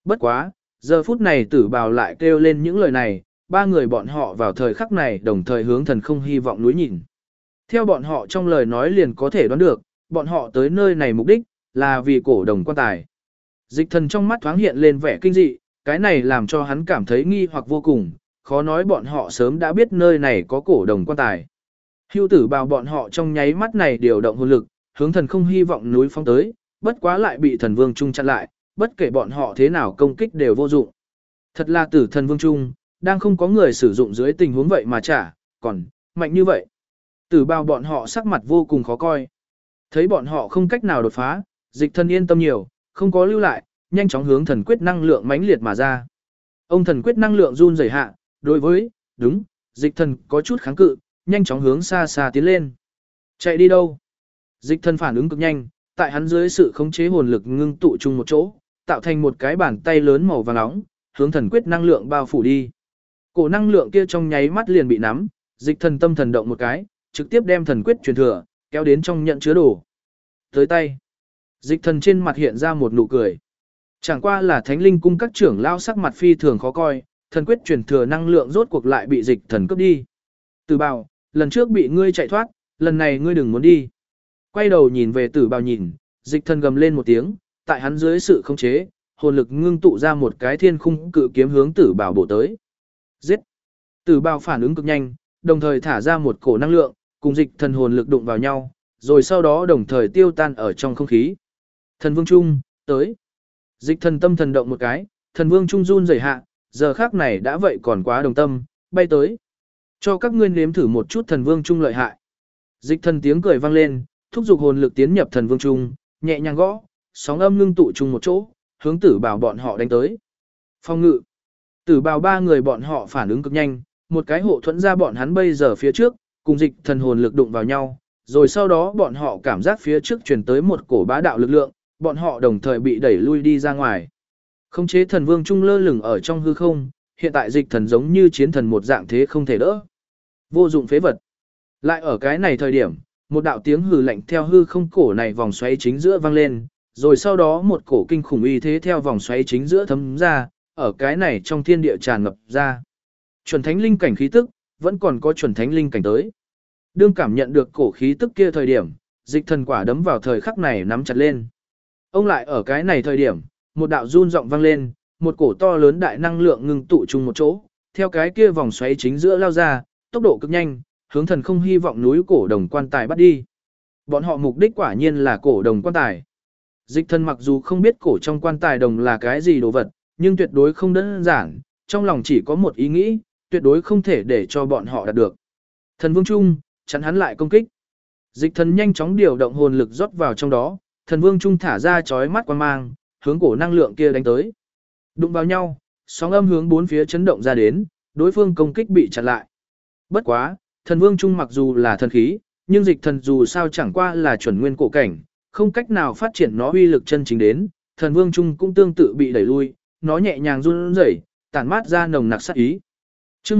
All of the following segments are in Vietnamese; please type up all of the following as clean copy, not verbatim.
Bất quá, giờ phút này tử bào lại kêu lên những lời này, ba người bọn họ vào thời khắc này đồng thời hướng thần không hy vọng núi nhìn. Theo bọn họ trong lời nói liền có thể đoán được, bọn họ tới nơi này mục đích, là vì cổ đồng quan tài. Dịch thần trong mắt thoáng hiện lên vẻ kinh dị, cái này làm cho hắn cảm thấy nghi hoặc vô cùng, khó nói bọn họ sớm đã biết nơi này có cổ đồng quan tài. Hưu tử bào bọn họ trong nháy mắt này điều động hồn lực, hướng thần không hy vọng núi phóng tới, bất quá lại bị thần vương trung chặn lại, bất kể bọn họ thế nào công kích đều vô dụng. Thật là tử thần vương trung, đang không có người sử dụng dưới tình huống vậy mà trả, còn, mạnh như vậy. Tử bào bọn họ sắc mặt vô cùng khó coi. Thấy bọn họ không cách nào đột phá, dịch thần yên tâm nhiều, không có lưu lại, nhanh chóng hướng thần quyết năng lượng mãnh liệt mà ra. Ông thần quyết năng lượng run rẩy hạ, đối với, đúng, dịch thần có chút kháng cự, nhanh chóng hướng xa xa tiến lên. Chạy đi đâu? Dịch thần phản ứng cực nhanh, tại hắn dưới sự khống chế hồn lực ngưng tụ chung một chỗ, tạo thành một cái bàn tay lớn màu vàng nóng, hướng thần quyết năng lượng bao phủ đi. Cổ năng lượng kia trong nháy mắt liền bị nắm, dịch thần tâm thần động một cái, trực tiếp đem thần quyết truyền thừa kéo đến trong nhận chứa đồ. Tới tay. Dịch thần trên mặt hiện ra một nụ cười. Chẳng qua là Thánh Linh cung các trưởng lao sắc mặt phi thường khó coi, thần quyết truyền thừa năng lượng rốt cuộc lại bị dịch thần cướp đi. Tử Bào, lần trước bị ngươi chạy thoát, lần này ngươi đừng muốn đi. Quay đầu nhìn về Tử Bào nhìn, dịch thần gầm lên một tiếng, tại hắn dưới sự khống chế, hồn lực ngưng tụ ra một cái thiên khung cự kiếm hướng Tử Bào bổ tới. Giết! Tử Bào phản ứng cực nhanh, đồng thời thả ra một cổ năng lượng, cùng dịch thần hồn lực đụng vào nhau, rồi sau đó đồng thời tiêu tan ở trong không khí. Thần Vương Trung, tới! Dịch thần tâm thần động một cái, thần Vương Trung run rẩy hạ, giờ khác này đã vậy còn quá đồng tâm, bay tới. Cho các ngươi nếm thử một chút thần Vương Trung lợi hại. Dịch thần tiếng cười vang lên, thúc giục hồn lực tiến nhập thần Vương Trung, nhẹ nhàng gõ, sóng âm ngưng tụ chung một chỗ, hướng Tử Bào bọn họ đánh tới. Phong ngự. Tử Bào ba người bọn họ phản ứng cực nhanh, một cái hộ thuẫn ra bọn hắn bây giờ phía trước, cùng dịch thần hồn lực đụng vào nhau, rồi sau đó bọn họ cảm giác phía trước truyền tới một cổ bá đạo lực lượng, bọn họ đồng thời bị đẩy lui đi ra ngoài. Khống chế thần Vương Trung lơ lửng ở trong hư không, hiện tại dịch thần giống như chiến thần một dạng thế không thể đỡ. Vô dụng phế vật. Lại ở cái này thời điểm, một đạo tiếng hừ lạnh theo hư không cổ này vòng xoáy chính giữa vang lên, rồi sau đó một cổ kinh khủng uy thế theo vòng xoáy chính giữa thấm ra, ở cái này trong thiên địa tràn ngập ra. Chuẩn thánh linh cảnh khí tức, vẫn còn có chuẩn thánh linh cảnh tới. Đương cảm nhận được cổ khí tức kia thời điểm, dịch thần quả đấm vào thời khắc này nắm chặt lên. Ông lại ở cái này thời điểm, một đạo run giọng vang lên, một cổ to lớn đại năng lượng ngưng tụ chung một chỗ, theo cái kia vòng xoáy chính giữa lao ra, tốc độ cực nhanh, hướng thần không hy vọng núi cổ đồng quan tài bắt đi. Bọn họ mục đích quả nhiên là cổ đồng quan tài. Dịch thần mặc dù không biết cổ trong quan tài đồng là cái gì đồ vật, nhưng tuyệt đối không đơn giản, trong lòng chỉ có một ý nghĩ, tuyệt đối không thể để cho bọn họ đạt được. Thần Vương Trung, chắn hắn lại công kích. Dịch thần nhanh chóng điều động hồn lực rót vào trong đó, thần Vương Trung thả ra chói mắt quang mang, hướng cổ năng lượng kia đánh tới. Đụng vào nhau, sóng âm hướng bốn phía chấn động ra đến, đối phương công kích bị chặn lại. Bất quá, thần Vương Trung mặc dù là thần khí, nhưng dịch thần dù sao chẳng qua là chuẩn nguyên cổ cảnh, không cách nào phát triển nó uy lực chân chính đến, thần Vương Trung cũng tương tự bị đẩy lui, nó nhẹ nhàng run rẩy, tản mát ra nồng nặc sát ý. Chương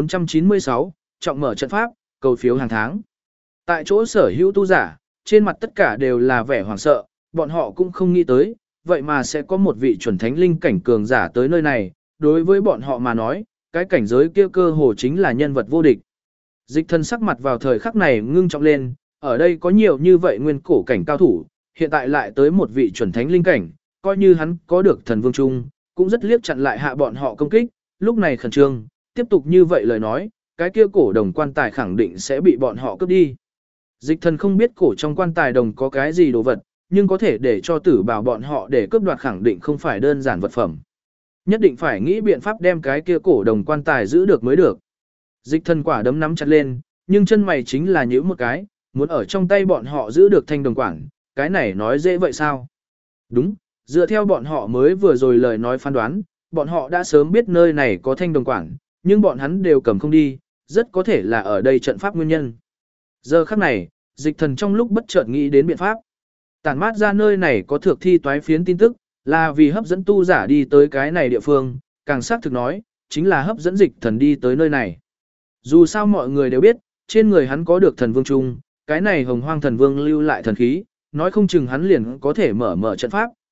1496, trọng mở trận pháp, cầu phiếu hàng tháng. Tại chỗ sở hữu tu giả, trên mặt tất cả đều là vẻ hoảng sợ, bọn họ cũng không nghĩ tới, vậy mà sẽ có một vị chuẩn thánh linh cảnh cường giả tới nơi này, đối với bọn họ mà nói, cái cảnh giới kia cơ hồ chính là nhân vật vô địch. Dịch thần sắc mặt vào thời khắc này ngưng trọng lên, ở đây có nhiều như vậy nguyên cổ cảnh cao thủ, hiện tại lại tới một vị chuẩn thánh linh cảnh, coi như hắn có được thần vương trung, cũng rất liếc chặn lại hạ bọn họ công kích, lúc này khẩn trương, tiếp tục như vậy lời nói, cái kia cổ đồng quan tài khẳng định sẽ bị bọn họ cướp đi. Dịch thần không biết cổ trong quan tài đồng có cái gì đồ vật, nhưng có thể để cho Tử Bào bọn họ để cướp đoạt khẳng định không phải đơn giản vật phẩm. Nhất định phải nghĩ biện pháp đem cái kia cổ đồng quan tài giữ được mới được. Dịch thần quả đấm nắm chặt lên, nhưng chân mày chính là nhíu một cái, muốn ở trong tay bọn họ giữ được thanh đồng quản, cái này nói dễ vậy sao? Đúng, dựa theo bọn họ mới vừa rồi lời nói phán đoán, bọn họ đã sớm biết nơi này có thanh đồng quản, nhưng bọn hắn đều cầm không đi, rất có thể là ở đây trận pháp nguyên nhân. Giờ khắc này, dịch thần trong lúc bất chợt nghĩ đến biện pháp. Tản mát ra nơi này có thược thi toái phiến tin tức, là vì hấp dẫn tu giả đi tới cái này địa phương, càng xác thực nói, chính là hấp dẫn dịch thần đi tới nơi này. Dù sao mọi người đều biết, trên người hắn có được thần vương trung, cái này hồng hoang thần vương lưu lại thần khí, nói không chừng hắn liền có thể mở trận pháp,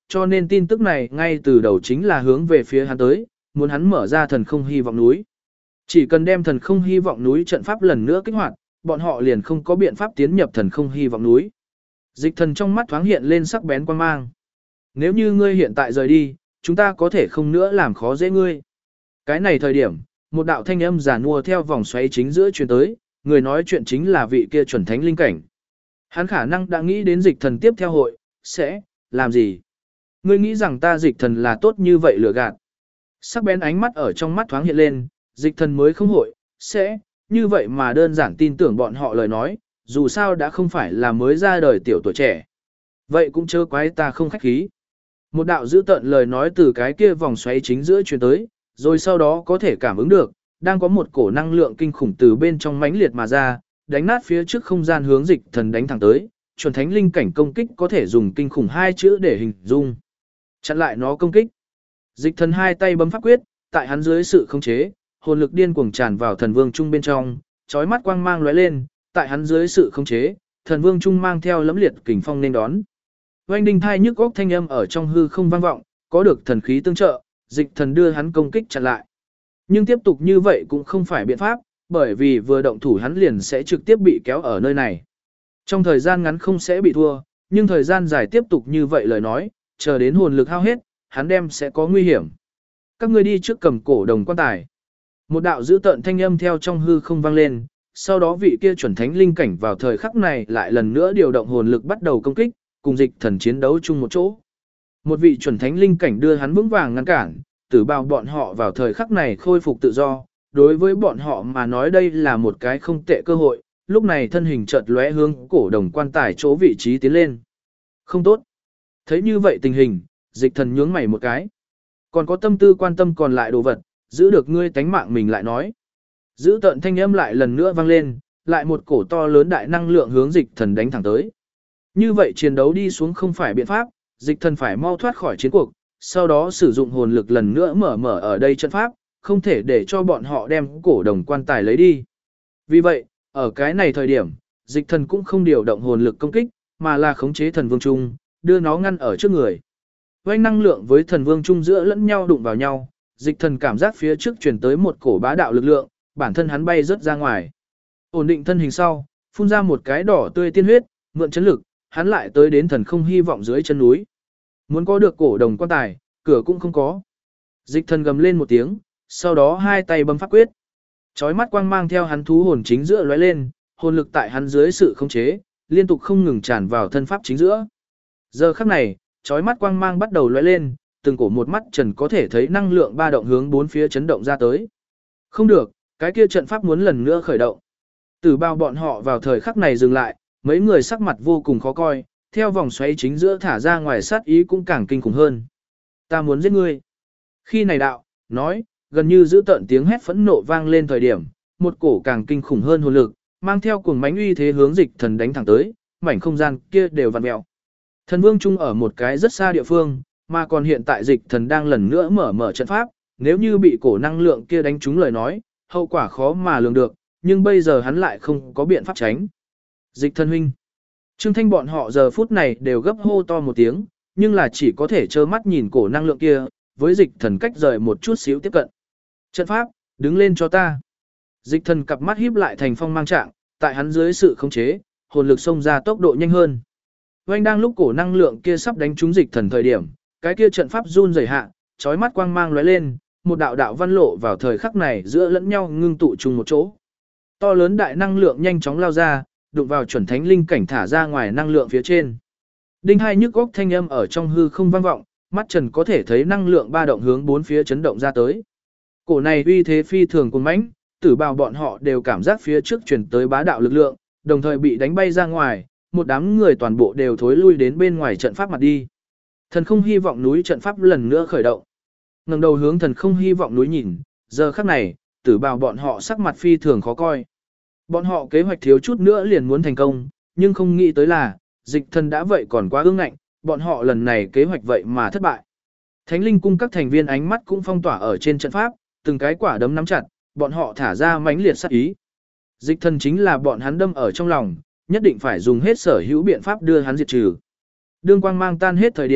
cho nên tin tức này ngay từ đầu chính là hướng về phía hắn tới, muốn hắn mở ra thần không hy vọng núi. Chỉ cần đem thần không hy vọng núi trận pháp lần nữa kích hoạt, bọn họ liền không có biện pháp tiến nhập thần không hy vọng núi. Dịch thần trong mắt thoáng hiện lên sắc bén quan mang. Nếu như ngươi hiện tại rời đi, chúng ta có thể không nữa làm khó dễ ngươi. Cái này thời điểm, một đạo thanh âm giả nua theo vòng xoáy chính giữa truyền tới, người nói chuyện chính là vị kia chuẩn thánh linh cảnh. Hắn khả năng đã nghĩ đến dịch thần tiếp theo hội, sẽ, làm gì? Ngươi nghĩ rằng ta dịch thần là tốt như vậy lừa gạt. Sắc bén ánh mắt ở trong mắt thoáng hiện lên, dịch thần mới không hội, sẽ, như vậy mà đơn giản tin tưởng bọn họ lời nói, dù sao đã không phải là mới ra đời tiểu tuổi trẻ. Vậy cũng chớ quái ta không khách khí. Một đạo giữ tận lời nói từ cái kia vòng xoáy chính giữa truyền tới, rồi sau đó có thể cảm ứng được, đang có một cổ năng lượng kinh khủng từ bên trong mãnh liệt mà ra, đánh nát phía trước không gian hướng dịch thần đánh thẳng tới, chuẩn thánh linh cảnh công kích có thể dùng kinh khủng hai chữ để hình dung. Chặn lại nó công kích. Dịch thần hai tay bấm pháp quyết, tại hắn dưới sự khống chế, hồn lực điên cuồng tràn vào thần vương trung bên trong, chói mắt quang mang lóe lên, tại hắn dưới sự khống chế, thần vương trung mang theo lẫm liệt kình phong nên đón. Oanh đinh thai nhức óc thanh âm ở trong hư không vang vọng, có được thần khí tương trợ, dịch thần đưa hắn công kích chặn lại. Nhưng tiếp tục như vậy cũng không phải biện pháp, bởi vì vừa động thủ hắn liền sẽ trực tiếp bị kéo ở nơi này. Trong thời gian ngắn không sẽ bị thua, nhưng thời gian dài tiếp tục như vậy lời nói, chờ đến hồn lực hao hết, hắn đem sẽ có nguy hiểm. Các ngươi đi trước cầm cổ đồng quan tài. Một đạo dữ tợn thanh âm theo trong hư không vang lên, sau đó vị kia chuẩn thánh linh cảnh vào thời khắc này lại lần nữa điều động hồn lực bắt đầu công kích, cùng dịch thần chiến đấu chung một chỗ. Một vị chuẩn thánh linh cảnh đưa hắn vững vàng ngăn cản, tử bào bọn họ vào thời khắc này khôi phục tự do, đối với bọn họ mà nói đây là một cái không tệ cơ hội, lúc này thân hình chợt lóe hướng cổ đồng quan tài chỗ vị trí tiến lên. Không tốt. Thấy như vậy tình hình, dịch thần nhướng mày một cái. Còn có tâm tư quan tâm còn lại đồ vật, giữ được ngươi tánh mạng mình lại nói. Giữ tận thanh âm lại lần nữa vang lên, lại một cổ to lớn đại năng lượng hướng dịch thần đánh thẳng tới. Như vậy chiến đấu đi xuống không phải biện pháp, dịch thần phải mau thoát khỏi chiến cuộc, sau đó sử dụng hồn lực lần nữa mở ở đây trận pháp, không thể để cho bọn họ đem cổ đồng quan tài lấy đi. Vì vậy, ở cái này thời điểm, dịch thần cũng không điều động hồn lực công kích, mà là khống chế thần vương trung, đưa nó ngăn ở trước người. Vành năng lượng với thần vương trung giữa lẫn nhau đụng vào nhau, dịch thần cảm giác phía trước truyền tới một cổ bá đạo lực lượng, bản thân hắn bay rất ra ngoài. Ổn định thân hình sau, phun ra một cái đỏ tươi tiên huyết, mượn chấn lực, hắn lại tới đến thần không hy vọng dưới chân núi. Muốn có được cổ đồng quan tài, cửa cũng không có. Dịch thần gầm lên một tiếng, sau đó hai tay bấm pháp quyết. Chói mắt quang mang theo hắn thú hồn chính giữa lóe lên, hồn lực tại hắn dưới sự khống chế, liên tục không ngừng tràn vào thân pháp chính giữa. Giờ khắc này, chói mắt quang mang bắt đầu lóe lên, từng cổ một mắt trần có thể thấy năng lượng ba động hướng bốn phía chấn động ra tới. Không được, cái kia trận pháp muốn lần nữa khởi động. Tử bao bọn họ vào thời khắc này dừng lại, mấy người sắc mặt vô cùng khó coi, theo vòng xoáy chính giữa thả ra ngoài sát ý cũng càng kinh khủng hơn. Ta muốn giết ngươi. Khi này đạo, nói, gần như giữ tận tiếng hét phẫn nộ vang lên thời điểm, một cổ càng kinh khủng hơn hồn lực, mang theo cuồng mãnh uy thế hướng dịch thần đánh thẳng tới, mảnh không gian kia đều vặn mèo. Thần vương trung ở một cái rất xa địa phương, mà còn hiện tại dịch thần đang lần nữa mở trận pháp, nếu như bị cổ năng lượng kia đánh trúng lời nói, hậu quả khó mà lường được, nhưng bây giờ hắn lại không có biện pháp tránh. Dịch thần huynh. Trương Thanh bọn họ giờ phút này đều gấp hô to một tiếng, nhưng là chỉ có thể trơ mắt nhìn cổ năng lượng kia, với dịch thần cách rời một chút xíu tiếp cận. Trận pháp, đứng lên cho ta. Dịch thần cặp mắt híp lại thành phong mang trạng, tại hắn dưới sự khống chế, hồn lực xông ra tốc độ nhanh hơn. Oanh đang lúc cổ năng lượng kia sắp đánh trúng dịch thần thời điểm, cái kia trận pháp run rẩy hạ, chói mắt quang mang lóe lên, một đạo đạo văn lộ vào thời khắc này giữa lẫn nhau ngưng tụ chung một chỗ. To lớn đại năng lượng nhanh chóng lao ra, đụng vào chuẩn thánh linh cảnh thả ra ngoài năng lượng phía trên. Đinh hai nhức óc thanh âm ở trong hư không vang vọng, mắt trần có thể thấy năng lượng ba động hướng bốn phía chấn động ra tới. Cổ này uy thế phi thường cuồng mãnh, tử bào bọn họ đều cảm giác phía trước truyền tới bá đạo lực lượng, đồng thời bị đánh bay ra ngoài, một đám người toàn bộ đều thối lui đến bên ngoài trận pháp mặt đi. Thần không hy vọng núi trận pháp lần nữa khởi động. Ngẩng đầu hướng thần không hy vọng núi nhìn, giờ khắc này, tử bào bọn họ sắc mặt phi thường khó coi. Bọn họ kế hoạch thiếu chút nữa liền muốn thành công, nhưng không nghĩ tới là, dịch thần đã vậy còn quá ương ngạnh, bọn họ lần này kế hoạch vậy mà thất bại. Thánh linh cung các thành viên ánh mắt cũng phong tỏa ở trên trận pháp, từng cái quả đấm nắm chặt, bọn họ thả ra mãnh liệt sát ý. Dịch thần chính là bọn hắn đâm ở trong lòng, nhất định phải dùng hết sở hữu biện pháp đưa hắn diệt trừ. Đương quang mang tan hết thời điểm,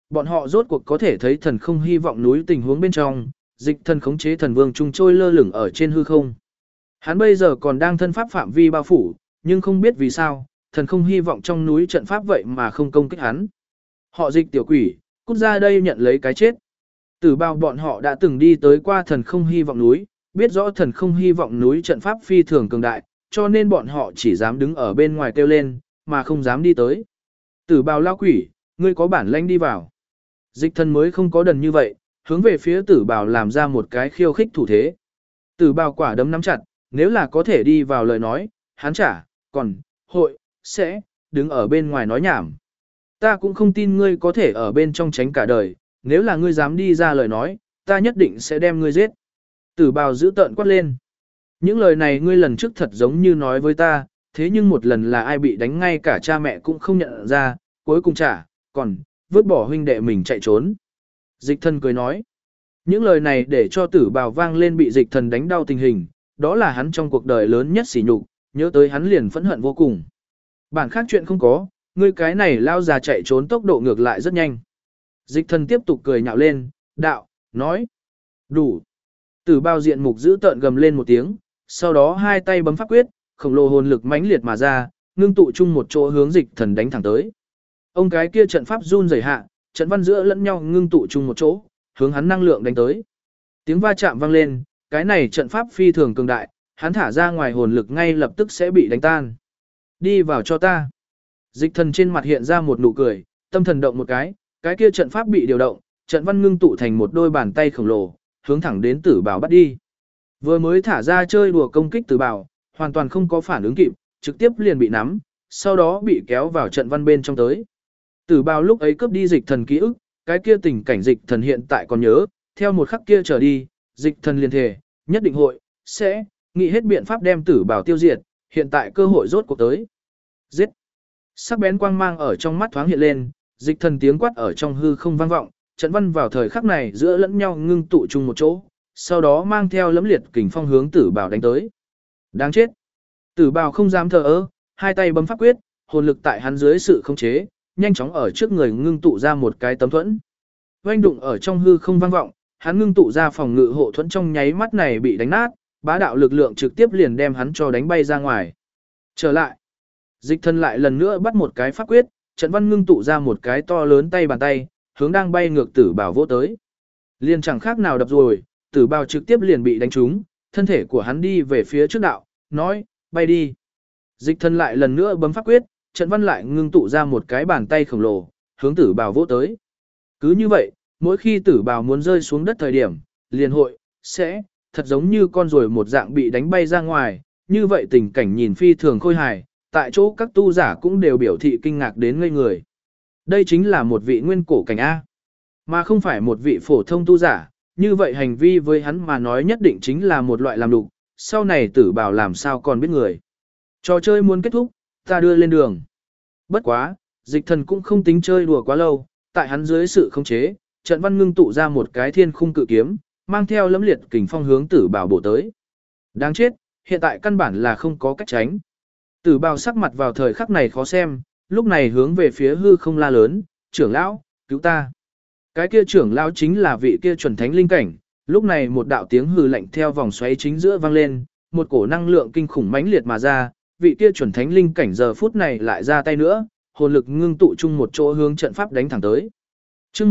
bọn họ rốt cuộc có thể thấy thần không hy vọng núi tình huống bên trong, dịch thần khống chế thần vương trung trôi lơ lửng ở trên hư không. Hắn bây giờ còn đang thân pháp phạm vi bao phủ, nhưng không biết vì sao, thần không hy vọng trong núi trận pháp vậy mà không công kích hắn. Họ dịch tiểu quỷ, cút ra đây nhận lấy cái chết. Tử Bào bọn họ đã từng đi tới qua thần không hy vọng núi, biết rõ thần không hy vọng núi trận pháp phi thường cường đại, cho nên bọn họ chỉ dám đứng ở bên ngoài kêu lên, mà không dám đi tới. Tử Bào lao quỷ, ngươi có bản lĩnh đi vào. Dịch thần mới không có đần như vậy, hướng về phía Tử Bào làm ra một cái khiêu khích thủ thế. Tử Bào quả đấm nắm chặt, nếu là có thể đi vào lời nói, hắn chả, còn, hội, sẽ, đứng ở bên ngoài nói nhảm. Ta cũng không tin ngươi có thể ở bên trong tránh cả đời, nếu là ngươi dám đi ra lời nói, ta nhất định sẽ đem ngươi giết. Tử Bào giữ tợn quát lên. Những lời này ngươi lần trước thật giống như nói với ta, thế nhưng một lần là ai bị đánh ngay cả cha mẹ cũng không nhận ra, cuối cùng chả, còn, vứt bỏ huynh đệ mình chạy trốn. Dịch thần cười nói. Những lời này để cho Tử Bào vang lên bị dịch thần đánh đau tình hình, đó là hắn trong cuộc đời lớn nhất sỉ nhục, nhớ tới hắn liền phẫn hận vô cùng. Bản khác chuyện không có, ngươi cái này lao già chạy trốn tốc độ ngược lại rất nhanh. Dịch thần tiếp tục cười nhạo lên, đạo, nói. Đủ. Tử Bào diện mục giữ tợn gầm lên một tiếng, sau đó hai tay bấm pháp quyết, khổng lồ hồn lực mãnh liệt mà ra, ngưng tụ chung một chỗ hướng dịch thần đánh thẳng tới. Ông cái kia trận pháp run rẩy hạ, trận văn giữa lẫn nhau ngưng tụ chung một chỗ, hướng hắn năng lượng đánh tới. Tiếng va chạm vang lên, cái này trận pháp phi thường cường đại, hắn thả ra ngoài hồn lực ngay lập tức sẽ bị đánh tan. Đi vào cho ta. Dịch thần trên mặt hiện ra một nụ cười, tâm thần động một cái kia trận pháp bị điều động, trận văn ngưng tụ thành một đôi bàn tay khổng lồ, hướng thẳng đến Tử Bào bắt đi. Vừa mới thả ra chơi đùa công kích Tử Bào, hoàn toàn không có phản ứng kịp, trực tiếp liền bị nắm, sau đó bị kéo vào trận văn bên trong tới. Tử Bào lúc ấy cướp đi dịch thần ký ức, cái kia tình cảnh dịch thần hiện tại còn nhớ, theo một khắc kia trở đi, dịch thần liền thề, nhất định hội, sẽ, nghĩ hết biện pháp đem Tử Bào tiêu diệt, hiện tại cơ hội rốt cuộc tới. Giết! Sắc bén quang mang ở trong mắt thoáng hiện lên, dịch thần tiếng quát ở trong hư không vang vọng, trận văn vào thời khắc này giữa lẫn nhau ngưng tụ chung một chỗ, sau đó mang theo lẫm liệt kình phong hướng Tử Bào đánh tới. Đáng chết! Tử Bào không dám thờ ơ, hai tay bấm pháp quyết, hồn lực tại hắn dưới sự khống chế, nhanh chóng ở trước người ngưng tụ ra một cái tấm thuẫn. Oanh đụng ở trong hư không vang vọng, hắn ngưng tụ ra phòng ngự hộ thuẫn trong nháy mắt này bị đánh nát, bá đạo lực lượng trực tiếp liền đem hắn cho đánh bay ra ngoài. Trở lại, dịch thần lại lần nữa bắt một cái pháp quyết, trận văn ngưng tụ ra một cái to lớn tay bàn tay, hướng đang bay ngược Tử Bào vỗ tới. Liền chẳng khác nào đập rồi, Tử Bào trực tiếp liền bị đánh trúng, thân thể của hắn đi về phía trước đạo, nói, bay đi. Dịch thần lại lần nữa bấm pháp quyết, trận văn lại ngưng tụ ra một cái bàn tay khổng lồ, hướng Tử Bào vỗ tới. Cứ như vậy, mỗi khi Tử Bào muốn rơi xuống đất thời điểm, liền hội, sẽ, thật giống như con ruồi một dạng bị đánh bay ra ngoài, như vậy tình cảnh nhìn phi thường khôi hài, tại chỗ các tu giả cũng đều biểu thị kinh ngạc đến ngây người. Đây chính là một vị nguyên cổ cảnh A, mà không phải một vị phổ thông tu giả, như vậy hành vi với hắn mà nói nhất định chính là một loại làm đục, sau này Tử Bào làm sao còn biết người. Trò chơi muốn kết thúc, ta đưa lên đường. Bất quá, dịch thần cũng không tính chơi đùa quá lâu, tại hắn dưới sự khống chế, trận văn ngưng tụ ra một cái thiên khung cự kiếm, mang theo lẫm liệt kình phong hướng Tử Bào bổ tới. Đáng chết, hiện tại căn bản là không có cách tránh. Tử Bào sắc mặt vào thời khắc này khó xem, lúc này hướng về phía hư không la lớn, trưởng lão, cứu ta. Cái kia trưởng lão chính là vị kia chuẩn thánh linh cảnh, lúc này một đạo tiếng hừ lạnh theo vòng xoáy chính giữa vang lên, một cổ năng lượng kinh khủng mãnh liệt mà ra, vị kia chuẩn thánh linh cảnh giờ phút này lại ra tay nữa, hồn lực ngưng tụ chung một chỗ hướng trận pháp đánh thẳng tới. Chương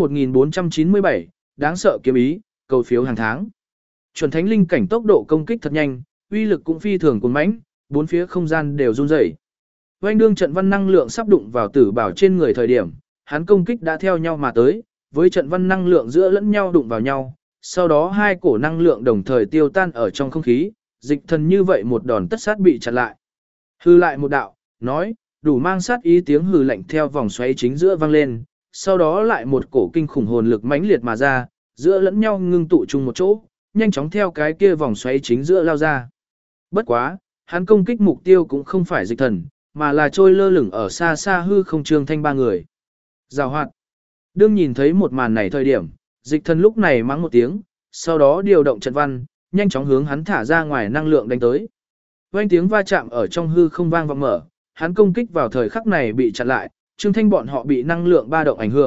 1497, đáng sợ kiếm ý, cầu phiếu hàng tháng. Chuẩn thánh linh cảnh tốc độ công kích thật nhanh, uy lực cũng phi thường cuồng mãnh, bốn phía không gian đều run rẩy. Oanh đương trận văn năng lượng sắp đụng vào Tử Bào trên người thời điểm, hắn công kích đã theo nhau mà tới, với trận văn năng lượng giữa lẫn nhau đụng vào nhau, sau đó hai cổ năng lượng đồng thời tiêu tan ở trong không khí, dịch thần như vậy một đòn tất sát bị chặn lại. Hư lại một đạo, nói, đủ mang sát ý tiếng hừ lạnh theo vòng xoáy chính giữa vang lên, sau đó lại một cổ kinh khủng hồn lực mãnh liệt mà ra, giữa lẫn nhau ngưng tụ chung một chỗ, nhanh chóng theo cái kia vòng xoáy chính giữa lao ra. Bất quá, hắn công kích mục tiêu cũng không phải dịch thần, mà là trôi lơ lửng ở xa xa hư không Trương Thanh ba người. Giảo hoạt. Đương nhìn thấy một màn này thời điểm, dịch thần lúc này mắng một tiếng, sau đó điều động trận văn, nhanh chóng hướng hắn thả ra ngoài năng lượng đánh tới. Vang tiếng va chạm ở trong hư không vang vọng mở, hắn công kích vào thời khắc này bị chặn lại, Trương Thanh bọn họ bị năng lượng ba động ảnh hưởng,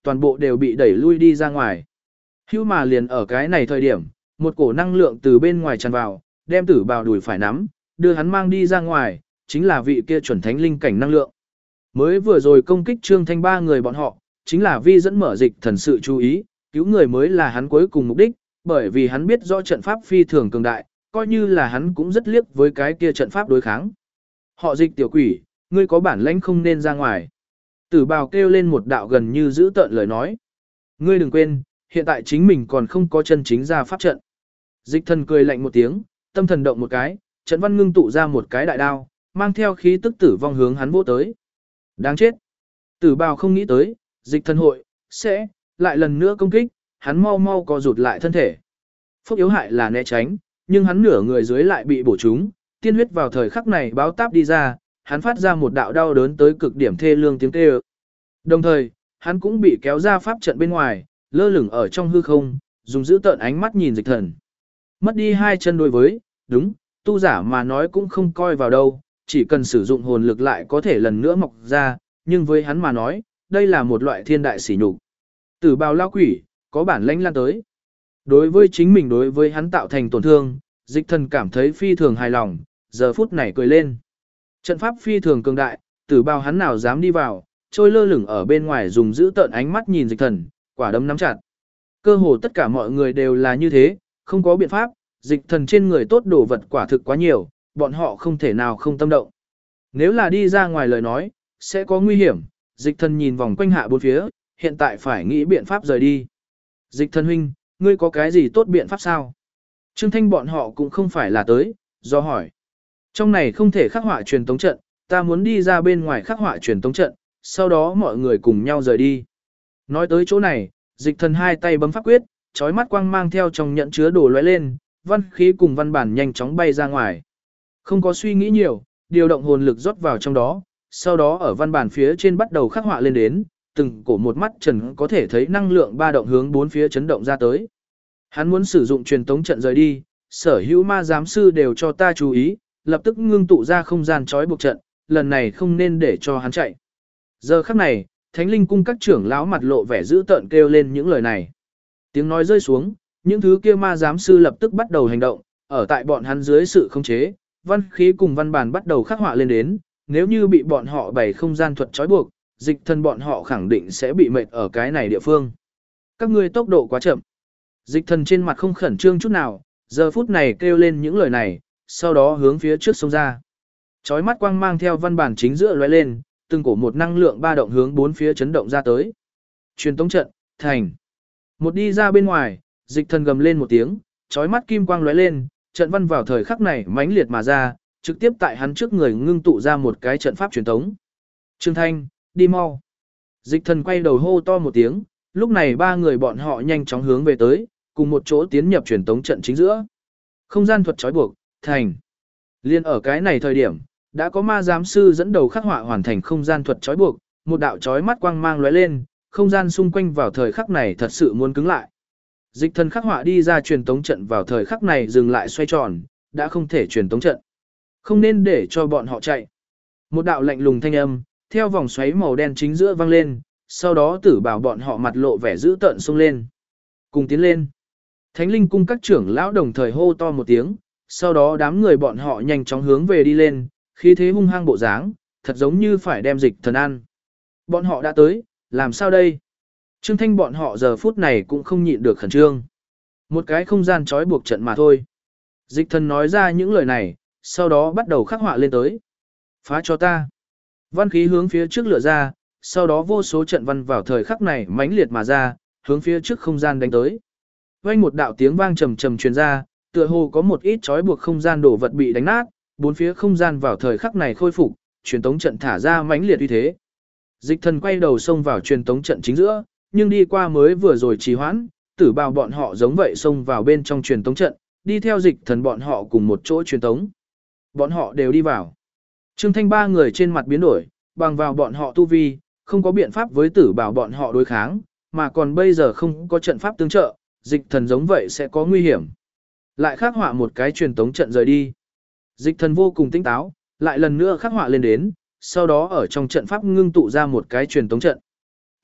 toàn bộ đều bị đẩy lui đi ra ngoài. Hưu mà liền ở cái này thời điểm, một cổ năng lượng từ bên ngoài tràn vào, đem Tử Bào đùi phải nắm, đưa hắn mang đi ra ngoài, chính là vị kia chuẩn thánh linh cảnh năng lượng. Mới vừa rồi công kích Trương Thanh ba người bọn họ, chính là vi dẫn mở Dịch Thần sự chú ý, cứu người mới là hắn cuối cùng mục đích, bởi vì hắn biết rõ trận pháp phi thường cường đại, coi như là hắn cũng rất liếc với cái kia trận pháp đối kháng. Họ Dịch tiểu quỷ, ngươi có bản lãnh không nên ra ngoài. Tử Bào kêu lên một đạo gần như giữ tợn lời nói. Ngươi đừng quên, hiện tại chính mình còn không có chân chính ra pháp trận. Dịch Thần cười lạnh một tiếng, tâm thần động một cái, trận văn ngưng tụ ra một cái đại đao, mang theo khí tức tử vong hướng hắn vỗ tới. Đáng chết. Tử Bào không nghĩ tới, Dịch Thần hội sẽ lại lần nữa công kích, hắn mau mau co rụt lại thân thể. Phúc yếu hại là né tránh, nhưng hắn nửa người dưới lại bị bổ trúng, tiên huyết vào thời khắc này báo táp đi ra, hắn phát ra một đạo đau đớn tới cực điểm thê lương tiếng kêu. Đồng thời, hắn cũng bị kéo ra pháp trận bên ngoài, lơ lửng ở trong hư không, dùng giữ tợn ánh mắt nhìn Dịch Thần. Mất đi hai chân đối với, đúng, tu giả mà nói cũng không coi vào đâu, chỉ cần sử dụng hồn lực lại có thể lần nữa mọc ra, nhưng với hắn mà nói, đây là một loại thiên đại sỉ nhục. Tử Bào lao quỷ, có bản lãnh lan tới. Đối với chính mình đối với hắn tạo thành tổn thương, Dịch Thần cảm thấy phi thường hài lòng, giờ phút này cười lên. Trận pháp phi thường cường đại, Tử Bào hắn nào dám đi vào, trôi lơ lửng ở bên ngoài dùng giữ tợn ánh mắt nhìn Dịch Thần, quả đấm nắm chặt. Cơ hồ tất cả mọi người đều là như thế, không có biện pháp, Dịch Thần trên người tốt đồ vật quả thực quá nhiều, bọn họ không thể nào không tâm động. Nếu là đi ra ngoài lời nói, sẽ có nguy hiểm, Dịch Thần nhìn vòng quanh hạ bốn phía, hiện tại phải nghĩ biện pháp rời đi. Dịch Thần huynh, ngươi có cái gì tốt biện pháp sao? Trương Thanh bọn họ cũng không phải là tới, do hỏi. Trong này không thể khắc họa truyền tống trận, ta muốn đi ra bên ngoài khắc họa truyền tống trận, sau đó mọi người cùng nhau rời đi. Nói tới chỗ này, Dịch Thần hai tay bấm pháp quyết, chói mắt quang mang theo trong nhẫn chứa đồ lóe lên, văn khí cùng văn bản nhanh chóng bay ra ngoài. Không có suy nghĩ nhiều, điều động hồn lực rót vào trong đó, sau đó ở văn bản phía trên bắt đầu khắc họa lên đến, từng cổ một mắt trần có thể thấy năng lượng ba động hướng bốn phía chấn động ra tới. Hắn muốn sử dụng truyền tống trận rời đi, sở hữu ma giám sư đều cho ta chú ý, lập tức ngưng tụ ra không gian trói buộc trận, lần này không nên để cho hắn chạy. Giờ khắc này, Thánh Linh cung các trưởng lão mặt lộ vẻ dữ tợn kêu lên những lời này. Tiếng nói rơi xuống, những thứ kia ma giám sư lập tức bắt đầu hành động, ở tại bọn hắn dưới sự khống chế, văn khí cùng văn bản bắt đầu khắc họa lên đến, nếu như bị bọn họ bày không gian thuật trói buộc, Dịch Thần bọn họ khẳng định sẽ bị mệt ở cái này địa phương. Các ngươi tốc độ quá chậm. Dịch Thần trên mặt không khẩn trương chút nào, giờ phút này kêu lên những lời này, sau đó hướng phía trước xông ra. Chói mắt quang mang theo văn bản chính giữa lóe lên, từng cổ một năng lượng ba động hướng bốn phía chấn động ra tới. Truyền tống trận, thành. Một đi ra bên ngoài, Dịch Thần gầm lên một tiếng, chói mắt kim quang lóe lên, trận văn vào thời khắc này mãnh liệt mà ra, trực tiếp tại hắn trước người ngưng tụ ra một cái trận pháp truyền tống. Trương Thanh, đi mau. Dịch Thần quay đầu hô to một tiếng, lúc này ba người bọn họ nhanh chóng hướng về tới, cùng một chỗ tiến nhập truyền tống trận chính giữa. Không gian thuật trói buộc, thành. Liên ở cái này thời điểm, đã có ma giám sư dẫn đầu khắc họa hoàn thành không gian thuật trói buộc, một đạo trói mắt quang mang lóe lên, không gian xung quanh vào thời khắc này thật sự muốn cứng lại. Dịch Thần khắc họa đi ra truyền tống trận vào thời khắc này dừng lại xoay tròn, đã không thể truyền tống trận. Không nên để cho bọn họ chạy. Một đạo lạnh lùng thanh âm, theo vòng xoáy màu đen chính giữa vang lên, sau đó Tử Bảo bọn họ mặt lộ vẻ dữ tợn xông lên. Cùng tiến lên. Thánh Linh cung các trưởng lão đồng thời hô to một tiếng, sau đó đám người bọn họ nhanh chóng hướng về đi lên, khí thế hung hăng bộ dáng, thật giống như phải đem Dịch Thần ăn. Bọn họ đã tới, làm sao đây? Trương Thanh bọn họ giờ phút này cũng không nhịn được khẩn trương. Một cái không gian trói buộc trận mà thôi. Dịch Thần nói ra những lời này, sau đó bắt đầu khắc họa lên tới. Phá cho ta. Văn khí hướng phía trước lựa ra, sau đó vô số trận văn vào thời khắc này mãnh liệt mà ra, hướng phía trước không gian đánh tới. Vang một đạo tiếng vang trầm trầm truyền ra, tựa hồ có một ít trói buộc không gian đổ vật bị đánh nát, bốn phía không gian vào thời khắc này khôi phục, truyền tống trận thả ra mãnh liệt uy thế. Dịch Thần quay đầu xông vào truyền tống trận chính giữa, nhưng đi qua mới vừa rồi trì hoãn, Tử Bào bọn họ giống vậy xông vào bên trong truyền tống trận, đi theo Dịch Thần bọn họ cùng một chỗ truyền tống. Bọn họ đều đi vào. Trương Thanh ba người trên mặt biến đổi, bằng vào bọn họ tu vi, không có biện pháp với Tử Bào bọn họ đối kháng, mà còn bây giờ không có trận pháp tương trợ, Dịch Thần giống vậy sẽ có nguy hiểm. Lại khắc họa một cái truyền tống trận rời đi. Dịch Thần vô cùng tinh táo, lại lần nữa khắc họa lên đến, sau đó ở trong trận pháp ngưng tụ ra một cái truyền tống trận.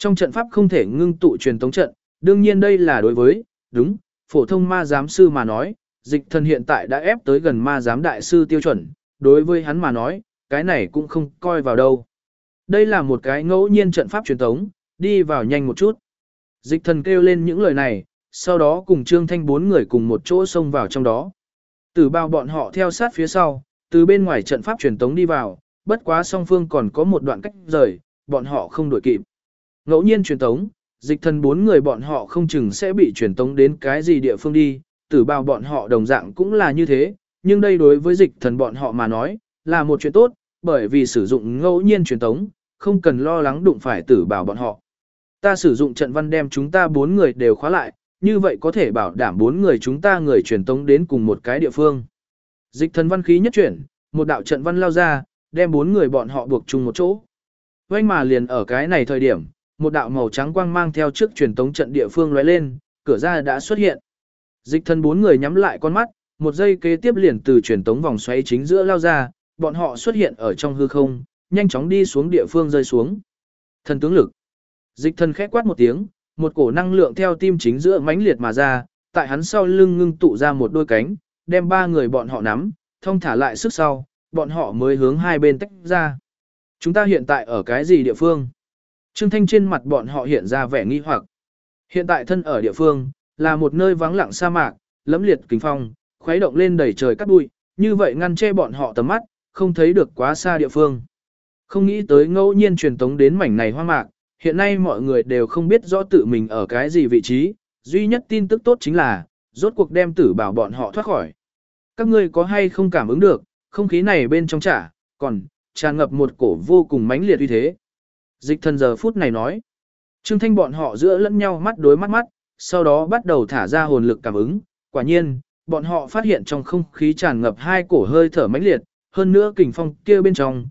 Trong trận pháp không thể ngưng tụ truyền tống trận, đương nhiên đây là đối với, đúng, phổ thông ma giám sư mà nói, dịch thần hiện tại đã ép tới gần ma giám đại sư tiêu chuẩn, đối với hắn mà nói, cái này cũng không coi vào đâu. Đây là một cái ngẫu nhiên trận pháp truyền tống, đi vào nhanh một chút. Dịch thần kêu lên những lời này, sau đó cùng Trương Thanh 4 người cùng một chỗ xông vào trong đó. Tử Bào bọn họ theo sát phía sau, từ bên ngoài trận pháp truyền tống đi vào, bất quá song phương còn có một đoạn cách rời, bọn họ không đuổi kịp. Ngẫu nhiên truyền tống, dịch thần 4 người bọn họ không chừng sẽ bị truyền tống đến cái gì địa phương đi, Tử Bào bọn họ đồng dạng cũng là như thế, nhưng đây đối với dịch thần bọn họ mà nói, là một chuyện tốt, bởi vì sử dụng ngẫu nhiên truyền tống, không cần lo lắng đụng phải Tử Bào bọn họ. Ta sử dụng trận văn đem chúng ta 4 người đều khóa lại, như vậy có thể bảo đảm 4 người chúng ta người truyền tống đến cùng một cái địa phương. Dịch thần văn khí nhất chuyển, một đạo trận văn lao ra, đem 4 người bọn họ buộc chung một chỗ. Oanh mà liền ở cái này thời điểm, một đạo màu trắng quang mang theo trước truyền tống trận địa phương lóe lên, cửa ra đã xuất hiện. Dịch thần 4 người nhắm lại con mắt, một giây kế tiếp liền từ truyền tống vòng xoáy chính giữa lao ra, bọn họ xuất hiện ở trong hư không, nhanh chóng đi xuống địa phương rơi xuống. Thần tướng lực. Dịch thần khẽ quát một tiếng, một cổ năng lượng theo tim chính giữa mãnh liệt mà ra, tại hắn sau lưng ngưng tụ ra một đôi cánh, đem 3 người bọn họ nắm, thông thả lại sức sau, bọn họ mới hướng hai bên tách ra. Chúng ta hiện tại ở cái gì địa phương? Trương Thanh trên mặt bọn họ hiện ra vẻ nghi hoặc. Hiện tại thân ở địa phương, là một nơi vắng lặng sa mạc, lẫm liệt kính phong, khuấy động lên đầy trời cát bụi, như vậy ngăn che bọn họ tầm mắt, không thấy được quá xa địa phương. Không nghĩ tới ngẫu nhiên truyền tống đến mảnh này hoang mạc, hiện nay mọi người đều không biết rõ tự mình ở cái gì vị trí, duy nhất tin tức tốt chính là, rốt cuộc đem Tử Bảo bọn họ thoát khỏi. Các ngươi có hay không cảm ứng được, không khí này bên trong còn tràn ngập một cổ vô cùng mãnh liệt uy thế. Dịch thần giờ phút này nói, Trương Thanh bọn họ giữa lẫn nhau mắt đối mắt, sau đó bắt đầu thả ra hồn lực cảm ứng, quả nhiên, bọn họ phát hiện trong không khí tràn ngập hai cổ hơi thở mãnh liệt, hơn nữa kình phong kia bên trong,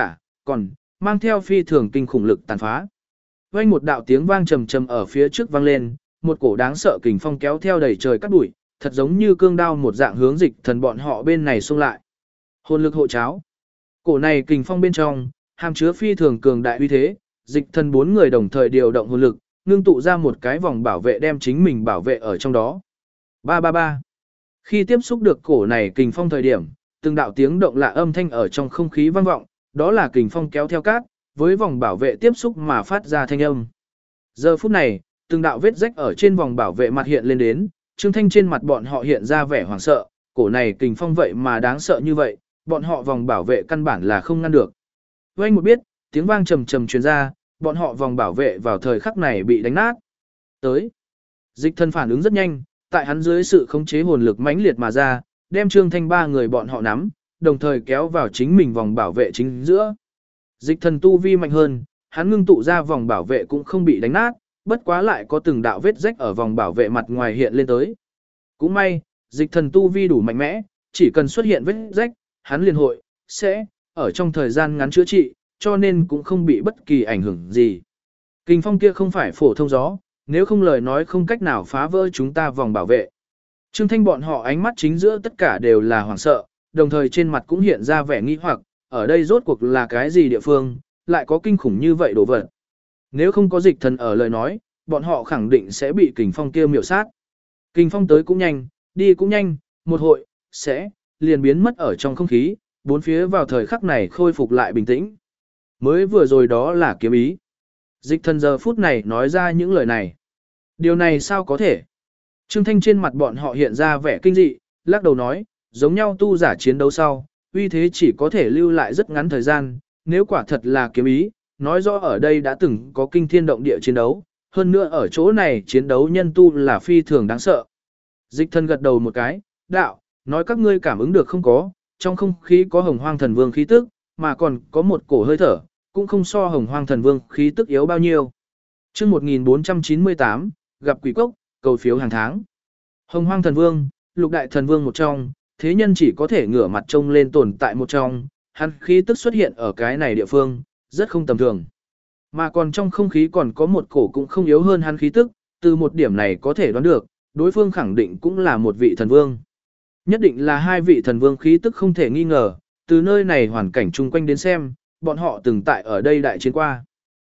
còn mang theo phi thường kinh khủng lực tàn phá. Vang một đạo tiếng vang trầm trầm ở phía trước vang lên, một cổ đáng sợ kình phong kéo theo đầy trời cát bụi, thật giống như cương đao một dạng hướng dịch thần bọn họ bên này xông lại. Hồn lực hộ cháo. Cổ này kình phong bên trong, hàm chứa phi thường cường đại uy thế, dịch thần 4 người đồng thời điều động hồn lực, ngưng tụ ra một cái vòng bảo vệ đem chính mình bảo vệ ở trong đó. 333. Khi tiếp xúc được cổ này kình phong thời điểm, từng đạo tiếng động lạ âm thanh ở trong không khí vang vọng, đó là kình phong kéo theo cát, với vòng bảo vệ tiếp xúc mà phát ra thanh âm. Giờ phút này, từng đạo vết rách ở trên vòng bảo vệ mặt hiện lên đến, Trương Thanh trên mặt bọn họ hiện ra vẻ hoảng sợ, cổ này kình phong vậy mà đáng sợ như vậy, bọn họ vòng bảo vệ căn bản là không ngăn được. Vang một biết, tiếng vang trầm trầm truyền ra, bọn họ vòng bảo vệ vào thời khắc này bị đánh nát. Tới. Dịch thần phản ứng rất nhanh, tại hắn dưới sự khống chế hồn lực mãnh liệt mà ra, đem Trương Thanh 3 người bọn họ nắm, đồng thời kéo vào chính mình vòng bảo vệ chính giữa. Dịch thần tu vi mạnh hơn, hắn ngưng tụ ra vòng bảo vệ cũng không bị đánh nát, bất quá lại có từng đạo vết rách ở vòng bảo vệ mặt ngoài hiện lên tới. Cũng may, dịch thần tu vi đủ mạnh mẽ, chỉ cần xuất hiện vết rách, hắn liền sẽ ở trong thời gian ngắn chữa trị, cho nên cũng không bị bất kỳ ảnh hưởng gì. Kình phong kia không phải phổ thông gió, nếu không lời nói không cách nào phá vỡ chúng ta vòng bảo vệ. Trương Thanh bọn họ ánh mắt chính giữa tất cả đều là hoảng sợ, đồng thời trên mặt cũng hiện ra vẻ nghi hoặc, ở đây rốt cuộc là cái gì địa phương, lại có kinh khủng như vậy đồ vật. Nếu không có dịch thần ở lời nói, bọn họ khẳng định sẽ bị kình phong kia miểu sát. Kình phong tới cũng nhanh, đi cũng nhanh, một hội, liền biến mất ở trong không khí, bốn phía vào thời khắc này khôi phục lại bình tĩnh. Mới vừa rồi đó là kiếm ý. Dịch thần giờ phút này nói ra những lời này. Điều này sao có thể? Trương Thanh trên mặt bọn họ hiện ra vẻ kinh dị, lắc đầu nói, giống nhau tu giả chiến đấu sau, uy thế chỉ có thể lưu lại rất ngắn thời gian, nếu quả thật là kiếm ý, nói rõ ở đây đã từng có kinh thiên động địa chiến đấu, hơn nữa ở chỗ này chiến đấu nhân tu là phi thường đáng sợ. Dịch thần gật đầu một cái, đạo, nói các ngươi cảm ứng được không có, trong không khí có hồng hoang thần vương khí tức, mà còn có một cổ hơi thở, cũng không so hồng hoang thần vương khí tức yếu bao nhiêu. Chương 1498, gặp quỷ cốc, cầu phiếu hàng tháng. Hồng hoang thần vương, lục đại thần vương một trong, thế nhân chỉ có thể ngửa mặt trông lên tồn tại một trong, hắn khí tức xuất hiện ở cái này địa phương, rất không tầm thường. Mà còn trong không khí còn có một cổ cũng không yếu hơn hắn khí tức, từ một điểm này có thể đoán được, đối phương khẳng định cũng là một vị thần vương. Nhất định là hai vị thần vương khí tức không thể nghi ngờ, từ nơi này hoàn cảnh chung quanh đến xem, bọn họ từng tại ở đây đại chiến qua.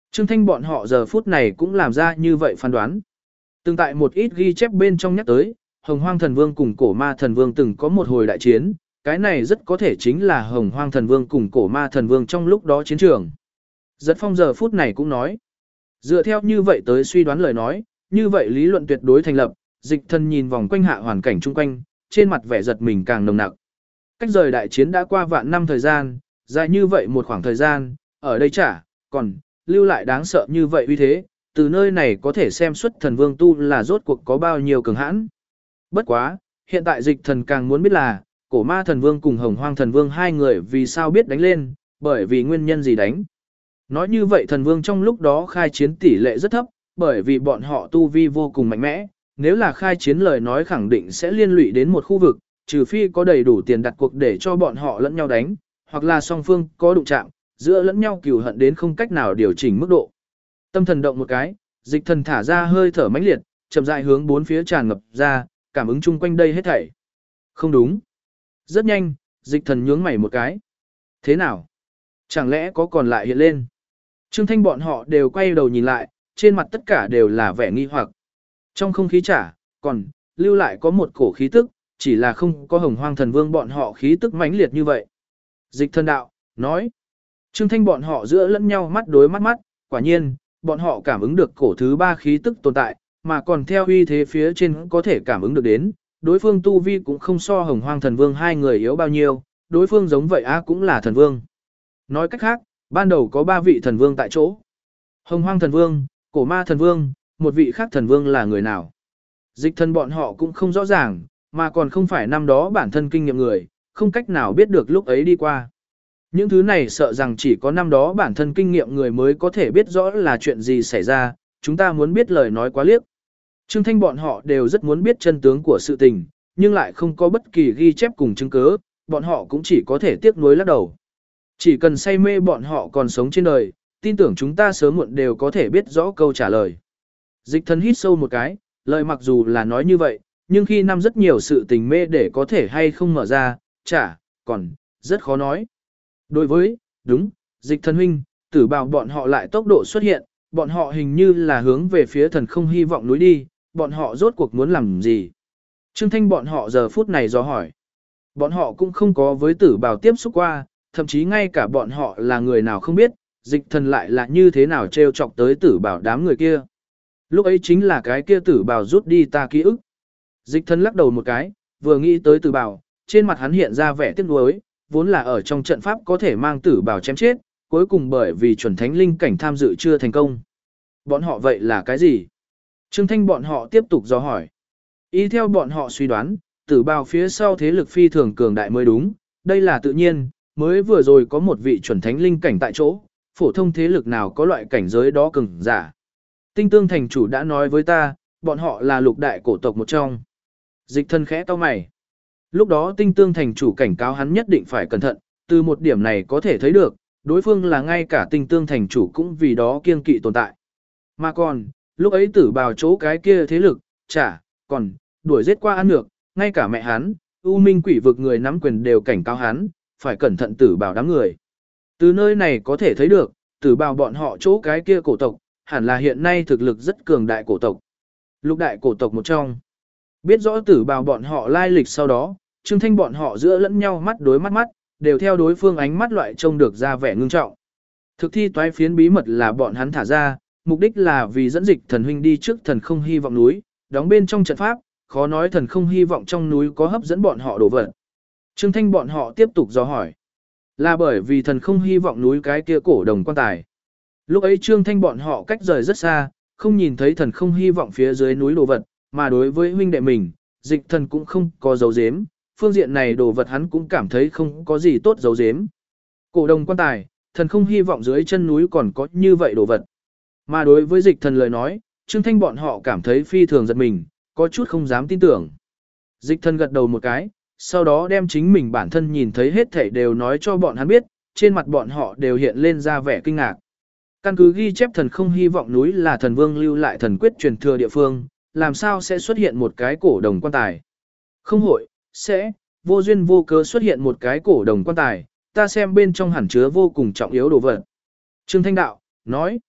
Trương Thanh bọn họ giờ phút này cũng làm ra như vậy phán đoán. Từng tại một ít ghi chép bên trong nhắc tới, Hồng Hoang Thần Vương cùng Cổ Ma Thần Vương từng có một hồi đại chiến, cái này rất có thể chính là Hồng Hoang Thần Vương cùng Cổ Ma Thần Vương trong lúc đó chiến trường. Giật Phong giờ phút này cũng nói, dựa theo như vậy tới suy đoán lời nói, như vậy lý luận tuyệt đối thành lập. Dịch Thần nhìn vòng quanh hạ hoàn cảnh chung quanh, trên mặt vẻ giật mình càng nồng nặc. Cách rời đại chiến đã qua vạn năm thời gian, dài như vậy một khoảng thời gian, ở đây chả còn lưu lại đáng sợ như vậy uy thế, từ nơi này có thể xem xuất Thần Vương tu là rốt cuộc có bao nhiêu cường hãn. Bất quá, hiện tại Dịch Thần càng muốn biết là, Cổ Ma Thần Vương cùng Hồng Hoang Thần Vương hai người vì sao biết đánh lên, bởi vì nguyên nhân gì đánh. Nói như vậy Thần Vương trong lúc đó khai chiến tỷ lệ rất thấp, bởi vì bọn họ tu vi vô cùng mạnh mẽ, nếu là khai chiến lời nói khẳng định sẽ liên lụy đến một khu vực, trừ phi có đầy đủ tiền đặt cuộc để cho bọn họ lẫn nhau đánh, hoặc là song phương có đụng chạm, giữa lẫn nhau cừu hận đến không cách nào điều chỉnh mức độ. Tâm thần động một cái, Dịch Thần thả ra hơi thở mãnh liệt, chậm rãi hướng bốn phía tràn ngập ra, cảm ứng chung quanh đây hết thảy. Không đúng. Rất nhanh, Dịch Thần nhướng mày một cái. Thế nào? Chẳng lẽ có còn lại hiện lên? Trương Thanh bọn họ đều quay đầu nhìn lại, trên mặt tất cả đều là vẻ nghi hoặc. Trong không khí còn lưu lại có một cổ khí tức, chỉ là không có Hồng Hoang Thần Vương bọn họ khí tức mãnh liệt như vậy. Dịch Thần đạo, nói. Trương Thanh bọn họ giữa lẫn nhau mắt đối mắt, quả nhiên, bọn họ cảm ứng được cổ thứ ba khí tức tồn tại, mà còn theo uy thế phía trên có thể cảm ứng được đến, đối phương tu vi cũng không so Hồng Hoang Thần Vương hai người yếu bao nhiêu, đối phương giống vậy cũng là Thần Vương. Nói cách khác, ban đầu có 3 vị Thần Vương tại chỗ. Hồng Hoang Thần Vương, Cổ Ma Thần Vương, một vị khác Thần Vương là người nào? Dịch Thần bọn họ cũng không rõ ràng, mà còn không phải năm đó bản thân kinh nghiệm người, không cách nào biết được lúc ấy đi qua. Những thứ này sợ rằng chỉ có năm đó bản thân kinh nghiệm người mới có thể biết rõ là chuyện gì xảy ra, chúng ta muốn biết lời nói quá liếc. Trương Thanh bọn họ đều rất muốn biết chân tướng của sự tình, nhưng lại không có bất kỳ ghi chép cùng chứng cứ, bọn họ cũng chỉ có thể tiếc nuối lắc đầu. Chỉ cần say mê bọn họ còn sống trên đời, tin tưởng chúng ta sớm muộn đều có thể biết rõ câu trả lời. Dịch Thần hít sâu một cái, lời mặc dù là nói như vậy, nhưng khi năm rất nhiều sự tình mê để có thể hay không mở ra, còn rất khó nói. Đối với, đúng, Dịch Thần huynh, Tử Bào bọn họ lại tốc độ xuất hiện, bọn họ hình như là hướng về phía thần không hy vọng núi đi, bọn họ rốt cuộc muốn làm gì? Trương Thanh bọn họ giờ phút này do hỏi. Bọn họ cũng không có với Tử Bào tiếp xúc qua, thậm chí ngay cả bọn họ là người nào không biết, Dịch Thần lại là như thế nào trêu chọc tới Tử Bào đám người kia. Lúc ấy chính là cái kia Tử Bào rút đi ta ký ức. Dịch Thần lắc đầu một cái, vừa nghĩ tới Tử Bào, trên mặt hắn hiện ra vẻ tiếc nuối, vốn là ở trong trận pháp có thể mang Tử Bào chém chết, cuối cùng bởi vì chuẩn thánh linh cảnh tham dự chưa thành công. Bọn họ vậy là cái gì? Trương Thanh bọn họ tiếp tục dò hỏi. Y theo bọn họ suy đoán, Tử Bào phía sau thế lực phi thường cường đại mới đúng, đây là tự nhiên, mới vừa rồi có một vị chuẩn thánh linh cảnh tại chỗ, phổ thông thế lực nào có loại cảnh giới đó cường giả. Tinh Tương thành chủ đã nói với ta, bọn họ là lục đại cổ tộc một trong. Dịch Thần khẽ cau mày. Lúc đó Tinh Tương thành chủ cảnh cáo hắn nhất định phải cẩn thận, từ một điểm này có thể thấy được, đối phương là ngay cả Tinh Tương thành chủ cũng vì đó kiêng kỵ tồn tại. Mà còn, lúc ấy Tử Bào chỗ cái kia thế lực, còn đuổi giết qua ăn ngược, ngay cả mẹ hắn, U Minh Quỷ vực người nắm quyền đều cảnh cáo hắn, phải cẩn thận Tử Bào đám người. Từ nơi này có thể thấy được, Tử Bào bọn họ chỗ cái kia cổ tộc, hẳn là hiện nay thực lực rất cường đại cổ tộc. Lục đại cổ tộc một trong. Biết rõ Tử Bào bọn họ lai lịch sau đó, Trương Thanh bọn họ giữa lẫn nhau mắt đối mắt, đều theo đối phương ánh mắt loại trông được ra vẻ ngưng trọng. Thực thi toái phiến bí mật là bọn hắn thả ra, mục đích là vì dẫn Dịch Thần huynh đi trước thần không hy vọng núi, đóng bên trong trận pháp, khó nói thần không hy vọng trong núi có hấp dẫn bọn họ đổ vật. Trương Thanh bọn họ tiếp tục dò hỏi. Là bởi vì thần không hy vọng núi cái kia cổ đồng quan tài. Lúc ấy Trương Thanh bọn họ cách rời rất xa, không nhìn thấy thần không hy vọng phía dưới núi đồ vật, mà đối với huynh đệ mình, Dịch Thần cũng không có dấu giếm, phương diện này đồ vật hắn cũng cảm thấy không có gì tốt dấu giếm. Cổ đồng quan tài, thần không hy vọng dưới chân núi còn có như vậy đồ vật. Mà đối với Dịch Thần lời nói, Trương Thanh bọn họ cảm thấy phi thường giật mình, có chút không dám tin tưởng. Dịch Thần gật đầu một cái, sau đó đem chính mình bản thân nhìn thấy hết thảy đều nói cho bọn hắn biết, trên mặt bọn họ đều hiện lên ra vẻ kinh ngạc. Căn cứ ghi chép thần không hy vọng núi là thần vương lưu lại thần quyết truyền thừa địa phương, làm sao sẽ xuất hiện một cái cổ đồng quan tài? Không hội, sẽ, vô duyên vô cớ xuất hiện một cái cổ đồng quan tài, ta xem bên trong hẳn chứa vô cùng trọng yếu đồ vật. Trương Thanh Đạo, nói,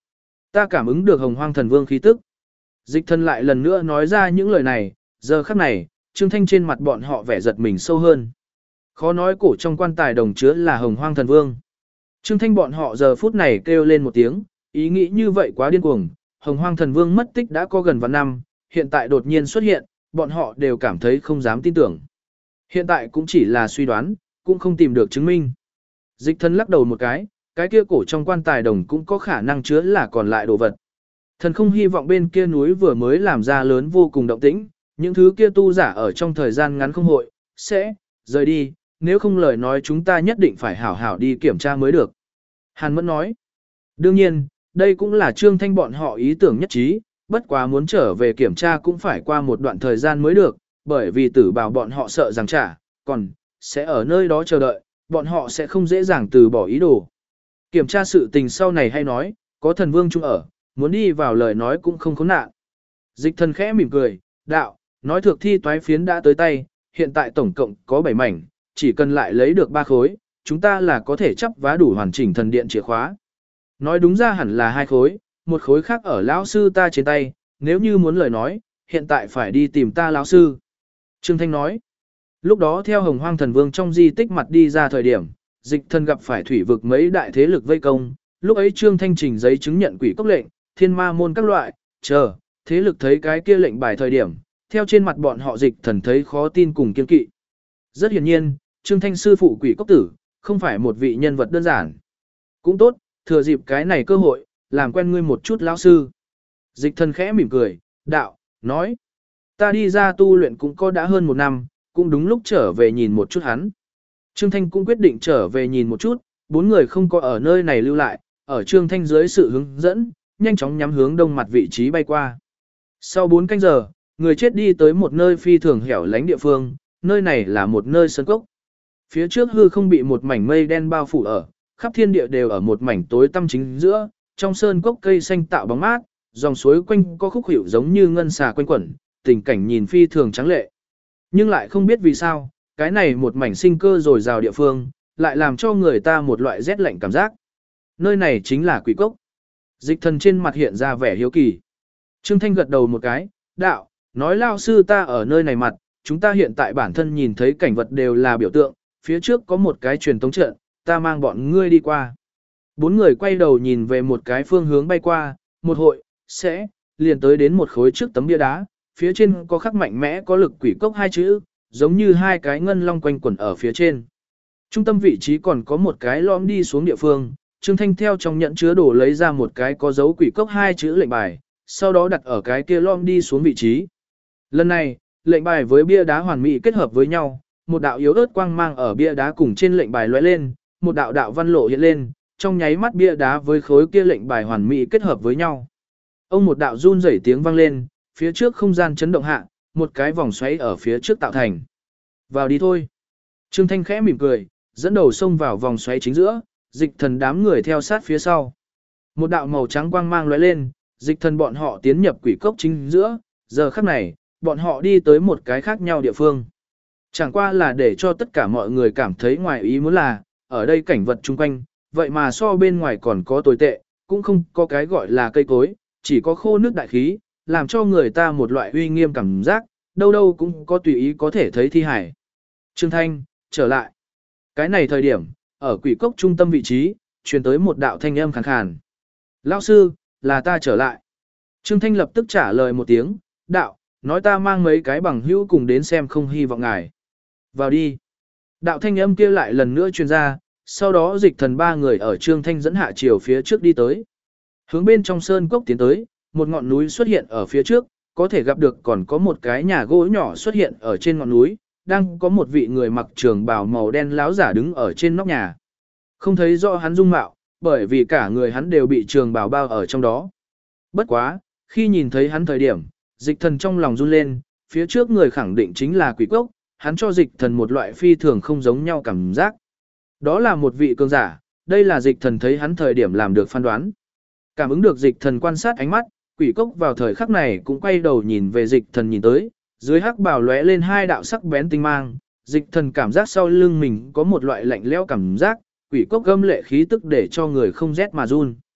Ta cảm ứng được Hồng Hoang Thần Vương khí tức. Dịch thần lại lần nữa nói ra những lời này, giờ khắc này, Trương Thanh trên mặt bọn họ vẻ giật mình sâu hơn. Khó nói cổ trong quan tài đồng chứa là Hồng Hoang Thần Vương. Trương Thanh bọn họ giờ phút này kêu lên một tiếng, ý nghĩ như vậy quá điên cuồng, Hồng Hoang Thần Vương mất tích đã có gần vạn năm, hiện tại đột nhiên xuất hiện, bọn họ đều cảm thấy không dám tin tưởng. Hiện tại cũng chỉ là suy đoán, cũng không tìm được chứng minh. Dịch thần lắc đầu một cái kia cổ trong quan tài đồng cũng có khả năng chứa là còn lại đồ vật. Thần không hy vọng bên kia núi vừa mới làm ra lớn vô cùng động tĩnh, những thứ kia tu giả ở trong thời gian ngắn không hội, sẽ rời đi, nếu không lời nói chúng ta nhất định phải hảo hảo đi kiểm tra mới được. Hàn Mẫn nói, đương nhiên, đây cũng là Trương Thanh bọn họ ý tưởng nhất trí, bất quá muốn trở về kiểm tra cũng phải qua một đoạn thời gian mới được, bởi vì tử bảo bọn họ sợ rằng trả, còn sẽ ở nơi đó chờ đợi, bọn họ sẽ không dễ dàng từ bỏ ý đồ. Kiểm tra sự tình sau này hay nói, có thần vương chung ở, muốn đi vào lời nói cũng không khốn nạn. Dịch thần khẽ mỉm cười, đạo, nói thược thi toái phiến đã tới tay, hiện tại tổng cộng có 7 mảnh, chỉ cần lại lấy được 3 khối, chúng ta là có thể chấp vá đủ hoàn chỉnh thần điện chìa khóa. Nói đúng ra hẳn là 2 khối, một khối khác ở lão sư ta trên tay, nếu như muốn lời nói, hiện tại phải đi tìm ta lão sư. Trương Thanh nói, lúc đó theo Hồng Hoang Thần Vương trong di tích mặt đi ra thời điểm, dịch thần gặp phải thủy vực mấy đại thế lực vây công, lúc ấy Trương Thanh trình giấy chứng nhận quỷ cốc lệnh, thiên ma môn các loại, chờ, thế lực thấy cái kia lệnh bài thời điểm, theo trên mặt bọn họ dịch thần thấy khó tin cùng kiên kỵ. Rất hiển nhiên, Trương Thanh sư phụ quỷ cốc tử, không phải một vị nhân vật đơn giản. Cũng tốt, thừa dịp cái này cơ hội, làm quen ngươi một chút lão sư. Dịch thần khẽ mỉm cười, đạo, nói, ta đi ra tu luyện cũng có đã hơn 1 năm, cũng đúng lúc trở về nhìn một chút hắn. Trương Thanh cũng quyết định trở về nhìn một chút, 4 người không có ở nơi này lưu lại, ở Trương Thanh dưới sự hướng dẫn, nhanh chóng nhắm hướng đông mặt vị trí bay qua. Sau 4 canh giờ, người chết đi tới một nơi phi thường hẻo lánh địa phương, nơi này là một nơi sơn cốc. Phía trước hư không bị một mảnh mây đen bao phủ ở, khắp thiên địa đều ở một mảnh tối tăm chính giữa, trong sơn cốc cây xanh tạo bóng mát, dòng suối quanh có khúc hiệu giống như ngân xà quanh quẩn, tình cảnh nhìn phi thường trắng lệ. Nhưng lại không biết vì sao, cái này một mảnh sinh cơ dồi dào địa phương, lại làm cho người ta một loại rét lạnh cảm giác. Nơi này chính là quỷ cốc. Dịch thần trên mặt hiện ra vẻ hiếu kỳ. Trương Thanh gật đầu một cái, đạo, nói lao sư ta ở nơi này mặt, chúng ta hiện tại bản thân nhìn thấy cảnh vật đều là biểu tượng, phía trước có một cái truyền tống trận, ta mang bọn ngươi đi qua. 4 người quay đầu nhìn về một cái phương hướng bay qua, một hội, sẽ, liền tới đến một khối trước tấm bia đá, phía trên có khắc mạnh mẽ có lực quỷ cốc 2 chữ, giống như 2 cái ngân long quanh quẩn ở phía trên. Trung tâm vị trí còn có một cái lõm đi xuống địa phương, Trương Thanh theo trong nhẫn chứa đồ lấy ra một cái có dấu quỷ cốc 2 chữ lệnh bài, sau đó đặt ở cái kia lõm đi xuống vị trí. Lần này, lệnh bài với bia đá hoàn mỹ kết hợp với nhau, một đạo yếu ớt quang mang ở bia đá cùng trên lệnh bài lóe lên, một đạo đạo văn lộ hiện lên, trong nháy mắt bia đá với khối kia lệnh bài hoàn mỹ kết hợp với nhau. Ông một đạo run rẩy tiếng vang lên, phía trước không gian chấn động hạ, một cái vòng xoáy ở phía trước tạo thành. Vào đi thôi. Trương Thanh khẽ mỉm cười, dẫn đầu xông vào vòng xoáy chính giữa, dịch thần đám người theo sát phía sau. Một đạo màu trắng quang mang lóe lên, dịch thần bọn họ tiến nhập quỷ cốc chính giữa, giờ khắc này, bọn họ đi tới một cái khác nhau địa phương. Chẳng qua là để cho tất cả mọi người cảm thấy ngoài ý muốn là, ở đây cảnh vật chung quanh, vậy mà so bên ngoài còn có tồi tệ, cũng không có cái gọi là cây cối, chỉ có khô nước đại khí, làm cho người ta một loại uy nghiêm cảm giác, đâu đâu cũng có tùy ý có thể thấy thi hải. Trương Thanh, trở lại. Cái này thời điểm, ở quỷ cốc trung tâm vị trí, truyền tới một đạo thanh âm khàn khàn. Lão sư, là ta trở lại. Trương Thanh lập tức trả lời một tiếng, đạo, nói ta mang mấy cái bằng hữu cùng đến xem không hy vọng ngài. Vào đi. Đạo thanh âm kia lại lần nữa truyền ra, sau đó dịch thần 3 người ở Trương Thanh dẫn hạ chiều phía trước đi tới. Hướng bên trong sơn cốc tiến tới, một ngọn núi xuất hiện ở phía trước, có thể gặp được còn có một cái nhà gỗ nhỏ xuất hiện ở trên ngọn núi, đang có một vị người mặc trường bào màu đen láo giả đứng ở trên nóc nhà. Không thấy rõ hắn dung mạo, bởi vì cả người hắn đều bị trường bào bao ở trong đó. Bất quá, khi nhìn thấy hắn thời điểm, dịch thần trong lòng run lên, phía trước người khẳng định chính là quỷ cốc, hắn cho dịch thần một loại phi thường không giống nhau cảm giác. Đó là một vị cường giả, đây là dịch thần thấy hắn thời điểm làm được phán đoán. Cảm ứng được dịch thần quan sát ánh mắt, quỷ cốc vào thời khắc này cũng quay đầu nhìn về dịch thần nhìn tới, dưới hắc bào lóe lên 2 đạo sắc bén tinh mang, dịch thần cảm giác sau lưng mình có một loại lạnh lẽo cảm giác, quỷ cốc gâm lệ khí tức để cho người không rét mà run.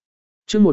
Chương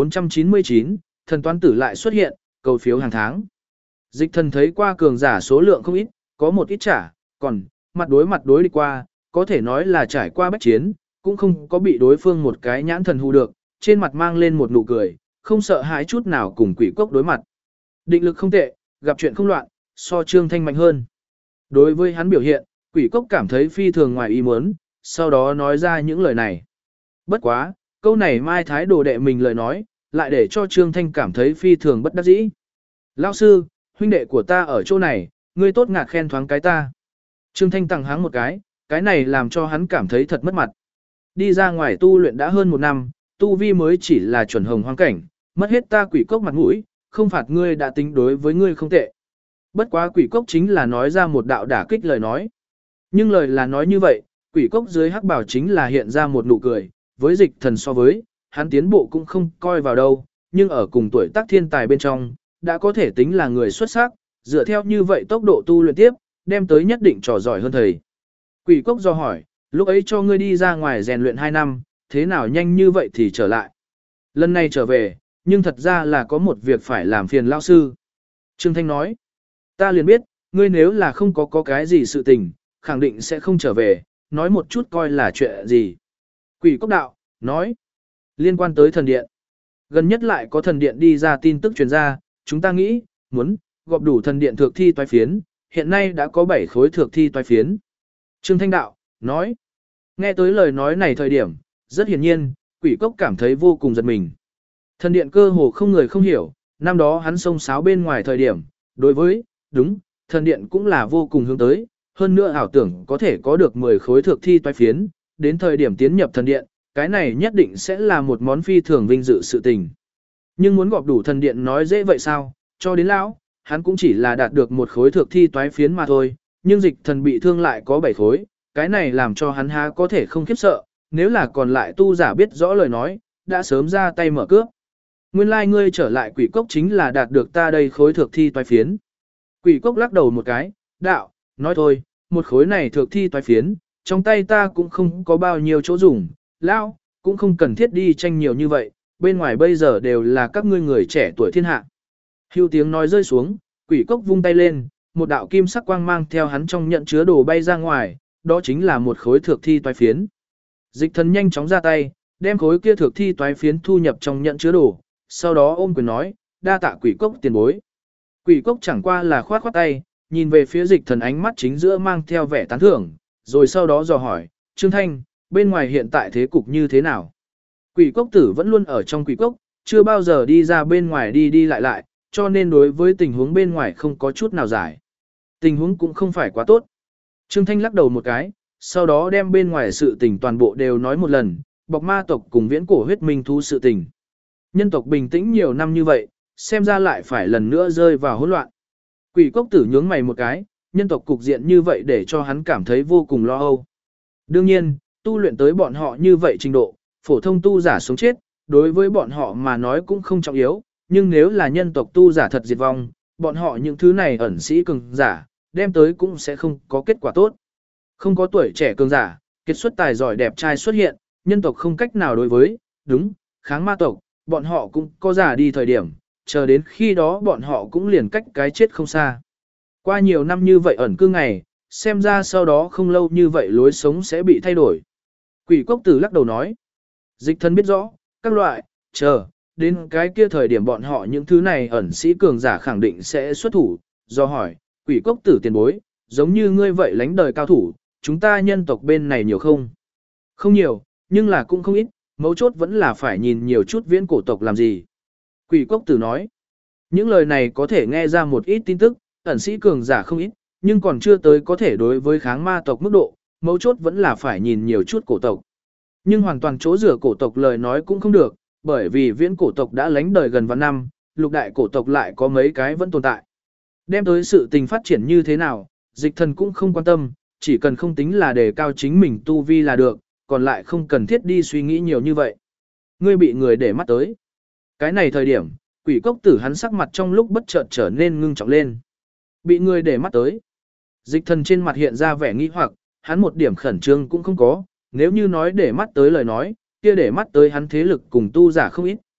1499, thần toán tử lại xuất hiện, cầu phiếu hàng tháng. Dịch thần thấy qua cường giả số lượng không ít, có một ít trả, còn mặt đối đi qua, có thể nói là trải qua bách chiến, cũng không có bị đối phương một cái nhãn thần hù được, trên mặt mang lên một nụ cười, không sợ hãi chút nào cùng quỷ cốc đối mặt. Định lực không tệ, gặp chuyện không loạn, so Trương Thanh mạnh hơn. Đối với hắn biểu hiện, quỷ cốc cảm thấy phi thường ngoài ý muốn, sau đó nói ra những lời này. Bất quá, câu này mai thái đồ đệ mình lời nói, lại để cho Trương Thanh cảm thấy phi thường bất đắc dĩ. Lão sư, huynh đệ của ta ở chỗ này, ngươi tốt ngạc khen thoáng cái ta. Trương Thanh tặng hắn một cái này làm cho hắn cảm thấy thật mất mặt. Đi ra ngoài tu luyện đã hơn 1 năm, tu vi mới chỉ là chuẩn hồng hoang cảnh, mất hết ta quỷ cốc mặt mũi, không phạt ngươi đã tính đối với ngươi không tệ. Bất quá quỷ cốc chính là nói ra một đạo đả kích lời nói. Nhưng lời là nói như vậy, quỷ cốc dưới hắc bảo chính là hiện ra một nụ cười, với dịch thần so với, hắn tiến bộ cũng không coi vào đâu, nhưng ở cùng tuổi tác thiên tài bên trong, đã có thể tính là người xuất sắc, dựa theo như vậy tốc độ tu luyện tiếp, đem tới nhất định trò giỏi hơn thầy. Quỷ cốc do hỏi, lúc ấy cho ngươi đi ra ngoài rèn luyện 2 năm, thế nào nhanh như vậy thì trở lại. Lần này trở về, nhưng thật ra là có một việc phải làm phiền lão sư. Trương Thanh nói, ta liền biết, ngươi nếu là không có cái gì sự tình, khẳng định sẽ không trở về, nói một chút coi là chuyện gì. Quỷ cốc đạo, nói, liên quan tới thần điện. Gần nhất lại có thần điện đi ra tin tức truyền ra, chúng ta nghĩ, muốn, gọp đủ thần điện thượng thi toái phiến, hiện nay đã có 7 khối thượng thi toái phiến. Trương Thanh đạo, nói, nghe tới lời nói này thời điểm, rất hiển nhiên, quỷ cốc cảm thấy vô cùng giật mình. Thần điện cơ hồ không người không hiểu, năm đó hắn xông xáo bên ngoài thời điểm, đối với, đúng, thần điện cũng là vô cùng hướng tới, hơn nữa ảo tưởng có thể có được 10 khối thượng thi toái phiến, đến thời điểm tiến nhập thần điện, cái này nhất định sẽ là một món phi thường vinh dự sự tình. Nhưng muốn gọp đủ thần điện nói dễ vậy sao, cho đến lão, hắn cũng chỉ là đạt được 1 khối thượng thi toái phiến mà thôi, nhưng dịch thần bị thương lại có 7 khối, cái này làm cho hắn há có thể không khiếp sợ, nếu là còn lại tu giả biết rõ lời nói, đã sớm ra tay mở cướp. Nguyên lai ngươi trở lại quỷ cốc chính là đạt được ta đây khối thượng thi toái phiến. Quỷ cốc lắc đầu một cái, đạo, nói thôi, 1 khối này thượng thi toái phiến, trong tay ta cũng không có bao nhiêu chỗ dùng, lão, cũng không cần thiết đi tranh nhiều như vậy, bên ngoài bây giờ đều là các ngươi người trẻ tuổi thiên hạ. Hưu tiếng nói rơi xuống, quỷ cốc vung tay lên, một đạo kim sắc quang mang theo hắn trong nhận chứa đồ bay ra ngoài, đó chính là 1 khối thược thi toái phiến. Dịch thần nhanh chóng ra tay, đem khối kia thược thi toái phiến thu nhập trong nhận chứa đồ, sau đó ôm quyền nói, đa tạ quỷ cốc tiền bối. Quỷ cốc chẳng qua là khoát khoát tay, nhìn về phía dịch thần ánh mắt chính giữa mang theo vẻ tán thưởng, rồi sau đó dò hỏi, Trương Thanh, bên ngoài hiện tại thế cục như thế nào? Quỷ cốc tử vẫn luôn ở trong quỷ cốc, chưa bao giờ đi ra bên ngoài đi đi lại lại, cho nên đối với tình huống bên ngoài không có chút nào giải. Tình huống cũng không phải quá tốt. Trương Thanh lắc đầu một cái, sau đó đem bên ngoài sự tình toàn bộ đều nói một lần, bọc ma tộc cùng viễn cổ huyết minh thú sự tình. Nhân tộc bình tĩnh nhiều năm như vậy, xem ra lại phải lần nữa rơi vào hỗn loạn. Quỷ cốc tử nhướng mày một cái, nhân tộc cục diện như vậy để cho hắn cảm thấy vô cùng lo âu. Đương nhiên, tu luyện tới bọn họ như vậy trình độ, phổ thông tu giả sống chết, đối với bọn họ mà nói cũng không trọng yếu, nhưng nếu là nhân tộc tu giả thật diệt vong, bọn họ những thứ này ẩn sĩ cường giả, đem tới cũng sẽ không có kết quả tốt. Không có tuổi trẻ cường giả, kiệt xuất tài giỏi đẹp trai xuất hiện, nhân tộc không cách nào đối với, đúng, kháng ma tộc, bọn họ cũng có giả đi thời điểm, chờ đến khi đó bọn họ cũng liền cách cái chết không xa. Qua nhiều năm như vậy ẩn cư ngày, xem ra sau đó không lâu như vậy lối sống sẽ bị thay đổi. Quỷ cốc tử lắc đầu nói, dịch thân biết rõ, các loại, chờ, đến cái kia thời điểm bọn họ những thứ này ẩn sĩ cường giả khẳng định sẽ xuất thủ, do hỏi, quỷ cốc tử tiền bối, giống như ngươi vậy lánh đời cao thủ, chúng ta nhân tộc bên này nhiều không? Không nhiều, nhưng là cũng không ít, mấu chốt vẫn là phải nhìn nhiều chút viễn cổ tộc làm gì. Quỷ cốc tử nói, những lời này có thể nghe ra một ít tin tức, ẩn sĩ cường giả không ít, nhưng còn chưa tới có thể đối với kháng ma tộc mức độ, mấu chốt vẫn là phải nhìn nhiều chút cổ tộc. Nhưng hoàn toàn chỗ rửa cổ tộc lời nói cũng không được, bởi vì viễn cổ tộc đã lánh đời gần vạn năm, lục đại cổ tộc lại có mấy cái vẫn tồn tại. Đem tới sự tình phát triển như thế nào, dịch thần cũng không quan tâm, chỉ cần không tính là đề cao chính mình tu vi là được, còn lại không cần thiết đi suy nghĩ nhiều như vậy. Ngươi bị người để mắt tới. Cái này thời điểm, quỷ cốc tử hắn sắc mặt trong lúc bất chợt trở nên ngưng trọng lên. Bị người để mắt tới. Dịch thần trên mặt hiện ra vẻ nghi hoặc, hắn một điểm khẩn trương cũng không có, nếu như nói để mắt tới lời nói, kia để mắt tới hắn thế lực cùng tu giả không ít,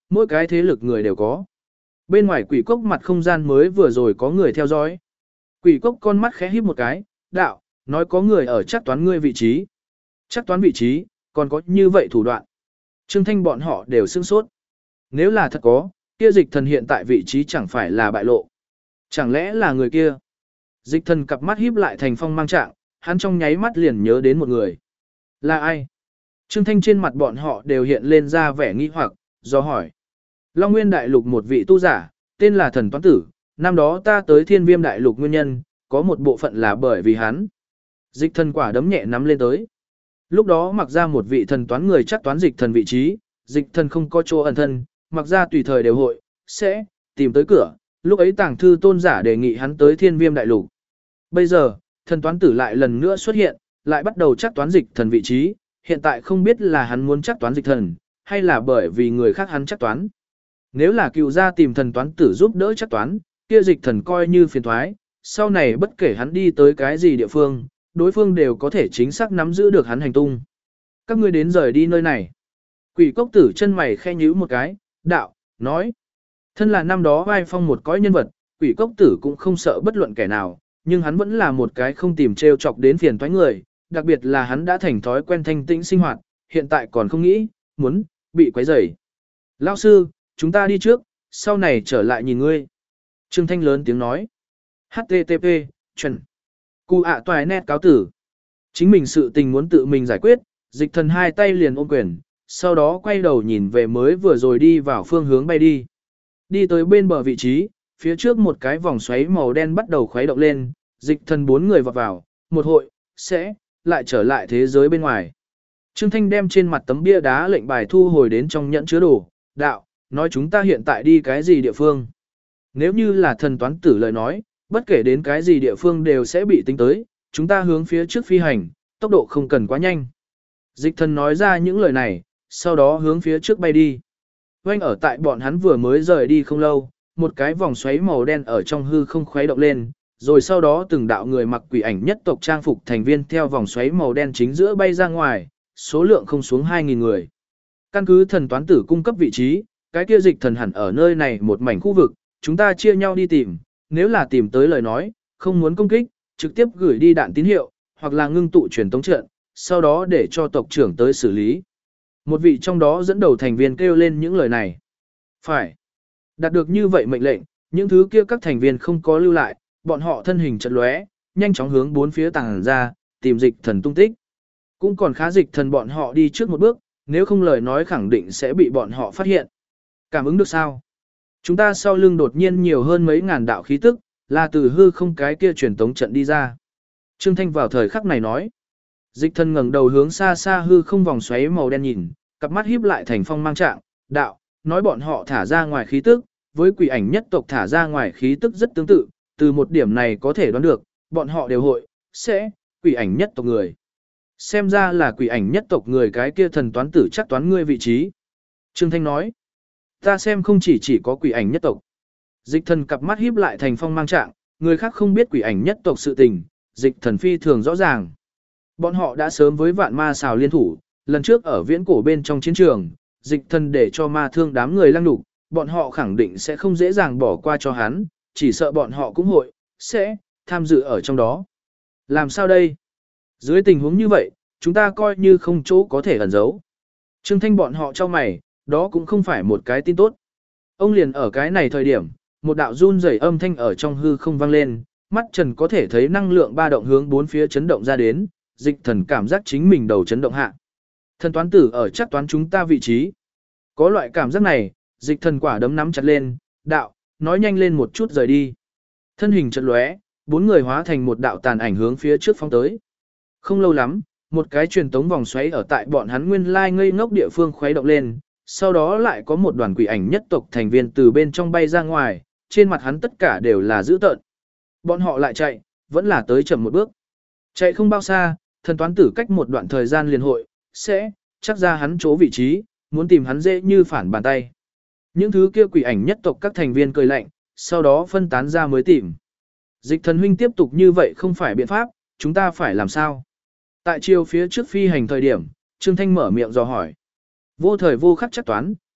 mỗi cái thế lực người đều có. Bên ngoài quỷ cốc mặt không gian mới vừa rồi có người theo dõi. Quỷ cốc con mắt khẽ híp một cái, đạo, nói có người ở chắc toán ngươi vị trí. Chắc toán vị trí, còn có như vậy thủ đoạn. Trương Thanh bọn họ đều sửng sốt. Nếu là thật có, kia dịch thần hiện tại vị trí chẳng phải là bại lộ. Chẳng lẽ là người kia? Dịch thần cặp mắt híp lại thành phong mang trạng, hắn trong nháy mắt liền nhớ đến một người. Là ai? Trương Thanh trên mặt bọn họ đều hiện lên ra vẻ nghi hoặc, do hỏi. Long Nguyên Đại Lục một vị tu giả, tên là Thần Toán Tử, năm đó ta tới Thiên Viêm Đại Lục nguyên nhân, có một bộ phận là bởi vì hắn. Dịch thần quả đấm nhẹ nắm lên tới. Lúc đó mặc ra một vị thần toán người chắc toán dịch thần vị trí, dịch thần không có chỗ ẩn thân, mặc ra tùy thời đều hội, sẽ tìm tới cửa, lúc ấy tàng thư tôn giả đề nghị hắn tới Thiên Viêm Đại Lục. Bây giờ, thần toán tử lại lần nữa xuất hiện, lại bắt đầu chắc toán dịch thần vị trí, hiện tại không biết là hắn muốn chắc toán dịch thần, hay là bởi vì người khác hắn chắc toán. Nếu là cựu gia tìm thần toán tử giúp đỡ chắc toán, kia dịch thần coi như phiền thoái, sau này bất kể hắn đi tới cái gì địa phương, đối phương đều có thể chính xác nắm giữ được hắn hành tung. Các ngươi đến rời đi nơi này. Quỷ cốc tử chân mày khe nhíu một cái, đạo, nói. Thân là năm đó vai phong một cõi nhân vật, quỷ cốc tử cũng không sợ bất luận kẻ nào, nhưng hắn vẫn là một cái không tìm trêu chọc đến phiền toái người, đặc biệt là hắn đã thành thói quen thanh tĩnh sinh hoạt, hiện tại còn không nghĩ, muốn, bị quấy rầy. Lão sư, chúng ta đi trước, sau này trở lại nhìn ngươi. Trương Thanh lớn tiếng nói. HTTP, chuẩn. Cụ ạ toài nét cáo tử. Chính mình sự tình muốn tự mình giải quyết, dịch thần hai tay liền ôm quyền, sau đó quay đầu nhìn về mới vừa rồi đi vào phương hướng bay đi. Đi tới bên bờ vị trí, phía trước một cái vòng xoáy màu đen bắt đầu khuấy động lên, dịch thần bốn người vọt vào, một hội, sẽ, lại trở lại thế giới bên ngoài. Trương Thanh đem trên mặt tấm bia đá lệnh bài thu hồi đến trong nhẫn chứa đồ, đạo, nói chúng ta hiện tại đi cái gì địa phương. Nếu như là thần toán tử lời nói, bất kể đến cái gì địa phương đều sẽ bị tính tới, chúng ta hướng phía trước phi hành, tốc độ không cần quá nhanh. Dịch thần nói ra những lời này, sau đó hướng phía trước bay đi. Quanh ở tại bọn hắn vừa mới rời đi không lâu, một cái vòng xoáy màu đen ở trong hư không khuấy động lên, rồi sau đó từng đạo người mặc quỷ ảnh nhất tộc trang phục thành viên theo vòng xoáy màu đen chính giữa bay ra ngoài, số lượng không xuống 2.000 người. Căn cứ thần toán tử cung cấp vị trí, cái kia dịch thần hẳn ở nơi này một mảnh khu vực, chúng ta chia nhau đi tìm, nếu là tìm tới lời nói, không muốn công kích, trực tiếp gửi đi đạn tín hiệu, hoặc là ngưng tụ truyền tống trận, sau đó để cho tộc trưởng tới xử lý. Một vị trong đó dẫn đầu thành viên kêu lên những lời này. Phải. Đạt được như vậy mệnh lệnh, những thứ kia các thành viên không có lưu lại, bọn họ thân hình chật lóe, nhanh chóng hướng bốn phía tàng ra, tìm dịch thần tung tích. Cũng còn khá dịch thần bọn họ đi trước một bước, nếu không lời nói khẳng định sẽ bị bọn họ phát hiện. Cảm ứng được sao? Chúng ta sau lưng đột nhiên nhiều hơn mấy ngàn đạo khí tức, là từ hư không cái kia truyền tống trận đi ra. Trương Thanh vào thời khắc này nói. Dịch thần ngẩng đầu hướng xa xa hư không vòng xoáy màu đen nhìn, cặp mắt híp lại thành phong mang trạng, đạo, nói bọn họ thả ra ngoài khí tức, với quỷ ảnh nhất tộc thả ra ngoài khí tức rất tương tự, từ một điểm này có thể đoán được, bọn họ đều hội, sẽ, quỷ ảnh nhất tộc người. Xem ra là quỷ ảnh nhất tộc người cái kia thần toán tử chắc toán ngươi vị trí. Trương Thanh nói, ta xem không chỉ có quỷ ảnh nhất tộc. Dịch thần cặp mắt híp lại thành phong mang trạng, người khác không biết quỷ ảnh nhất tộc sự tình, dịch thần phi thường rõ ràng. Bọn họ đã sớm với vạn ma xào liên thủ, lần trước ở viễn cổ bên trong chiến trường, dịch thần để cho ma thương đám người lăng đục, bọn họ khẳng định sẽ không dễ dàng bỏ qua cho hắn, chỉ sợ bọn họ cũng hội, sẽ, tham dự ở trong đó. Làm sao đây? Dưới tình huống như vậy, chúng ta coi như không chỗ có thể ẩn giấu. Trương Thanh bọn họ cho mày, đó cũng không phải một cái tin tốt. Ông liền ở cái này thời điểm, một đạo run rẩy âm thanh ở trong hư không vang lên, mắt trần có thể thấy năng lượng ba động hướng bốn phía chấn động ra đến, dịch thần cảm giác chính mình đầu chấn động hạ. Thần toán tử ở chắc toán chúng ta vị trí. Có loại cảm giác này, dịch thần quả đấm nắm chặt lên, đạo, nói nhanh lên một chút rời đi. Thân hình chợt lóe, bốn người hóa thành một đạo tàn ảnh hướng phía trước phóng tới. Không lâu lắm, một cái truyền tống vòng xoáy ở tại bọn hắn nguyên lai ngây ngốc địa phương khuấy động lên, sau đó lại có một đoàn quỷ ảnh nhất tộc thành viên từ bên trong bay ra ngoài, trên mặt hắn tất cả đều là dữ tợn. Bọn họ lại chạy, vẫn là tới chậm một bước. Chạy không bao xa, thần toán tử cách một đoạn thời gian liền hội, sẽ, chắc ra hắn chỗ vị trí, muốn tìm hắn dễ như phản bàn tay. Những thứ kia quỷ ảnh nhất tộc các thành viên cười lạnh, sau đó phân tán ra mới tìm. Dịch thần huynh tiếp tục như vậy không phải biện pháp, chúng ta phải làm sao? Tại chiều phía trước phi hành thời điểm, Trương Thanh mở miệng dò hỏi. Vô thời vô khắc chắc toán,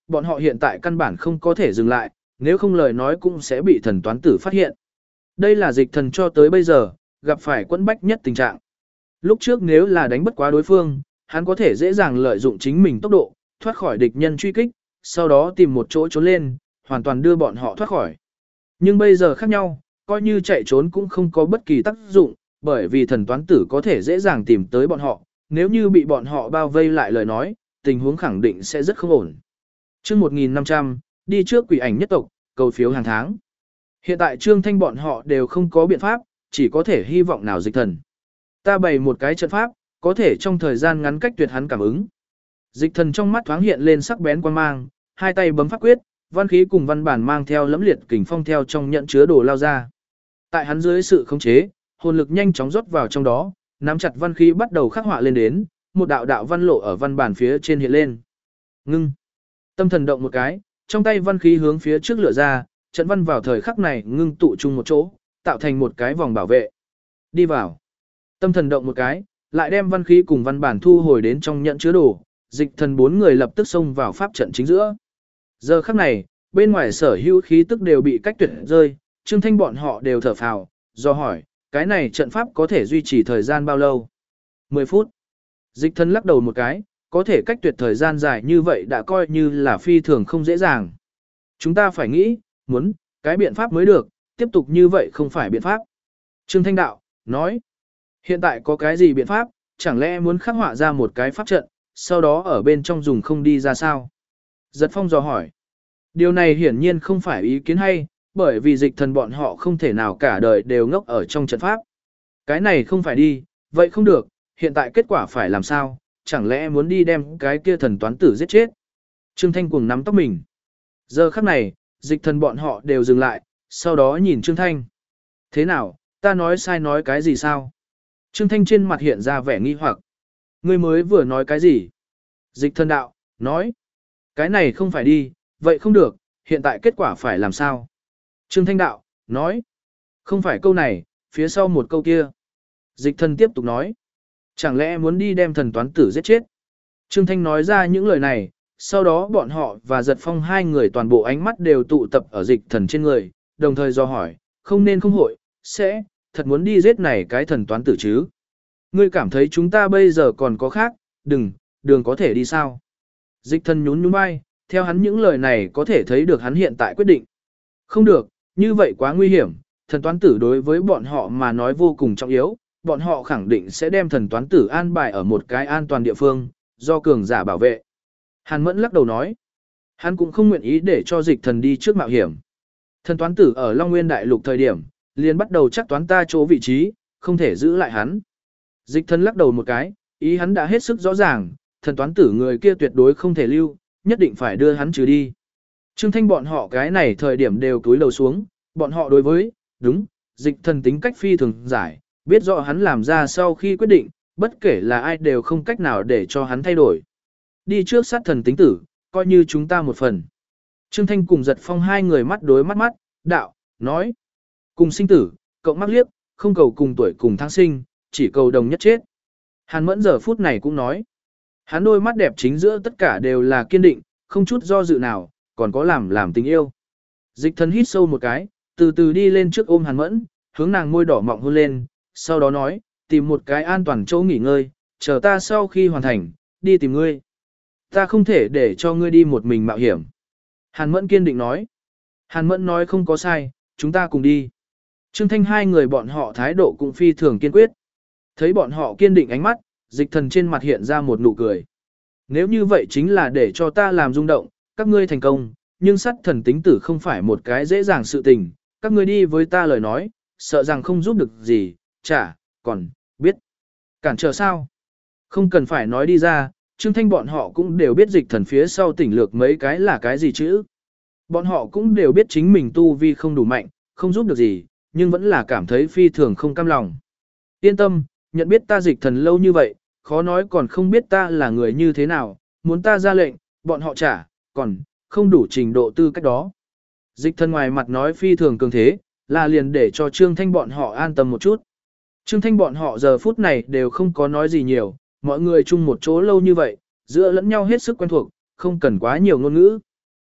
bọn họ hiện tại căn bản không có thể dừng lại, nếu không lời nói cũng sẽ bị thần toán tử phát hiện. Đây là dịch thần cho tới bây giờ, gặp phải quẫn bách nhất tình trạng. Lúc trước nếu là đánh bất quá đối phương, hắn có thể dễ dàng lợi dụng chính mình tốc độ, thoát khỏi địch nhân truy kích, sau đó tìm một chỗ trốn lên, hoàn toàn đưa bọn họ thoát khỏi. Nhưng bây giờ khác nhau, coi như chạy trốn cũng không có bất kỳ tác dụng, bởi vì thần toán tử có thể dễ dàng tìm tới bọn họ, nếu như bị bọn họ bao vây lại lời nói, tình huống khẳng định sẽ rất không ổn. Chương 1500, đi trước quỷ ảnh nhất tộc, cầu phiếu hàng tháng. Hiện tại Trương Thanh bọn họ đều không có biện pháp, chỉ có thể hy vọng nào dịch thần. Ta bày một cái trận pháp, có thể trong thời gian ngắn cách tuyệt hắn cảm ứng. Dịch thần trong mắt thoáng hiện lên sắc bén quan mang, hai tay bấm pháp quyết, văn khí cùng văn bản mang theo lẫm liệt kình phong theo trong nhận chứa đồ lao ra. Tại hắn dưới sự khống chế, hồn lực nhanh chóng rót vào trong đó, nắm chặt văn khí bắt đầu khắc họa lên đến, một đạo đạo văn lộ ở văn bản phía trên hiện lên. Ngưng. Tâm thần động một cái, trong tay văn khí hướng phía trước lựa ra, trận văn vào thời khắc này ngưng tụ chung một chỗ, tạo thành một cái vòng bảo vệ. Đi vào. Tâm thần động một cái, lại đem văn khí cùng văn bản thu hồi đến trong nhận chứa đồ, dịch thần 4 người lập tức xông vào pháp trận chính giữa. Giờ khắc này, bên ngoài sở hữu khí tức đều bị cách tuyệt rơi, Trương Thanh bọn họ đều thở phào, do hỏi, cái này trận pháp có thể duy trì thời gian bao lâu? 10 phút. Dịch thần lắc đầu một cái, có thể cách tuyệt thời gian dài như vậy đã coi như là phi thường không dễ dàng. Chúng ta phải nghĩ, muốn, cái biện pháp mới được, tiếp tục như vậy không phải biện pháp. Trương Thanh đạo, nói, hiện tại có cái gì biện pháp, chẳng lẽ muốn khắc họa ra một cái pháp trận, sau đó ở bên trong dùng không đi ra sao? Giật Phong dò hỏi. Điều này hiển nhiên không phải ý kiến hay, bởi vì dịch thần bọn họ không thể nào cả đời đều ngốc ở trong trận pháp. Cái này không phải đi, vậy không được, hiện tại kết quả phải làm sao, chẳng lẽ muốn đi đem cái kia thần toán tử giết chết? Trương Thanh cuồng nắm tóc mình. Giờ khắc này, dịch thần bọn họ đều dừng lại, sau đó nhìn Trương Thanh. Thế nào, ta nói sai nói cái gì sao? Trương Thanh trên mặt hiện ra vẻ nghi hoặc. Ngươi mới vừa nói cái gì? Dịch thần đạo, nói. Cái này không phải đi, vậy không được, hiện tại kết quả phải làm sao? Trương Thanh đạo, nói. Không phải câu này, phía sau một câu kia. Dịch thần tiếp tục nói. Chẳng lẽ muốn đi đem thần toán tử giết chết? Trương Thanh nói ra những lời này, sau đó bọn họ và Giật Phong hai người toàn bộ ánh mắt đều tụ tập ở dịch thần trên người, đồng thời do hỏi, không nên không hội, sẽ, thật muốn đi giết này cái thần toán tử chứ? Ngươi cảm thấy chúng ta bây giờ còn có khác, đường có thể đi sao? Dịch thần nhún nhún vai, theo hắn những lời này có thể thấy được hắn hiện tại quyết định. Không được, như vậy quá nguy hiểm, thần toán tử đối với bọn họ mà nói vô cùng trọng yếu, bọn họ khẳng định sẽ đem thần toán tử an bài ở một cái an toàn địa phương, do cường giả bảo vệ. Hàn Mẫn lắc đầu nói, hắn cũng không nguyện ý để cho dịch thần đi trước mạo hiểm. Thần toán tử ở Long Nguyên Đại Lục thời điểm, liền bắt đầu chắc toán ta chỗ vị trí, không thể giữ lại hắn. Dịch thần lắc đầu một cái, ý hắn đã hết sức rõ ràng, thần toán tử người kia tuyệt đối không thể lưu, nhất định phải đưa hắn trừ đi. Trương Thanh bọn họ cái này thời điểm đều cúi đầu xuống, bọn họ đối với, đúng, dịch thần tính cách phi thường giải, biết rõ hắn làm ra sau khi quyết định, bất kể là ai đều không cách nào để cho hắn thay đổi. Đi trước sát thần tính tử, coi như chúng ta một phần. Trương Thanh cùng Giật Phong hai người mắt đối mắt, đạo, nói. Cùng sinh tử, cộng mắc liếc, không cầu cùng tuổi cùng tháng sinh, chỉ cầu đồng nhất chết. Hàn Mẫn giờ phút này cũng nói. Hắn đôi mắt đẹp chính giữa tất cả đều là kiên định, không chút do dự nào, còn có làm tình yêu. Dịch thần hít sâu một cái, từ từ đi lên trước ôm Hàn Mẫn, hướng nàng môi đỏ mọng hôn lên, sau đó nói, tìm một cái an toàn chỗ nghỉ ngơi, chờ ta sau khi hoàn thành, đi tìm ngươi. Ta không thể để cho ngươi đi một mình mạo hiểm. Hàn Mẫn kiên định nói. Hàn Mẫn nói không có sai, chúng ta cùng đi. Trương Thanh hai người bọn họ thái độ cũng phi thường kiên quyết. Thấy bọn họ kiên định ánh mắt, dịch thần trên mặt hiện ra một nụ cười. Nếu như vậy chính là để cho ta làm rung động, các ngươi thành công, nhưng sát thần tính tử không phải một cái dễ dàng sự tình, các ngươi đi với ta lời nói, sợ rằng không giúp được gì, chả, còn, biết. Cản trở sao? Không cần phải nói đi ra, Trương Thanh bọn họ cũng đều biết dịch thần phía sau tỉnh lược mấy cái là cái gì chứ. Bọn họ cũng đều biết chính mình tu vi không đủ mạnh, không giúp được gì, nhưng vẫn là cảm thấy phi thường không cam lòng. Yên tâm, nhận biết ta dịch thần lâu như vậy, khó nói còn không biết ta là người như thế nào, muốn ta ra lệnh, bọn họ trả, còn, không đủ trình độ tư cách đó. Dịch thần ngoài mặt nói phi thường cường thế, là liền để cho Trương Thanh bọn họ an tâm một chút. Trương Thanh bọn họ giờ phút này đều không có nói gì nhiều, mọi người chung một chỗ lâu như vậy, giữa lẫn nhau hết sức quen thuộc, không cần quá nhiều ngôn ngữ.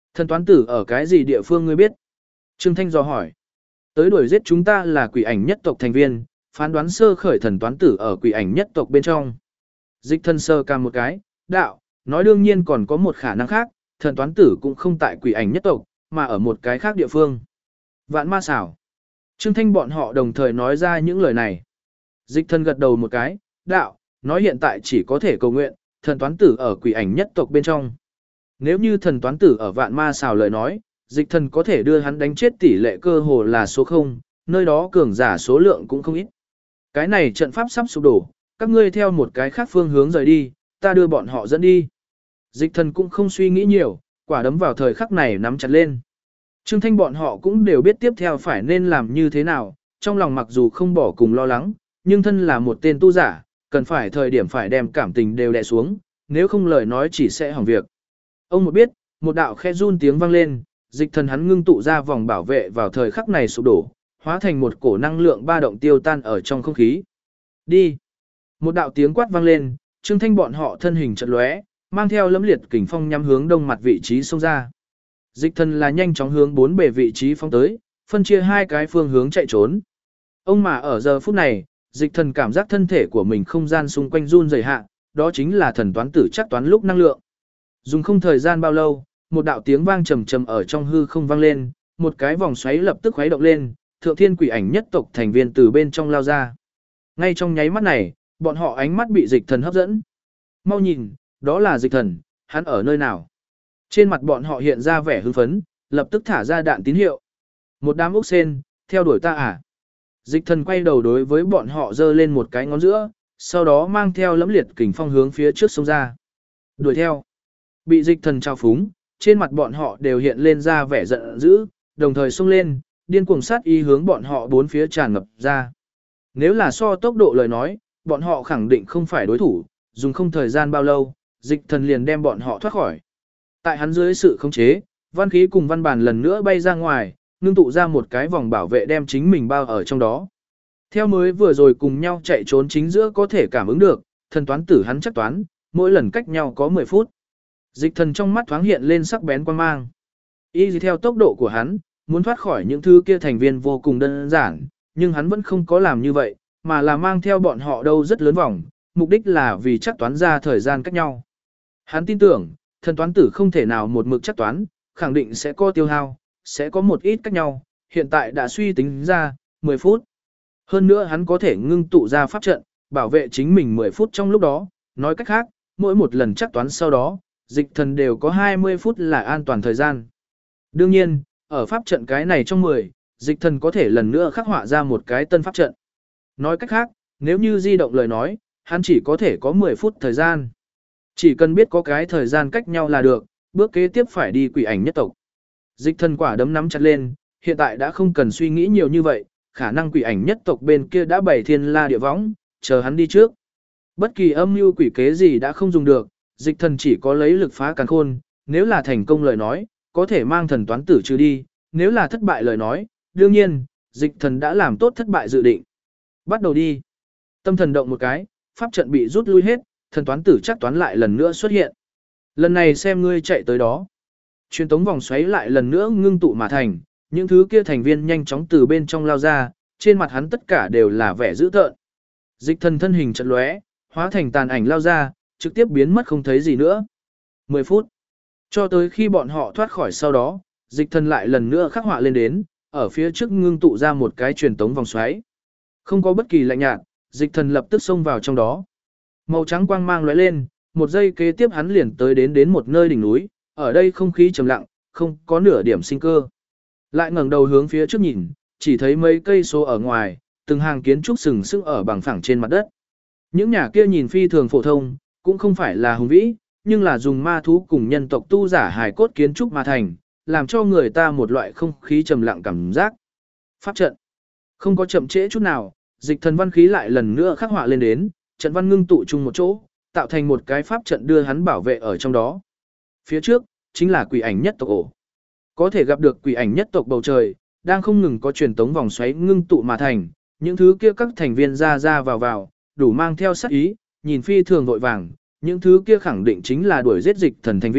Thần toán tử ở cái gì địa phương ngươi biết? Trương Thanh dò hỏi. Tới đuổi giết chúng ta là quỷ ảnh nhất tộc thành viên, phán đoán sơ khởi thần toán tử ở quỷ ảnh nhất tộc bên trong. Dịch thân sơ ca một cái, đạo, nói đương nhiên còn có một khả năng khác, thần toán tử cũng không tại quỷ ảnh nhất tộc, mà ở một cái khác địa phương. Vạn ma xảo. Trương Thanh bọn họ đồng thời nói ra những lời này. Dịch thân gật đầu một cái, đạo, nói hiện tại chỉ có thể cầu nguyện, thần toán tử ở quỷ ảnh nhất tộc bên trong. Nếu như thần toán tử ở vạn ma xảo lời nói, dịch thần có thể đưa hắn đánh chết tỷ lệ cơ hồ là số 0, nơi đó cường giả số lượng cũng không ít. Cái này trận pháp sắp sụp đổ, các ngươi theo một cái khác phương hướng rời đi, ta đưa bọn họ dẫn đi. Dịch thần cũng không suy nghĩ nhiều, quả đấm vào thời khắc này nắm chặt lên. Trương Thanh bọn họ cũng đều biết tiếp theo phải nên làm như thế nào, trong lòng mặc dù không bỏ cùng lo lắng, nhưng thân là một tên tu giả, cần phải thời điểm phải đem cảm tình đều đè xuống, nếu không lời nói chỉ sẽ hỏng việc. Ông một biết, một đạo khe run tiếng vang lên, dịch thần hắn ngưng tụ ra vòng bảo vệ vào thời khắc này sụp đổ, hóa thành một cổ năng lượng ba động tiêu tan ở trong không khí. Đi! Một đạo tiếng quát vang lên, Trương Thanh bọn họ thân hình chợt lóe, mang theo lẫm liệt kình phong nhắm hướng đông mặt vị trí xông ra. Dịch thần là nhanh chóng hướng bốn bề vị trí phóng tới, phân chia hai cái phương hướng chạy trốn. Ông mà ở giờ phút này, dịch thần cảm giác thân thể của mình không gian xung quanh run rẩy hạ, đó chính là thần toán tử chắc toán lúc năng lượng. Dùng không thời gian bao lâu, một đạo tiếng vang trầm trầm ở trong hư không vang lên, một cái vòng xoáy lập tức khuấy động lên, thượng thiên quỷ ảnh nhất tộc thành viên từ bên trong lao ra. Ngay trong nháy mắt này, bọn họ ánh mắt bị dịch thần hấp dẫn. Mau nhìn, đó là dịch thần, hắn ở nơi nào? Trên mặt bọn họ hiện ra vẻ hưng phấn, lập tức thả ra đạn tín hiệu. Một đám ốc sen, theo đuổi ta à? Dịch thần quay đầu đối với bọn họ giơ lên một cái ngón giữa, sau đó mang theo lẫm liệt kình phong hướng phía trước sông ra. Đuổi theo. Bị dịch thần trao phúng, trên mặt bọn họ đều hiện lên ra vẻ giận dữ, đồng thời xông lên, điên cuồng sát ý hướng bọn họ bốn phía tràn ngập ra. Nếu là so tốc độ lời nói, bọn họ khẳng định không phải đối thủ, dùng không thời gian bao lâu, dịch thần liền đem bọn họ thoát khỏi. Tại hắn dưới sự khống chế, văn khí cùng văn bản lần nữa bay ra ngoài, ngưng tụ ra một cái vòng bảo vệ đem chính mình bao ở trong đó. Theo mới vừa rồi cùng nhau chạy trốn chính giữa có thể cảm ứng được, thần toán tử hắn chắc toán, mỗi lần cách nhau có 10 phút. Dịch thần trong mắt thoáng hiện lên sắc bén quan mang. Y theo tốc độ của hắn, muốn thoát khỏi những thứ kia thành viên vô cùng đơn giản, nhưng hắn vẫn không có làm như vậy, mà là mang theo bọn họ đâu rất lớn vòng, mục đích là vì chắc toán ra thời gian cách nhau. Hắn tin tưởng, thần toán tử không thể nào một mực chắc toán, khẳng định sẽ có tiêu hao, sẽ có một ít cách nhau, hiện tại đã suy tính ra, 10 phút. Hơn nữa hắn có thể ngưng tụ ra pháp trận, bảo vệ chính mình 10 phút trong lúc đó, nói cách khác, mỗi một lần chắc toán sau đó, dịch thần đều có 20 phút là an toàn thời gian. Đương nhiên, ở pháp trận cái này trong 10, dịch thần có thể lần nữa khắc họa ra một cái tân pháp trận. Nói cách khác, nếu như di động lời nói, hắn chỉ có thể có 10 phút thời gian. Chỉ cần biết có cái thời gian cách nhau là được, bước kế tiếp phải đi quỷ ảnh nhất tộc. Dịch thần quả đấm nắm chặt lên, hiện tại đã không cần suy nghĩ nhiều như vậy, khả năng quỷ ảnh nhất tộc bên kia đã bày thiên la địa võng, chờ hắn đi trước. Bất kỳ âm mưu quỷ kế gì đã không dùng được, dịch thần chỉ có lấy lực phá càn khôn, nếu là thành công lời nói, có thể mang thần toán tử trừ đi, nếu là thất bại lời nói, đương nhiên, dịch thần đã làm tốt thất bại dự định. Bắt đầu đi. Tâm thần động một cái, pháp trận bị rút lui hết, thần toán tử chắc toán lại lần nữa xuất hiện. Lần này xem ngươi chạy tới đó. Truyền tống vòng xoáy lại lần nữa ngưng tụ mà thành, những thứ kia thành viên nhanh chóng từ bên trong lao ra, trên mặt hắn tất cả đều là vẻ dữ tợn. Dịch thần thân hình chợt lóe, hóa thành tàn ảnh lao ra, trực tiếp biến mất không thấy gì nữa. 10 phút. Cho tới khi bọn họ thoát khỏi sau đó, dịch thần lại lần nữa khắc họa lên đến, ở phía trước ngưng tụ ra một cái truyền tống vòng xoáy. Không có bất kỳ lạnh nhạt, dịch thần lập tức xông vào trong đó. Màu trắng quang mang lóe lên, một giây kế tiếp hắn liền tới đến một nơi đỉnh núi, ở đây không khí trầm lặng, không có nửa điểm sinh cơ. Lại ngẩng đầu hướng phía trước nhìn, chỉ thấy mấy cây số ở ngoài, từng hàng kiến trúc sừng sững ở bằng phẳng trên mặt đất. Những nhà kia nhìn phi thường phổ thông, cũng không phải là hùng vĩ, nhưng là dùng ma thú cùng nhân tộc tu giả hài cốt kiến trúc mà thành, làm cho người ta một loại không khí trầm lặng cảm giác. Pháp trận. Không có chậm trễ chút nào, dịch thần văn khí lại lần nữa khắc họa lên đến, trận văn ngưng tụ chung một chỗ, tạo thành một cái pháp trận đưa hắn bảo vệ ở trong đó. Phía trước, chính là quỷ ảnh nhất tộc ổ. Có thể gặp được quỷ ảnh nhất tộc bầu trời, đang không ngừng có truyền tống vòng xoáy ngưng tụ mà thành, những thứ kia các thành viên ra vào, đủ mang theo sát ý, nhìn phi thường vội vàng, những thứ kia khẳng định chính là đuổi giết dịch thần thành viên,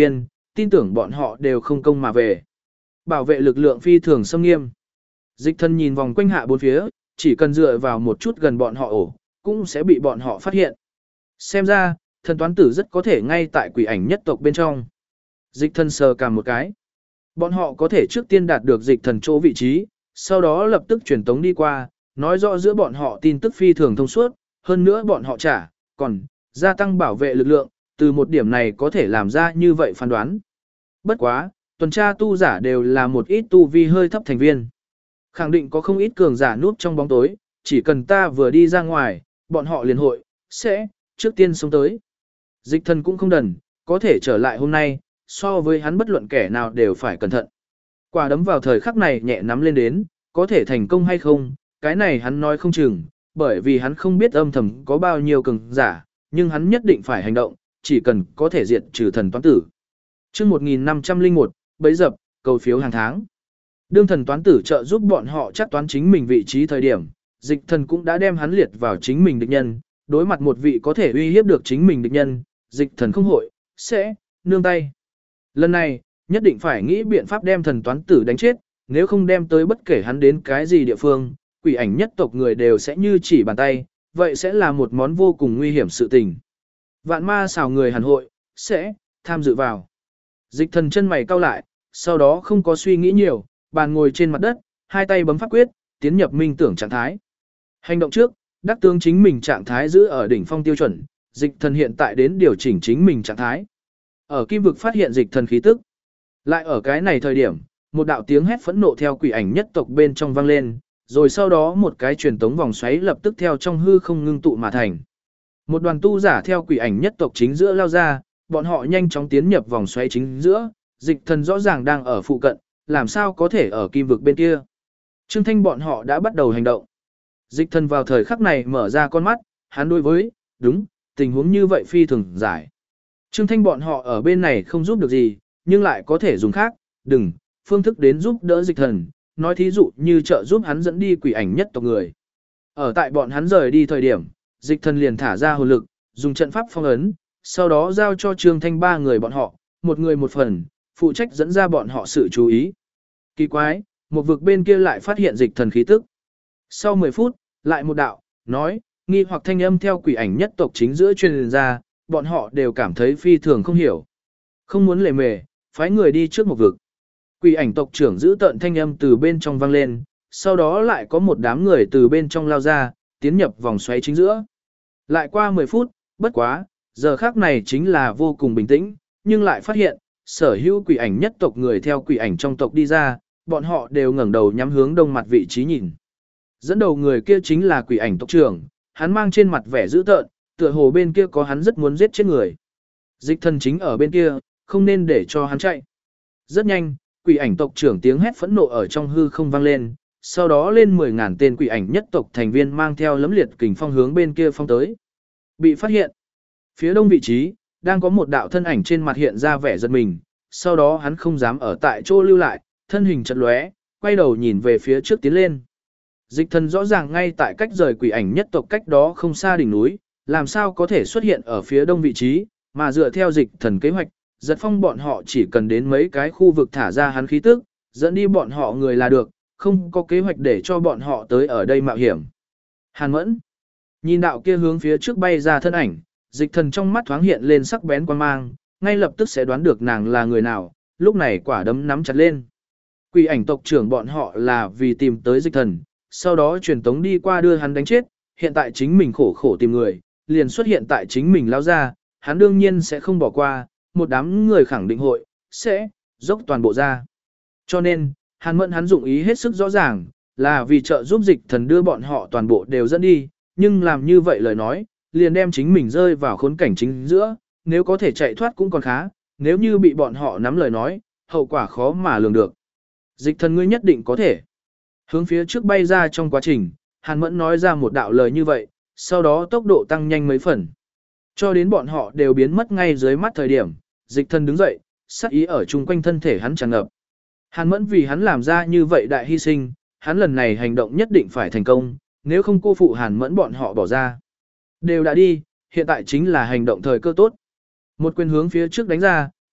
tin tưởng bọn họ đều không công mà về. Bảo vệ lực lượng phi thường xâm nghiêm. Dịch thần nhìn vòng quanh hạ bốn phía, chỉ cần dựa vào một chút gần bọn họ ổ, cũng sẽ bị bọn họ phát hiện. Xem ra, thần toán tử rất có thể ngay tại quỷ ảnh nhất tộc bên trong. Dịch thần sờ cả một cái. Bọn họ có thể trước tiên đạt được dịch thần chỗ vị trí, sau đó lập tức truyền tống đi qua, nói rõ giữa bọn họ tin tức phi thường thông suốt, hơn nữa bọn họ còn gia tăng bảo vệ lực lượng, từ một điểm này có thể làm ra như vậy phán đoán. Bất quá, tuần tra tu giả đều là một ít tu vi hơi thấp thành viên. Khẳng định có không ít cường giả núp trong bóng tối, chỉ cần ta vừa đi ra ngoài, bọn họ liền hội, sẽ, trước tiên sống tới. Dịch thần cũng không đần, có thể trở lại hôm nay, so với hắn bất luận kẻ nào đều phải cẩn thận. Quả đấm vào thời khắc này nhẹ nắm lên đến, có thể thành công hay không, cái này hắn nói không chừng, bởi vì hắn không biết âm thầm có bao nhiêu cường giả, nhưng hắn nhất định phải hành động, chỉ cần có thể diệt trừ thần toán tử. Chương 1501, bấy dập, cầu phiếu hàng tháng. Đương thần toán tử trợ giúp bọn họ chắc toán chính mình vị trí thời điểm, dịch thần cũng đã đem hắn liệt vào chính mình địch nhân, đối mặt một vị có thể uy hiếp được chính mình địch nhân, dịch thần không hội, sẽ, nương tay. Lần này, nhất định phải nghĩ biện pháp đem thần toán tử đánh chết, nếu không đem tới bất kể hắn đến cái gì địa phương, quỷ ảnh nhất tộc người đều sẽ như chỉ bàn tay, vậy sẽ là một món vô cùng nguy hiểm sự tình. Vạn ma xào người hàn hội, sẽ, tham dự vào. Dịch thần chân mày cau lại, sau đó không có suy nghĩ nhiều, bàn ngồi trên mặt đất, hai tay bấm pháp quyết, tiến nhập minh tưởng trạng thái. Hành động trước, đắc tướng chính mình trạng thái giữ ở đỉnh phong tiêu chuẩn, dịch thần hiện tại đến điều chỉnh chính mình trạng thái. Ở kim vực phát hiện dịch thần khí tức. Lại ở cái này thời điểm, một đạo tiếng hét phẫn nộ theo quỷ ảnh nhất tộc bên trong vang lên, rồi sau đó một cái truyền tống vòng xoáy lập tức theo trong hư không ngưng tụ mà thành. Một đoàn tu giả theo quỷ ảnh nhất tộc chính giữa lao ra, bọn họ nhanh chóng tiến nhập vòng xoáy chính giữa, dịch thần rõ ràng đang ở phụ cận, làm sao có thể ở kim vực bên kia. Trương Thanh bọn họ đã bắt đầu hành động. Dịch thần vào thời khắc này mở ra con mắt, hắn đối với, đúng, tình huống như vậy phi thường giải. Trương Thanh bọn họ ở bên này không giúp được gì, nhưng lại có thể dùng khác, phương thức đến giúp đỡ dịch thần, nói thí dụ như trợ giúp hắn dẫn đi quỷ ảnh nhất tộc người. Ở tại bọn hắn rời đi thời điểm, dịch thần liền thả ra hồn lực, dùng trận pháp phong ấn, sau đó giao cho Trương Thanh ba người bọn họ, một người một phần, phụ trách dẫn ra bọn họ sự chú ý. Kỳ quái, một vực bên kia lại phát hiện dịch thần khí tức. Sau 10 phút, lại một đạo, nói, nghi hoặc thanh âm theo quỷ ảnh nhất tộc chính giữa truyền ra, bọn họ đều cảm thấy phi thường không hiểu. Không muốn lề mề, phái người đi trước một vực. Quỷ ảnh tộc trưởng giữ tận thanh âm từ bên trong vang lên, sau đó lại có một đám người từ bên trong lao ra, tiến nhập vòng xoáy chính giữa. Lại qua 10 phút, bất quá, giờ khác này chính là vô cùng bình tĩnh, nhưng lại phát hiện, sở hữu quỷ ảnh nhất tộc người theo quỷ ảnh trong tộc đi ra, bọn họ đều ngẩng đầu nhắm hướng đông mặt vị trí nhìn. Dẫn đầu người kia chính là quỷ ảnh tộc trưởng, hắn mang trên mặt vẻ dữ tợn, tựa hồ bên kia có hắn rất muốn giết chết người. Dịch thần chính ở bên kia, không nên để cho hắn chạy. Rất nhanh, quỷ ảnh tộc trưởng tiếng hét phẫn nộ ở trong hư không vang lên, sau đó lên 10.000 tên quỷ ảnh nhất tộc thành viên mang theo lấm liệt kình phong hướng bên kia phong tới. Bị phát hiện. Phía đông vị trí, đang có một đạo thân ảnh trên mặt hiện ra vẻ giật mình, sau đó hắn không dám ở tại chỗ lưu lại, thân hình chật lóe, quay đầu nhìn về phía trước tiến lên. Dịch thần rõ ràng ngay tại cách rời quỷ ảnh nhất tộc cách đó không xa đỉnh núi, làm sao có thể xuất hiện ở phía đông vị trí, mà dựa theo dịch thần kế hoạch, giật phong bọn họ chỉ cần đến mấy cái khu vực thả ra hắn khí tức, dẫn đi bọn họ người là được, không có kế hoạch để cho bọn họ tới ở đây mạo hiểm. Hàn Mẫn nhìn đạo kia hướng phía trước bay ra thân ảnh, dịch thần trong mắt thoáng hiện lên sắc bén quan mang, ngay lập tức sẽ đoán được nàng là người nào, lúc này quả đấm nắm chặt lên. Quỷ ảnh tộc trưởng bọn họ là vì tìm tới dịch thần, sau đó truyền tống đi qua đưa hắn đánh chết, hiện tại chính mình khổ khổ tìm người, liền xuất hiện tại chính mình lao ra, hắn đương nhiên sẽ không bỏ qua, một đám người khẳng định hội, sẽ, dốc toàn bộ ra. Cho nên, Hàn Mẫn hắn dụng ý hết sức rõ ràng, là vì trợ giúp dịch thần đưa bọn họ toàn bộ đều dẫn đi, nhưng làm như vậy lời nói, liền đem chính mình rơi vào khốn cảnh chính giữa, nếu có thể chạy thoát cũng còn khá, nếu như bị bọn họ nắm lời nói, hậu quả khó mà lường được. Dịch thần ngươi nhất định có thể. Hướng phía trước bay ra trong quá trình, Hàn Mẫn nói ra một đạo lời như vậy, sau đó tốc độ tăng nhanh mấy phần. Cho đến bọn họ đều biến mất ngay dưới mắt thời điểm, dịch thần đứng dậy, sát ý ở chung quanh thân thể hắn tràn ngập. Hàn Mẫn vì hắn làm ra như vậy đại hy sinh, hắn lần này hành động nhất định phải thành công, nếu không cô phụ Hàn Mẫn bọn họ bỏ ra. Đều đã đi, hiện tại chính là hành động thời cơ tốt. Một quyền hướng phía trước đánh ra,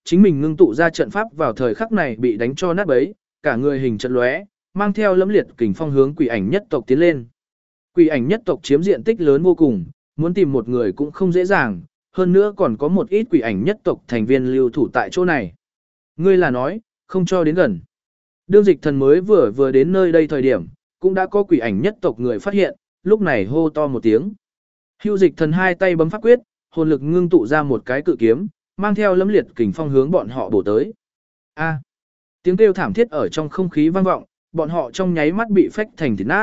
chính mình ngưng tụ ra trận pháp vào thời khắc này bị đánh cho nát bấy, cả người hình trận lóe, mang theo lẫm liệt kình phong hướng quỷ ảnh nhất tộc tiến lên. Quỷ ảnh nhất tộc chiếm diện tích lớn vô cùng, muốn tìm một người cũng không dễ dàng, hơn nữa còn có một ít quỷ ảnh nhất tộc thành viên lưu thủ tại chỗ này. Ngươi là nói, không cho đến gần. Đương Dịch Thần mới vừa đến nơi đây thời điểm, cũng đã có quỷ ảnh nhất tộc người phát hiện, lúc này hô to một tiếng. Hưu Dịch Thần hai tay bấm pháp quyết, hồn lực ngưng tụ ra một cái cự kiếm, mang theo lẫm liệt kình phong hướng bọn họ bổ tới. A! Tiếng kêu thảm thiết ở trong không khí vang vọng, bọn họ trong nháy mắt bị phách thành thịt nát.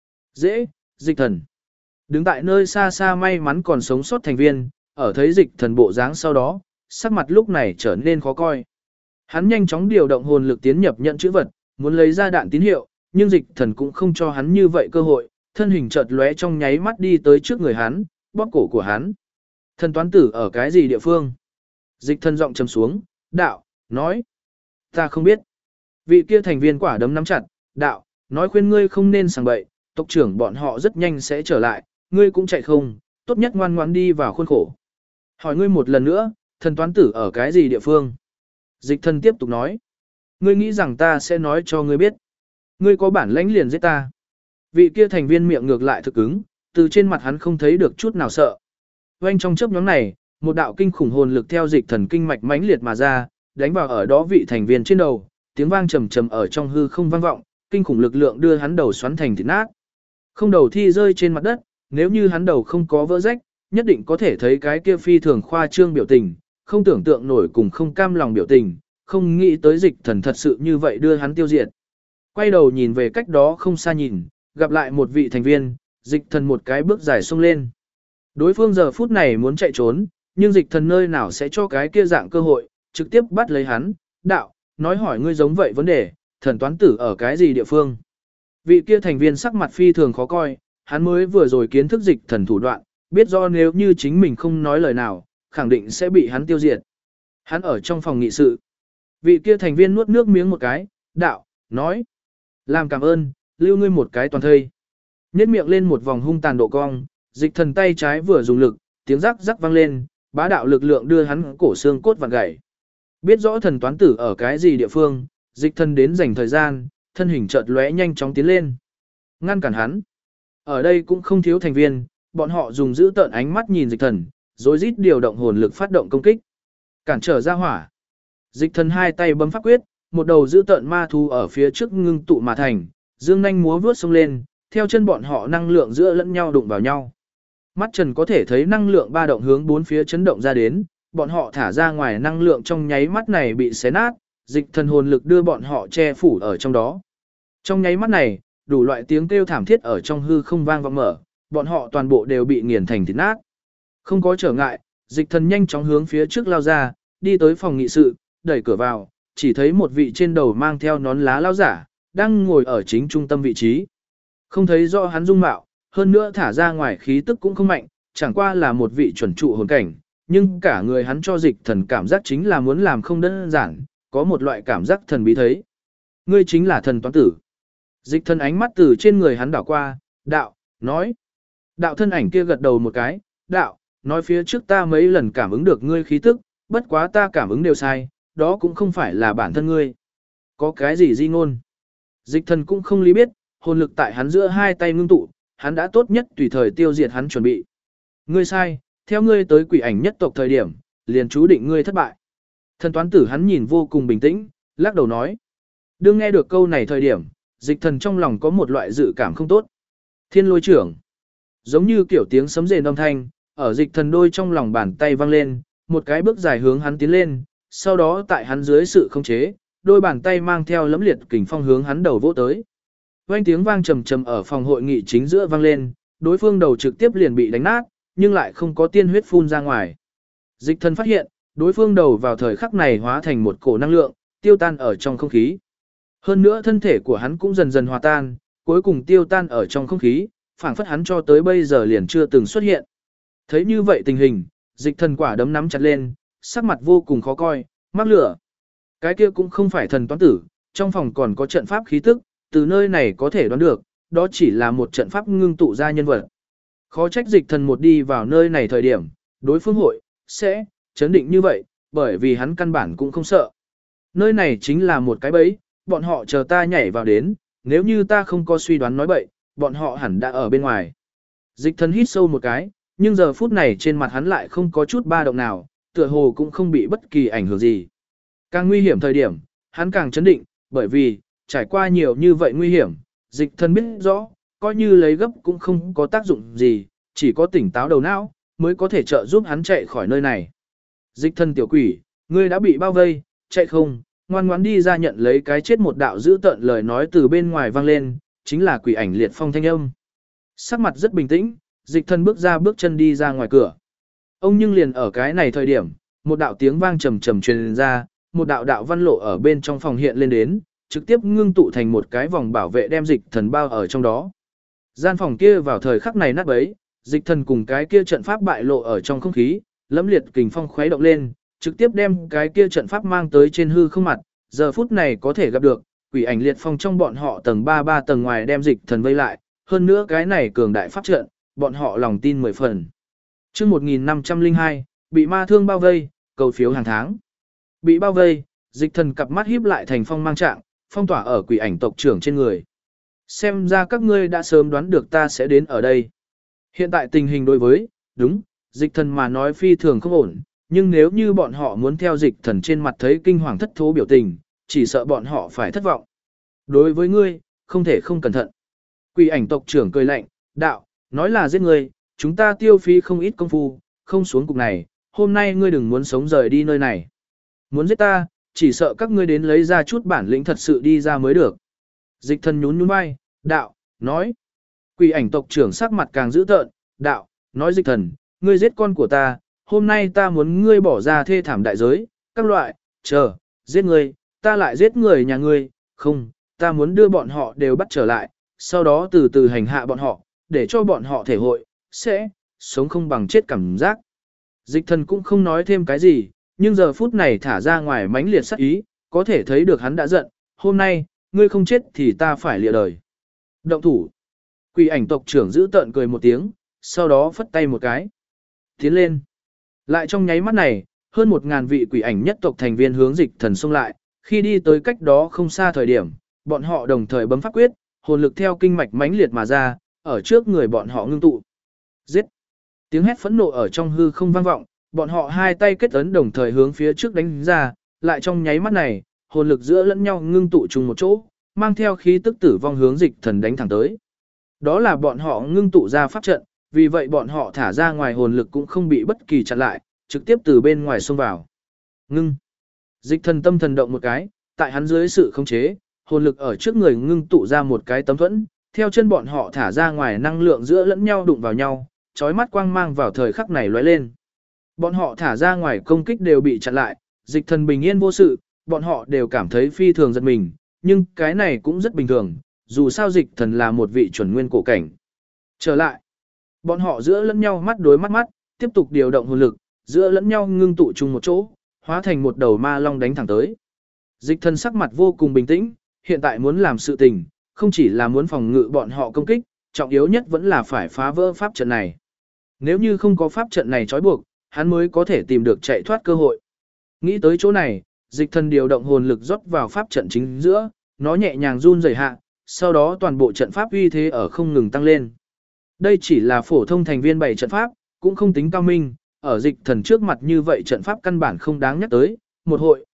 Dễ, Dịch Thần. Đứng tại nơi xa xa may mắn còn sống sót thành viên, ở thấy Dịch Thần bộ dáng sau đó, sắc mặt lúc này trở nên khó coi. Hắn nhanh chóng điều động hồn lực tiến nhập nhận chữ vật, muốn lấy ra đạn tín hiệu, nhưng Dịch Thần cũng không cho hắn như vậy cơ hội, thân hình chợt lóe trong nháy mắt đi tới trước người hắn, bóp cổ của hắn. Thần toán tử ở cái gì địa phương? Dịch Thần giọng trầm xuống, đạo, nói. Ta không biết. Vị kia thành viên quả đấm nắm chặt, đạo, nói khuyên ngươi không nên sảng bậy, tộc trưởng bọn họ rất nhanh sẽ trở lại, ngươi cũng chạy không, tốt nhất ngoan ngoãn đi vào khuôn khổ. Hỏi ngươi một lần nữa, thần toán tử ở cái gì địa phương? Dịch Thần tiếp tục nói. Ngươi nghĩ rằng ta sẽ nói cho ngươi biết. Ngươi có bản lãnh liền giết ta. Vị kia thành viên miệng ngược lại thực ứng, từ trên mặt hắn không thấy được chút nào sợ. Oanh trong chớp nhoáng này, một đạo kinh khủng hồn lực theo Dịch Thần kinh mạch mãnh liệt mà ra, đánh vào ở đó vị thành viên trên đầu, tiếng vang trầm trầm ở trong hư không vang vọng, kinh khủng lực lượng đưa hắn đầu xoắn thành thịt nát. Không đầu thi rơi trên mặt đất, nếu như hắn đầu không có vỡ rách, nhất định có thể thấy cái kia phi thường khoa trương biểu tình, không tưởng tượng nổi cùng không cam lòng biểu tình, không nghĩ tới Dịch Thần thật sự như vậy đưa hắn tiêu diệt. Quay đầu nhìn về cách đó không xa nhìn, gặp lại một vị thành viên, Dịch Thần một cái bước dài xông lên. Đối phương giờ phút này muốn chạy trốn, nhưng Dịch Thần nơi nào sẽ cho cái kia dạng cơ hội, trực tiếp bắt lấy hắn, đạo, nói hỏi ngươi giống vậy vấn đề, thần toán tử ở cái gì địa phương. Vị kia thành viên sắc mặt phi thường khó coi, hắn mới vừa rồi kiến thức Dịch Thần thủ đoạn, biết do nếu như chính mình không nói lời nào, khẳng định sẽ bị hắn tiêu diệt. Hắn ở trong phòng nghị sự. Vị kia thành viên nuốt nước miếng một cái, đạo, nói. Làm cảm ơn, lưu ngươi một cái toàn thây. Nhét miệng lên một vòng hung tàn độ cong, Dịch Thần tay trái vừa dùng lực, tiếng rắc rắc vang lên, bá đạo lực lượng đưa hắn cổ xương cốt vặn gãy. Biết rõ thần toán tử ở cái gì địa phương, Dịch Thần đến dành thời gian, thân hình chợt lóe nhanh chóng tiến lên. Ngăn cản hắn. Ở đây cũng không thiếu thành viên, bọn họ dùng giữ tợn ánh mắt nhìn Dịch Thần, rồi rít điều động hồn lực phát động công kích. Cản trở ra hỏa. Dịch Thần hai tay bấm pháp quyết, một đầu giữ tợn ma thú ở phía trước ngưng tụ mà thành, dương nhanh múa vuốt xông lên, theo chân bọn họ năng lượng giữa lẫn nhau đụng vào nhau. Mắt Trần có thể thấy năng lượng ba động hướng bốn phía chấn động ra đến, bọn họ thả ra ngoài năng lượng trong nháy mắt này bị xé nát, Dịch Thần hồn lực đưa bọn họ che phủ ở trong đó. Trong nháy mắt này, đủ loại tiếng kêu thảm thiết ở trong hư không vang vọng mở, bọn họ toàn bộ đều bị nghiền thành thịt nát. Không có trở ngại, Dịch Thần nhanh chóng hướng phía trước lao ra, đi tới phòng nghị sự, đẩy cửa vào, chỉ thấy một vị trên đầu mang theo nón lá lao giả, đang ngồi ở chính trung tâm vị trí. Không thấy rõ hắn dung mạo, hơn nữa thả ra ngoài khí tức cũng không mạnh, chẳng qua là một vị chuẩn trụ hồn cảnh, nhưng cả người hắn cho Dịch Thần cảm giác chính là muốn làm không đơn giản, có một loại cảm giác thần bí thấy. Ngươi chính là thần toán tử. Dịch Thần ánh mắt từ trên người hắn đảo qua, đạo, nói. Đạo thân ảnh kia gật đầu một cái, đạo, nói phía trước ta mấy lần cảm ứng được ngươi khí tức, bất quá ta cảm ứng đều sai, đó cũng không phải là bản thân ngươi. Có cái gì di ngôn? Dịch Thần cũng không lý biết, hồn lực tại hắn giữa hai tay ngưng tụ, hắn đã tốt nhất tùy thời tiêu diệt hắn chuẩn bị. Ngươi sai, theo ngươi tới quỷ ảnh nhất tộc thời điểm, liền chú định ngươi thất bại. Thần toán tử hắn nhìn vô cùng bình tĩnh, lắc đầu nói. Đương nghe được câu này thời điểm, Dịch Thần trong lòng có một loại dự cảm không tốt. Thiên lôi trưởng. Giống như kiểu tiếng sấm rền âm thanh, ở Dịch Thần đôi trong lòng bàn tay vang lên, một cái bước dài hướng hắn tiến lên, sau đó tại hắn dưới sự khống chế, đôi bàn tay mang theo lẫm liệt kình phong hướng hắn đầu vỗ tới. Vang tiếng vang trầm trầm ở phòng hội nghị chính giữa vang lên, đối phương đầu trực tiếp liền bị đánh nát, nhưng lại không có tiên huyết phun ra ngoài. Dịch Thần phát hiện, đối phương đầu vào thời khắc này hóa thành một cổ năng lượng, tiêu tan ở trong không khí. Hơn nữa thân thể của hắn cũng dần dần hòa tan, cuối cùng tiêu tan ở trong không khí, phảng phất hắn cho tới bây giờ liền chưa từng xuất hiện. Thấy như vậy tình hình, Dịch Thần quả đấm nắm chặt lên, sắc mặt vô cùng khó coi, mắc lửa. Cái kia cũng không phải thần toán tử, trong phòng còn có trận pháp khí tức, từ nơi này có thể đoán được, đó chỉ là một trận pháp ngưng tụ ra nhân vật. Khó trách Dịch Thần một đi vào nơi này thời điểm, đối phương hội, sẽ, chấn định như vậy, bởi vì hắn căn bản cũng không sợ. Nơi này chính là một cái bẫy, bọn họ chờ ta nhảy vào đến, nếu như ta không có suy đoán nói bậy, bọn họ hẳn đã ở bên ngoài. Dịch thần hít sâu một cái, nhưng giờ phút này trên mặt hắn lại không có chút ba động nào, tựa hồ cũng không bị bất kỳ ảnh hưởng gì. Càng nguy hiểm thời điểm, hắn càng chấn định, bởi vì, trải qua nhiều như vậy nguy hiểm, dịch thần biết rõ, coi như lấy gấp cũng không có tác dụng gì, chỉ có tỉnh táo đầu não, mới có thể trợ giúp hắn chạy khỏi nơi này. Dịch thần tiểu quỷ, ngươi đã bị bao vây, chạy không, ngoan ngoãn đi ra nhận lấy cái chết. Một đạo dữ tợn lời nói từ bên ngoài vang lên, chính là Quỷ Ảnh Liệt Phong thanh âm. Sắc mặt rất bình tĩnh, dịch thần bước chân đi ra ngoài cửa. Ông nhưng liền ở cái này thời điểm, một đạo tiếng vang trầm trầm truyền ra, một đạo đạo văn lộ ở bên trong phòng hiện lên đến, trực tiếp ngưng tụ thành một cái vòng bảo vệ đem dịch thần bao ở trong đó. Gian phòng kia vào thời khắc này nát bấy, dịch thần cùng cái kia trận pháp bại lộ ở trong không khí, lẫm liệt kình phong khuấy động lên, trực tiếp đem cái kia trận pháp mang tới trên hư không mặt, giờ phút này có thể gặp được, Quỷ Ảnh Liệt Phong trong bọn họ tầng 3 tầng ngoài đem dịch thần vây lại, hơn nữa cái này cường đại pháp trận, bọn họ lòng tin 10 phần. Chương 1502, bị ma thương bao vây, cầu phiếu hàng tháng. Bị bao vây, dịch thần cặp mắt híp lại thành phong mang trạng, phong tỏa ở Quỷ Ảnh tộc trưởng trên người. Xem ra các ngươi đã sớm đoán được ta sẽ đến ở đây. Hiện tại tình hình đối với, đúng, dịch thần mà nói phi thường không ổn, nhưng nếu như bọn họ muốn theo dịch thần trên mặt thấy kinh hoàng thất thố biểu tình, chỉ sợ bọn họ phải thất vọng. Đối với ngươi, không thể không cẩn thận. Quỷ Ảnh tộc trưởng cười lạnh, đạo, nói là giết ngươi, chúng ta tiêu phí không ít công phu, không xuống cục này, hôm nay ngươi đừng muốn sống rời đi nơi này. Muốn giết ta, chỉ sợ các ngươi đến lấy ra chút bản lĩnh thật sự đi ra mới được. Dịch thần nhún nhún vai, đạo, nói. Quỷ Ảnh tộc trưởng sắc mặt càng dữ tợn, đạo, nói dịch thần, ngươi giết con của ta, hôm nay ta muốn ngươi bỏ ra thê thảm đại giới, các loại, chờ, giết ngươi, ta lại giết người nhà ngươi, không, ta muốn đưa bọn họ đều bắt trở lại, sau đó từ từ hành hạ bọn họ, để cho bọn họ thể hội, sẽ, sống không bằng chết cảm giác. Dịch thần cũng không nói thêm cái gì, nhưng giờ phút này thả ra ngoài mãnh liệt sát ý, có thể thấy được hắn đã giận, hôm nay, ngươi không chết thì ta phải lìa đời. Động thủ. Quỷ Ảnh tộc trưởng giữ tợn cười một tiếng, sau đó phất tay một cái. Tiến lên. Lại trong nháy mắt này, hơn 1000 vị Quỷ Ảnh nhất tộc thành viên hướng dịch thần xông lại, khi đi tới cách đó không xa thời điểm, bọn họ đồng thời bấm pháp quyết, hồn lực theo kinh mạch mãnh liệt mà ra, ở trước người bọn họ ngưng tụ. Giết! Tiếng hét phẫn nộ ở trong hư không vang vọng, bọn họ hai tay kết ấn đồng thời hướng phía trước đánh ra, lại trong nháy mắt này, hồn lực giữa lẫn nhau ngưng tụ chung một chỗ, mang theo khí tức tử vong hướng dịch thần đánh thẳng tới. Đó là bọn họ ngưng tụ ra pháp trận, vì vậy bọn họ thả ra ngoài hồn lực cũng không bị bất kỳ chặn lại, trực tiếp từ bên ngoài xông vào. Ngưng! Dịch thần tâm thần động một cái, tại hắn dưới sự khống chế, hồn lực ở trước người ngưng tụ ra một cái tấm thuẫn, theo chân bọn họ thả ra ngoài năng lượng giữa lẫn nhau đụng vào nhau, chói mắt quang mang vào thời khắc này lóe lên. Bọn họ thả ra ngoài công kích đều bị chặn lại, dịch thần bình yên vô sự, bọn họ đều cảm thấy phi thường giật mình, nhưng cái này cũng rất bình thường, dù sao dịch thần là một vị chuẩn nguyên cổ cảnh. Trở lại, bọn họ giữa lẫn nhau mắt đối mắt, tiếp tục điều động hồn lực, giữa lẫn nhau ngưng tụ chung một chỗ, hóa thành một đầu ma long đánh thẳng tới. Dịch thần sắc mặt vô cùng bình tĩnh, hiện tại muốn làm sự tình, không chỉ là muốn phòng ngự bọn họ công kích, trọng yếu nhất vẫn là phải phá vỡ pháp trận này. Nếu như không có pháp trận này trói buộc, hắn mới có thể tìm được chạy thoát cơ hội. Nghĩ tới chỗ này, dịch thần điều động hồn lực rót vào pháp trận chính giữa, nó nhẹ nhàng run rẩy hạ, sau đó toàn bộ trận pháp uy thế ở không ngừng tăng lên. Đây chỉ là phổ thông thành viên 7 trận pháp, cũng không tính cao minh, ở dịch thần trước mặt như vậy trận pháp căn bản không đáng nhắc tới, một hội,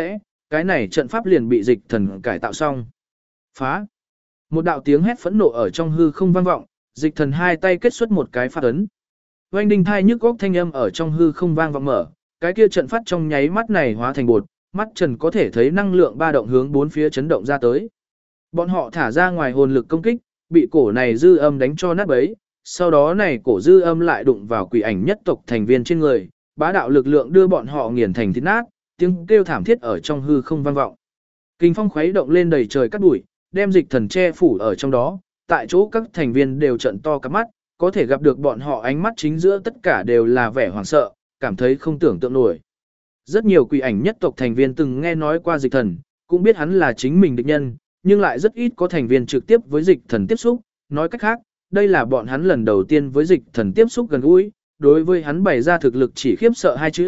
cái này trận pháp liền bị dịch thần cải tạo xong. Phá! Một đạo tiếng hét phẫn nộ ở trong hư không vang vọng, dịch thần hai tay kết xuất một cái pháp ấn. Oanh đinh thai nhức góc thanh âm ở trong hư không vang vọng mở, cái kia trận pháp trong nháy mắt này hóa thành bột, mắt trần có thể thấy năng lượng ba động hướng bốn phía chấn động ra tới. Bọn họ thả ra ngoài hồn lực công kích, bị cổ này dư âm đánh cho nát bấy, sau đó này cổ dư âm lại đụng vào Quỷ Ảnh nhất tộc thành viên trên người, bá đạo lực lượng đưa bọn họ nghiền thành thịt nát, tiếng kêu thảm thiết ở trong hư không vang vọng. Kinh phong khuấy động lên đầy trời cát bụi, đem dịch thần che phủ ở trong đó, tại chỗ các thành viên đều trợn to cả mắt, có thể gặp được bọn họ ánh mắt chính giữa tất cả đều là vẻ hoảng sợ, cảm thấy không tưởng tượng nổi. Rất nhiều Quỷ Ảnh nhất tộc thành viên từng nghe nói qua dịch thần, cũng biết hắn là chính mình địch nhân, nhưng lại rất ít có thành viên trực tiếp với dịch thần tiếp xúc, nói cách khác, đây là bọn hắn lần đầu tiên với dịch thần tiếp xúc gần gũi, đối với hắn bày ra thực lực chỉ khiếp sợ hai chữ,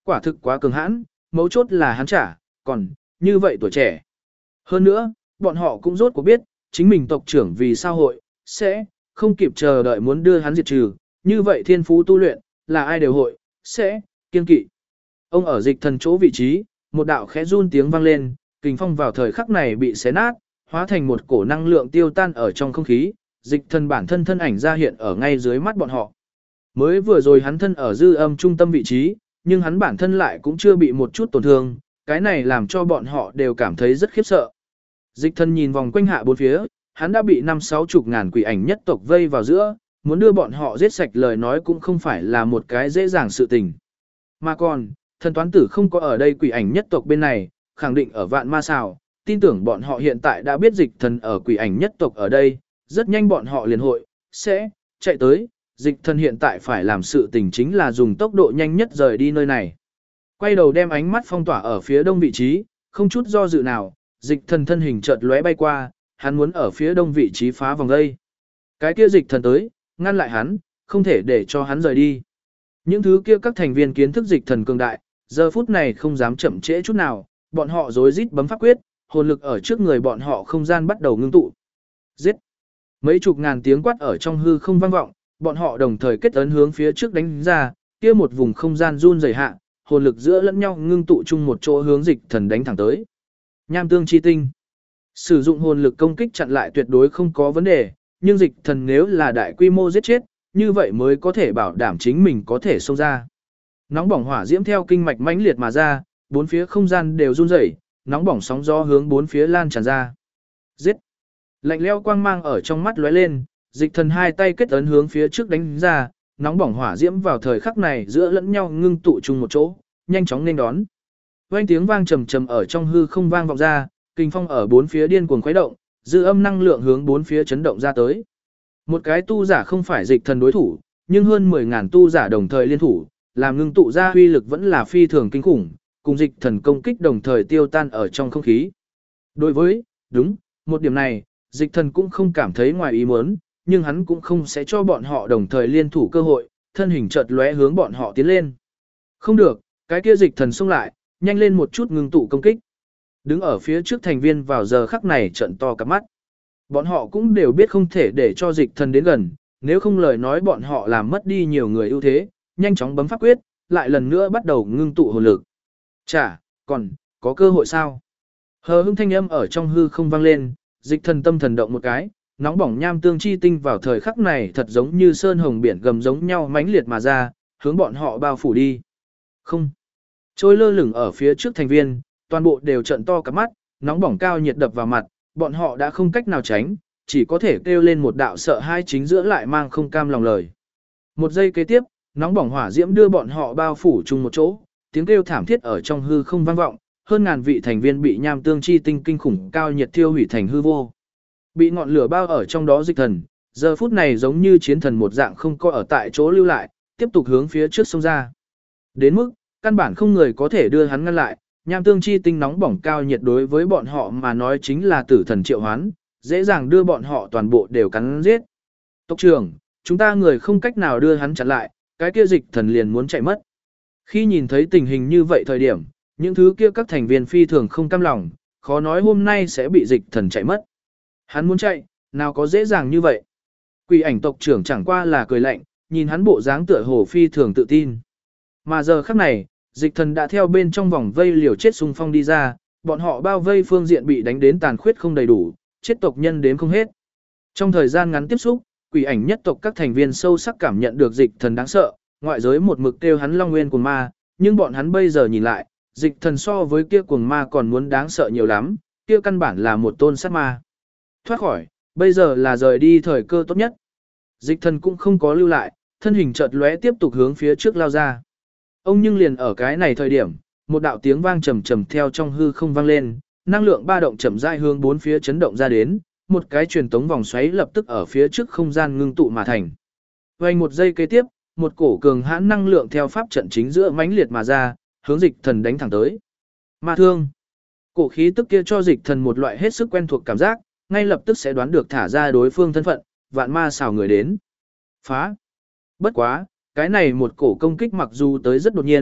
quả thực quá cường hãn, mấu chốt là hắn trả, còn, như vậy tuổi trẻ. Hơn nữa, bọn họ cũng rốt cuộc biết, chính mình tộc trưởng vì sao hội, sẽ, không kịp chờ đợi muốn đưa hắn diệt trừ, như vậy thiên phú tu luyện, là ai đều hội, sẽ, kiên kỵ. Ông ở dịch thần chỗ vị trí, một đạo khẽ run tiếng vang lên, kình phong vào thời khắc này bị xé nát, hóa thành một cổ năng lượng tiêu tan ở trong không khí, dịch thần bản thân thân ảnh ra hiện ở ngay dưới mắt bọn họ. Mới vừa rồi hắn thân ở dư âm trung tâm vị trí, nhưng hắn bản thân lại cũng chưa bị một chút tổn thương, cái này làm cho bọn họ đều cảm thấy rất khiếp sợ. Dịch thần nhìn vòng quanh hạ bốn phía, hắn đã bị 5-60 ngàn quỷ ảnh nhất tộc vây vào giữa, muốn đưa bọn họ giết sạch lời nói cũng không phải là một cái dễ dàng sự tình. Mà còn, thần toán tử không có ở đây quỷ ảnh nhất tộc bên này, khẳng định ở vạn ma xào, tin tưởng bọn họ hiện tại đã biết dịch thần ở quỷ ảnh nhất tộc ở đây, rất nhanh bọn họ liền hội, sẽ, chạy tới, dịch thần hiện tại phải làm sự tình chính là dùng tốc độ nhanh nhất rời đi nơi này. Quay đầu đem ánh mắt phong tỏa ở phía đông vị trí, không chút do dự nào, dịch thần thân hình chợt lóe bay qua, hắn muốn ở phía đông vị trí phá vòng dây. Cái kia dịch thần tới, ngăn lại hắn, không thể để cho hắn rời đi. Những thứ kia các thành viên kiến thức dịch thần cường đại, giờ phút này không dám chậm trễ chút nào, bọn họ rối rít bấm pháp quyết, hồn lực ở trước người bọn họ không gian bắt đầu ngưng tụ. Giết! Mấy chục ngàn tiếng quát ở trong hư không vang vọng, bọn họ đồng thời kết ấn hướng phía trước đánh ra, kia một vùng không gian run rẩy hạ, hồn lực giữa lẫn nhau ngưng tụ chung một chỗ hướng dịch thần đánh thẳng tới. Nham tương chi tinh. Sử dụng hồn lực công kích chặn lại tuyệt đối không có vấn đề, nhưng dịch thần nếu là đại quy mô giết chết, như vậy mới có thể bảo đảm chính mình có thể xông ra. Nóng bỏng hỏa diễm theo kinh mạch mãnh liệt mà ra, bốn phía không gian đều run rẩy, nóng bỏng sóng gió hướng bốn phía lan tràn ra. Giết! Lạnh lẽo quang mang ở trong mắt lóe lên, dịch thần hai tay kết ấn hướng phía trước đánh ra, nóng bỏng hỏa diễm vào thời khắc này giữa lẫn nhau ngưng tụ chung một chỗ, nhanh chóng nên đón. Vang tiếng vang trầm trầm ở trong hư không vang vọng ra, kinh phong ở bốn phía điên cuồng khuấy động, dư âm năng lượng hướng bốn phía chấn động ra tới. Một cái tu giả không phải dịch thần đối thủ, nhưng hơn 10.000 tu giả đồng thời liên thủ, làm ngưng tụ ra uy lực vẫn là phi thường kinh khủng, cùng dịch thần công kích đồng thời tiêu tan ở trong không khí. Đối với, đúng, một điểm này, dịch thần cũng không cảm thấy ngoài ý muốn, nhưng hắn cũng không sẽ cho bọn họ đồng thời liên thủ cơ hội, thân hình chợt lóe hướng bọn họ tiến lên. Không được, cái kia dịch thần xông lại, nhanh lên một chút ngưng tụ công kích. Đứng ở phía trước thành viên vào giờ khắc này trợn to cả mắt. Bọn họ cũng đều biết không thể để cho dịch thần đến gần, nếu không lời nói bọn họ làm mất đi nhiều người ưu thế, nhanh chóng bấm pháp quyết, lại lần nữa bắt đầu ngưng tụ hồn lực. Chả, còn, có cơ hội sao? Hờ hững thanh âm ở trong hư không vang lên, dịch thần tâm thần động một cái, nóng bỏng nham tương chi tinh vào thời khắc này thật giống như sơn hồng biển gầm giống nhau mãnh liệt mà ra, hướng bọn họ bao phủ đi. Không. Trôi lơ lửng ở phía trước thành viên, toàn bộ đều trợn to cả mắt, nóng bỏng cao nhiệt đập vào mặt, bọn họ đã không cách nào tránh, chỉ có thể kêu lên một đạo sợ hai chính giữa lại mang không cam lòng lời. Một giây kế tiếp, nóng bỏng hỏa diễm đưa bọn họ bao phủ chung một chỗ, tiếng kêu thảm thiết ở trong hư không vang vọng, hơn ngàn vị thành viên bị nham tương chi tinh kinh khủng cao nhiệt thiêu hủy thành hư vô. Bị ngọn lửa bao ở trong đó dịch thần, giờ phút này giống như chiến thần một dạng không có ở tại chỗ lưu lại, tiếp tục hướng phía trước sông ra. Đến mức, căn bản không người có thể đưa hắn ngăn lại, nham tương chi tinh nóng bỏng cao nhiệt đối với bọn họ mà nói chính là tử thần triệu hoán, dễ dàng đưa bọn họ toàn bộ đều cắn giết. Tộc trưởng, chúng ta người không cách nào đưa hắn chặn lại, cái kia dịch thần liền muốn chạy mất. Khi nhìn thấy tình hình như vậy thời điểm, những thứ kia các thành viên phi thường không cam lòng, khó nói hôm nay sẽ bị dịch thần chạy mất. Hắn muốn chạy, nào có dễ dàng như vậy. Quỷ ảnh tộc trưởng chẳng qua là cười lạnh, nhìn hắn bộ dáng tựa hồ phi thường tự tin. Mà giờ khắc này, dịch thần đã theo bên trong vòng vây liều chết xung phong đi ra, bọn họ bao vây phương diện bị đánh đến tàn khuyết không đầy đủ, chết tộc nhân đến không hết. Trong thời gian ngắn tiếp xúc, quỷ ảnh nhất tộc các thành viên sâu sắc cảm nhận được dịch thần đáng sợ, ngoại giới một mực kêu hắn Long Nguyên cuồng ma, nhưng bọn hắn bây giờ nhìn lại, dịch thần so với kia cuồng ma còn muốn đáng sợ nhiều lắm, kia căn bản là một tôn sát ma. Thoát khỏi, bây giờ là rời đi thời cơ tốt nhất. Dịch thần cũng không có lưu lại, thân hình chợt lóe tiếp tục hướng phía trước lao ra. Ông nhưng liền ở cái này thời điểm, một đạo tiếng vang trầm trầm theo trong hư không vang lên, năng lượng ba động chậm rãi hướng bốn phía chấn động ra đến, một cái truyền tống vòng xoáy lập tức ở phía trước không gian ngưng tụ mà thành. Vành một giây kế tiếp, một cổ cường hãn năng lượng theo pháp trận chính giữa mãnh liệt mà ra, hướng dịch thần đánh thẳng tới. Ma thương. Cổ khí tức kia cho dịch thần một loại hết sức quen thuộc cảm giác, ngay lập tức sẽ đoán được thả ra đối phương thân phận, vạn ma xào người đến. Phá. Bất quá, cái này một cổ công kích mặc dù tới rất đột nhiên,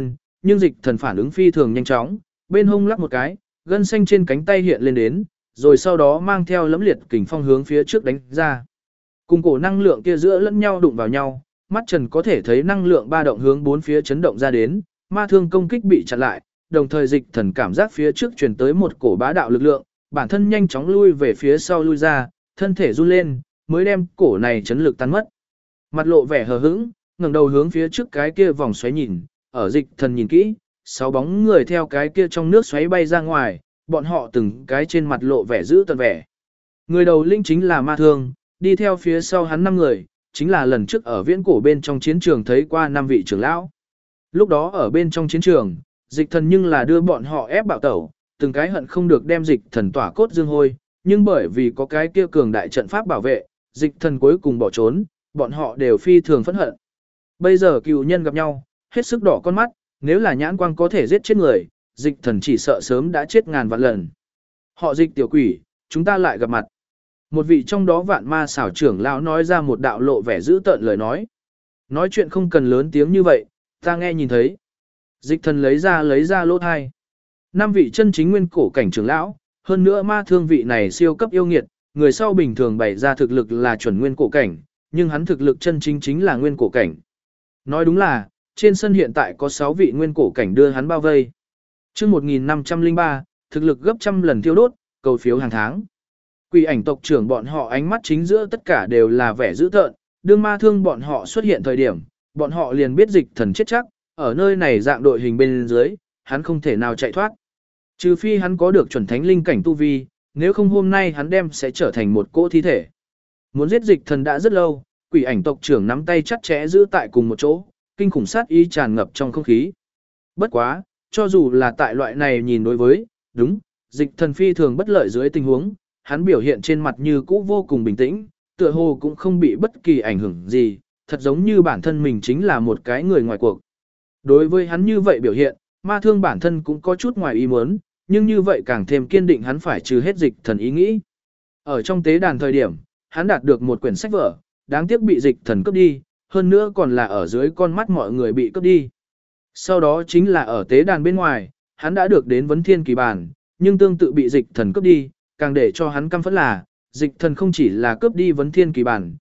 nhưng dịch thần phản ứng phi thường nhanh chóng, bên hông lắc một cái, gân xanh trên cánh tay hiện lên đến, rồi sau đó mang theo lẫm liệt kình phong hướng phía trước đánh ra. Cùng cổ năng lượng kia giữa lẫn nhau đụng vào nhau, mắt Trần có thể thấy năng lượng ba động hướng bốn phía chấn động ra đến, ma thương công kích bị chặn lại, đồng thời dịch thần cảm giác phía trước truyền tới một cổ bá đạo lực lượng, bản thân nhanh chóng lui về phía sau lui ra, thân thể run lên, mới đem cổ này chấn lực tan mất. Mặt lộ vẻ hờ hững, ngẩng đầu hướng phía trước cái kia vòng xoáy nhìn, ở dịch thần nhìn kỹ, 6 bóng người theo cái kia trong nước xoáy bay ra ngoài, bọn họ từng cái trên mặt lộ vẻ dữ tợn vẻ. Người đầu linh chính là ma thương, đi theo phía sau hắn 5 người, chính là lần trước ở viễn cổ bên trong chiến trường thấy qua 5 vị trưởng lão. Lúc đó ở bên trong chiến trường, dịch thần nhưng là đưa bọn họ ép bạo tẩu, từng cái hận không được đem dịch thần tỏa cốt dương hôi, nhưng bởi vì có cái kia cường đại trận pháp bảo vệ, dịch thần cuối cùng bỏ trốn, bọn họ đều phi thường phẫn hận. Bây giờ cựu nhân gặp nhau, hết sức đỏ con mắt, nếu là nhãn quang có thể giết chết người, dịch thần chỉ sợ sớm đã chết ngàn vạn lần. Họ dịch tiểu quỷ, chúng ta lại gặp mặt. Một vị trong đó vạn ma xảo trưởng lão nói ra một đạo lộ vẻ dữ tợn lời nói. Nói chuyện không cần lớn tiếng như vậy, ta nghe nhìn thấy. Dịch thần lấy ra lỗ thai. 5 vị chân chính nguyên cổ cảnh trưởng lão, hơn nữa ma thương vị này siêu cấp yêu nghiệt, người sau bình thường bày ra thực lực là chuẩn nguyên cổ cảnh, nhưng hắn thực lực chân chính chính là nguyên cổ cảnh. Nói đúng là, trên sân hiện tại có 6 vị nguyên cổ cảnh đưa hắn bao vây. Chương 1503, thực lực gấp trăm lần tiêu đốt, cầu phiếu hàng tháng. Quỷ ảnh tộc trưởng bọn họ ánh mắt chính giữa tất cả đều là vẻ dữ tợn, đương ma thương bọn họ xuất hiện thời điểm, bọn họ liền biết dịch thần chết chắc, ở nơi này dạng đội hình bên dưới, hắn không thể nào chạy thoát. Trừ phi hắn có được chuẩn thánh linh cảnh tu vi, nếu không hôm nay hắn đem sẽ trở thành một cỗ thi thể. Muốn giết dịch thần đã rất lâu, quỷ ảnh tộc trưởng nắm tay chặt chẽ giữ tại cùng một chỗ, kinh khủng sát ý tràn ngập trong không khí. Bất quá, cho dù là tại loại này nhìn đối với, đúng, dịch thần phi thường bất lợi dưới tình huống, hắn biểu hiện trên mặt như cũ vô cùng bình tĩnh, tựa hồ cũng không bị bất kỳ ảnh hưởng gì, thật giống như bản thân mình chính là một cái người ngoài cuộc. Đối với hắn như vậy biểu hiện, ma thương bản thân cũng có chút ngoài ý muốn, nhưng như vậy càng thêm kiên định hắn phải trừ hết dịch thần ý nghĩ. Ở trong tế đàn thời điểm, hắn đạt được một quyển sách vở, đáng tiếc bị dịch thần cướp đi, hơn nữa còn là ở dưới con mắt mọi người bị cướp đi. Sau đó chính là ở tế đàn bên ngoài, hắn đã được đến vấn thiên kỳ bản, nhưng tương tự bị dịch thần cướp đi, càng để cho hắn căm phẫn là, dịch thần không chỉ là cướp đi vấn thiên kỳ bản,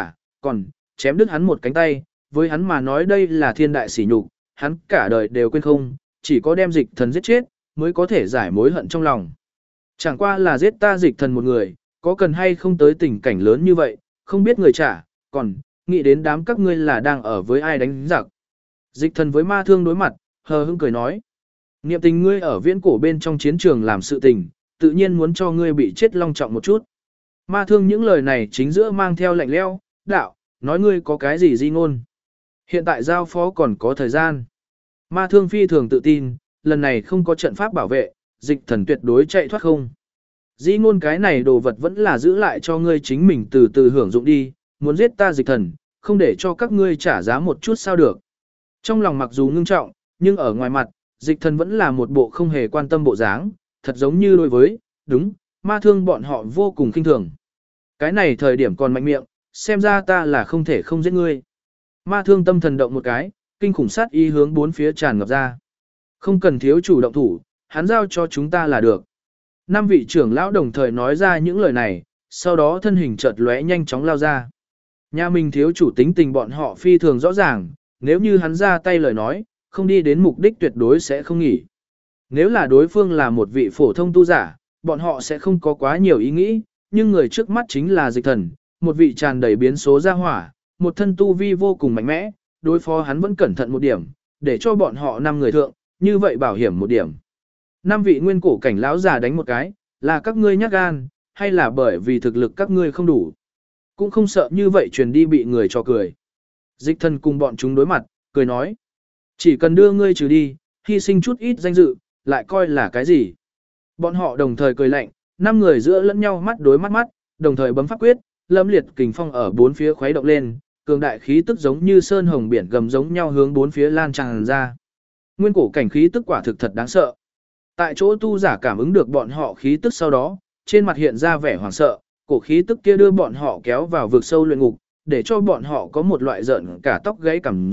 còn chém đứt hắn một cánh tay, với hắn mà nói đây là thiên đại sỉ nhục, hắn cả đời đều quên không, chỉ có đem dịch thần giết chết, mới có thể giải mối hận trong lòng. Chẳng qua là giết ta dịch thần một người, có cần hay không tới tình cảnh lớn như vậy, không biết người còn nghĩ đến đám các ngươi là đang ở với ai đánh giặc. Dịch thần với ma thương đối mặt, hờ hững cười nói. Niệm tình ngươi ở viễn cổ bên trong chiến trường làm sự tình, tự nhiên muốn cho ngươi bị chết long trọng một chút. Ma thương những lời này chính giữa mang theo lạnh lẽo, đạo, nói ngươi có cái gì di ngôn. Hiện tại giao phó còn có thời gian. Ma thương phi thường tự tin, lần này không có trận pháp bảo vệ, dịch thần tuyệt đối chạy thoát không. Di ngôn cái này đồ vật vẫn là giữ lại cho ngươi chính mình từ từ hưởng dụng đi, muốn giết ta dịch thần, không để cho các ngươi trả giá một chút sao được. Trong lòng mặc dù ngưng trọng, nhưng ở ngoài mặt, dịch thần vẫn là một bộ không hề quan tâm bộ dáng, thật giống như đối với, đúng, ma thương bọn họ vô cùng kinh thường. Cái này thời điểm còn mạnh miệng, xem ra ta là không thể không giết ngươi. Ma thương tâm thần động một cái, kinh khủng sát ý hướng bốn phía tràn ngập ra. Không cần thiếu chủ động thủ, hắn giao cho chúng ta là được. 5 vị trưởng lão đồng thời nói ra những lời này, sau đó thân hình chợt lóe nhanh chóng lao ra. Nhà mình thiếu chủ tính tình bọn họ phi thường rõ ràng, nếu như hắn ra tay lời nói, không đi đến mục đích tuyệt đối sẽ không nghỉ. Nếu là đối phương là một vị phổ thông tu giả, bọn họ sẽ không có quá nhiều ý nghĩ, nhưng người trước mắt chính là dịch thần, một vị tràn đầy biến số gia hỏa, một thân tu vi vô cùng mạnh mẽ, đối phó hắn vẫn cẩn thận một điểm, để cho bọn họ 5 người thượng, như vậy bảo hiểm một điểm. 5 vị nguyên cổ cảnh lão già đánh một cái, là các ngươi nhát gan, hay là bởi vì thực lực các ngươi không đủ. Cũng không sợ như vậy truyền đi bị người cho cười. Dịch thần cùng bọn chúng đối mặt, cười nói. Chỉ cần đưa ngươi trừ đi, hy sinh chút ít danh dự, lại coi là cái gì. Bọn họ đồng thời cười lạnh, 5 người giữa lẫn nhau mắt đối mắt, đồng thời bấm pháp quyết, lâm liệt kình phong ở bốn phía khuấy động lên, cường đại khí tức giống như sơn hồng biển gầm giống nhau hướng bốn phía lan tràn ra. Nguyên cổ cảnh khí tức quả thực thật đáng sợ. Tại chỗ tu giả cảm ứng được bọn họ khí tức sau đó, trên mặt hiện ra vẻ hoảng sợ, cổ khí tức kia đưa bọn họ kéo vào vực sâu luyện ngục, để cho bọn họ có một loại giận cả tóc gáy cảm giác,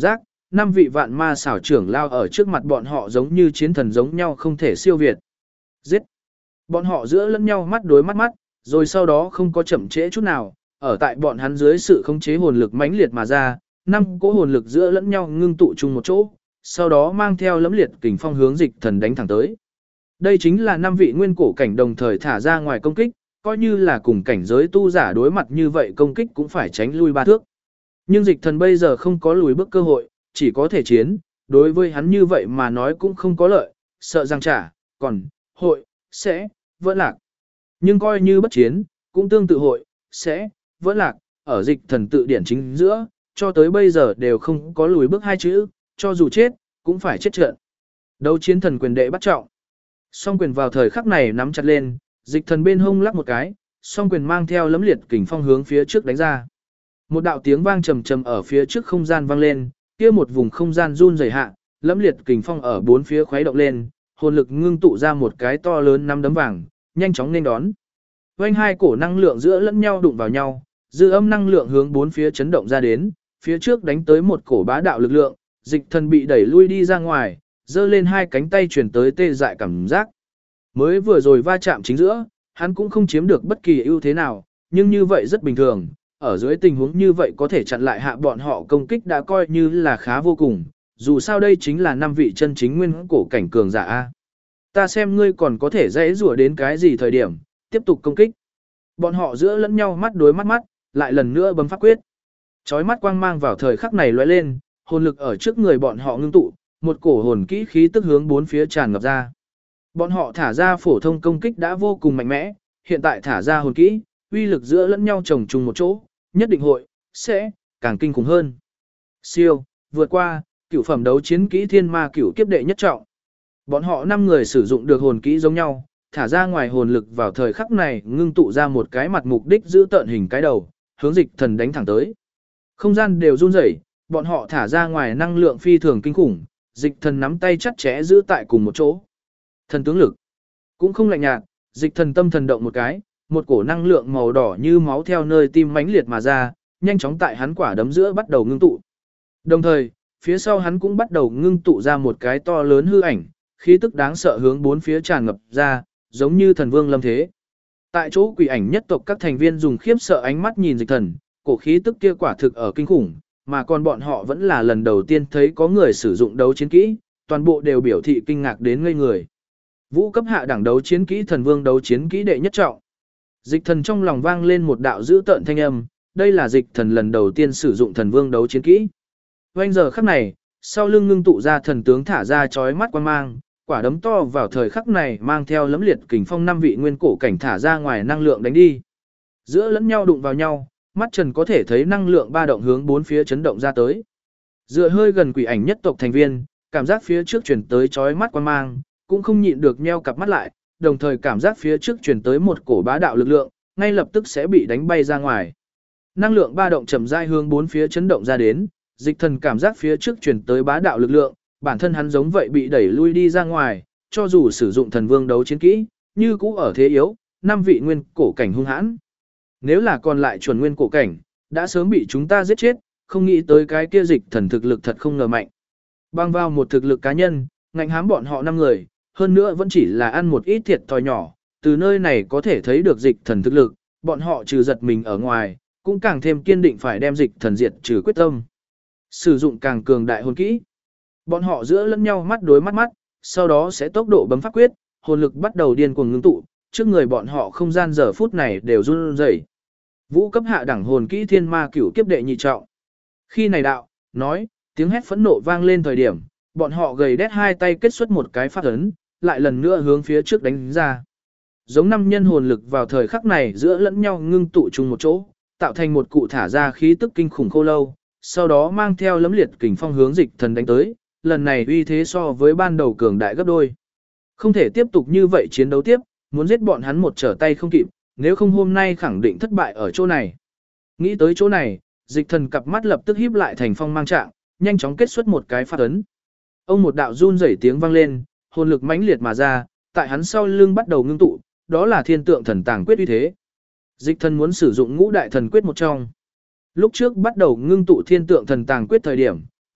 năm vị vạn ma xảo trưởng lao ở trước mặt bọn họ giống như chiến thần giống nhau không thể siêu việt. Giết! Bọn họ giữa lẫn nhau mắt đối mắt mắt, rồi sau đó không có chậm trễ chút nào, ở tại bọn hắn dưới sự khống chế hồn lực mãnh liệt mà ra, năm cỗ hồn lực giữa lẫn nhau ngưng tụ chung một chỗ, sau đó mang theo lẫm liệt kình phong hướng Dịch Thần đánh thẳng tới. Đây chính là năm vị nguyên cổ cảnh đồng thời thả ra ngoài công kích, coi như là cùng cảnh giới tu giả đối mặt như vậy công kích cũng phải tránh lui 3 thước. Nhưng Dịch Thần bây giờ không có lùi bước cơ hội, chỉ có thể chiến, đối với hắn như vậy mà nói cũng không có lợi, sợ rằng trả, còn, hội, sẽ, vẫn lạc. Nhưng coi như bất chiến, cũng tương tự hội, sẽ, vẫn lạc, ở Dịch Thần tự điển chính giữa, cho tới bây giờ đều không có lùi bước 2 chữ, cho dù chết, cũng phải chết trận. Đấu chiến thần quyền đệ bắt trọng. Song quyền vào thời khắc này nắm chặt lên, Dịch Thần bên hông lắc một cái, song quyền mang theo lấm liệt kình phong hướng phía trước đánh ra. Một đạo tiếng vang trầm trầm ở phía trước không gian vang lên, kia một vùng không gian run rẩy hạ, lấm liệt kình phong ở bốn phía khuấy động lên, hồn lực ngưng tụ ra một cái to lớn năm đấm vàng, nhanh chóng nên đón. Vành hai cổ năng lượng giữa lẫn nhau đụng vào nhau, dư âm năng lượng hướng bốn phía chấn động ra đến, phía trước đánh tới một cổ bá đạo lực lượng, Dịch Thần bị đẩy lui đi ra ngoài, giơ lên hai cánh tay chuyển tới tê dại cảm giác. Mới vừa rồi va chạm chính giữa, hắn cũng không chiếm được bất kỳ ưu thế nào, nhưng như vậy rất bình thường, ở dưới tình huống như vậy có thể chặn lại hạ bọn họ công kích đã coi như là khá vô cùng, dù sao đây chính là 5 vị chân chính nguyên cổ cảnh cường giả A. Ta xem ngươi còn có thể dễ rủa đến cái gì thời điểm, tiếp tục công kích. Bọn họ giữa lẫn nhau mắt đối mắt mắt, lại lần nữa bấm pháp quyết. Chói mắt quang mang vào thời khắc này lóe lên, hồn lực ở trước người bọn họ ngưng tụ, một cổ hồn kỹ khí tức hướng bốn phía tràn ngập ra. Bọn họ thả ra phổ thông công kích đã vô cùng mạnh mẽ, hiện tại thả ra hồn kỹ, uy lực giữa lẫn nhau chồng chung một chỗ, nhất định hội, sẽ, càng kinh khủng hơn. Siêu, vượt qua, cửu phẩm đấu chiến kỹ thiên ma cửu kiếp đệ nhất trọng. Bọn họ 5 người sử dụng được hồn kỹ giống nhau, thả ra ngoài hồn lực vào thời khắc này ngưng tụ ra một cái mặt mục đích giữ tợn hình cái đầu, hướng Dịch Thần đánh thẳng tới. Không gian đều run rẩy, bọn họ thả ra ngoài năng lượng phi thường kinh khủng, Dịch Thần nắm tay chặt chẽ giữ tại cùng một chỗ. Thần tướng lực cũng không lạnh nhạt, Dịch Thần tâm thần động một cái, một cổ năng lượng màu đỏ như máu theo nơi tim mãnh liệt mà ra, nhanh chóng tại hắn quả đấm giữa bắt đầu ngưng tụ. Đồng thời, phía sau hắn cũng bắt đầu ngưng tụ ra một cái to lớn hư ảnh, khí tức đáng sợ hướng bốn phía tràn ngập ra, giống như thần vương lâm thế. Tại chỗ quỷ ảnh nhất tộc các thành viên dùng khiếp sợ ánh mắt nhìn Dịch Thần, cổ khí tức kia quả thực ở kinh khủng, mà còn bọn họ vẫn là lần đầu tiên thấy có người sử dụng đấu chiến kỹ, toàn bộ đều biểu thị kinh ngạc đến ngây người. Vũ cấp hạ đẳng đấu chiến kỹ thần vương đấu chiến kỹ đệ nhất trọng. Dịch Thần trong lòng vang lên một đạo dữ tợn thanh âm, đây là Dịch Thần lần đầu tiên sử dụng thần vương đấu chiến kỹ. Vành giờ khắc này, sau lưng ngưng tụ ra thần tướng thả ra chói mắt quan mang, quả đấm to vào thời khắc này mang theo lấm liệt kình phong 5 vị nguyên cổ cảnh thả ra ngoài năng lượng đánh đi. Giữa lẫn nhau đụng vào nhau, mắt Trần có thể thấy năng lượng ba động hướng bốn phía chấn động ra tới. Dựa hơi gần quỷ ảnh nhất tộc thành viên, cảm giác phía trước truyền tới chói mắt quan mang, cũng không nhịn được nheo cặp mắt lại, đồng thời cảm giác phía trước truyền tới một cổ bá đạo lực lượng, ngay lập tức sẽ bị đánh bay ra ngoài. Năng lượng ba động chậm rãi hướng bốn phía chấn động ra đến, Dịch Thần cảm giác phía trước truyền tới bá đạo lực lượng, bản thân hắn giống vậy bị đẩy lui đi ra ngoài, cho dù sử dụng thần vương đấu chiến kỹ, như cũ ở thế yếu, 5 vị nguyên cổ cảnh hung hãn. Nếu là còn lại chuẩn nguyên cổ cảnh, đã sớm bị chúng ta giết chết, không nghĩ tới cái kia Dịch Thần thực lực thật không ngờ mạnh. Bang vào một thực lực cá nhân, ngạnh hám bọn họ 5 người, hơn nữa vẫn chỉ là ăn một ít thiệt thòi nhỏ, từ nơi này có thể thấy được Dịch Thần thực lực, bọn họ trừ giật mình ở ngoài, cũng càng thêm kiên định phải đem Dịch Thần diệt trừ quyết tâm. Sử dụng càng cường đại hồn kỹ. Bọn họ giữa lẫn nhau mắt đối mắt mắt, sau đó sẽ tốc độ bấm pháp quyết, hồn lực bắt đầu điên cuồng ngưng tụ, trước người bọn họ không gian giờ phút này đều run rẩy. Vũ cấp hạ đẳng hồn kỹ thiên ma cửu kiếp đệ nhị trọng. Khi này đạo, nói, tiếng hét phẫn nộ vang lên thời điểm, bọn họ gầy đét hai tay kết xuất một cái phát ấn, lại lần nữa hướng phía trước đánh ra. Giống 5 nhân hồn lực vào thời khắc này giữa lẫn nhau ngưng tụ chung một chỗ, tạo thành một cụ thả ra khí tức kinh khủng khô lâu, sau đó mang theo lấm liệt kình phong hướng Dịch Thần đánh tới, lần này uy thế so với ban đầu cường đại gấp đôi. Không thể tiếp tục như vậy chiến đấu tiếp, muốn giết bọn hắn một trở tay không kịp, nếu không hôm nay khẳng định thất bại ở chỗ này. Nghĩ tới chỗ này, Dịch Thần cặp mắt lập tức híp lại thành phong mang trạng, nhanh chóng kết xuất một cái phát ấn. Ông một đạo run rẩy tiếng vang lên, hồn lực mãnh liệt mà ra, tại hắn sau lưng bắt đầu ngưng tụ, đó là thiên tượng thần tàng quyết uy thế. Dịch Thần muốn sử dụng ngũ đại thần quyết một trong. Lúc trước bắt đầu ngưng tụ thiên tượng thần tàng quyết thời điểm,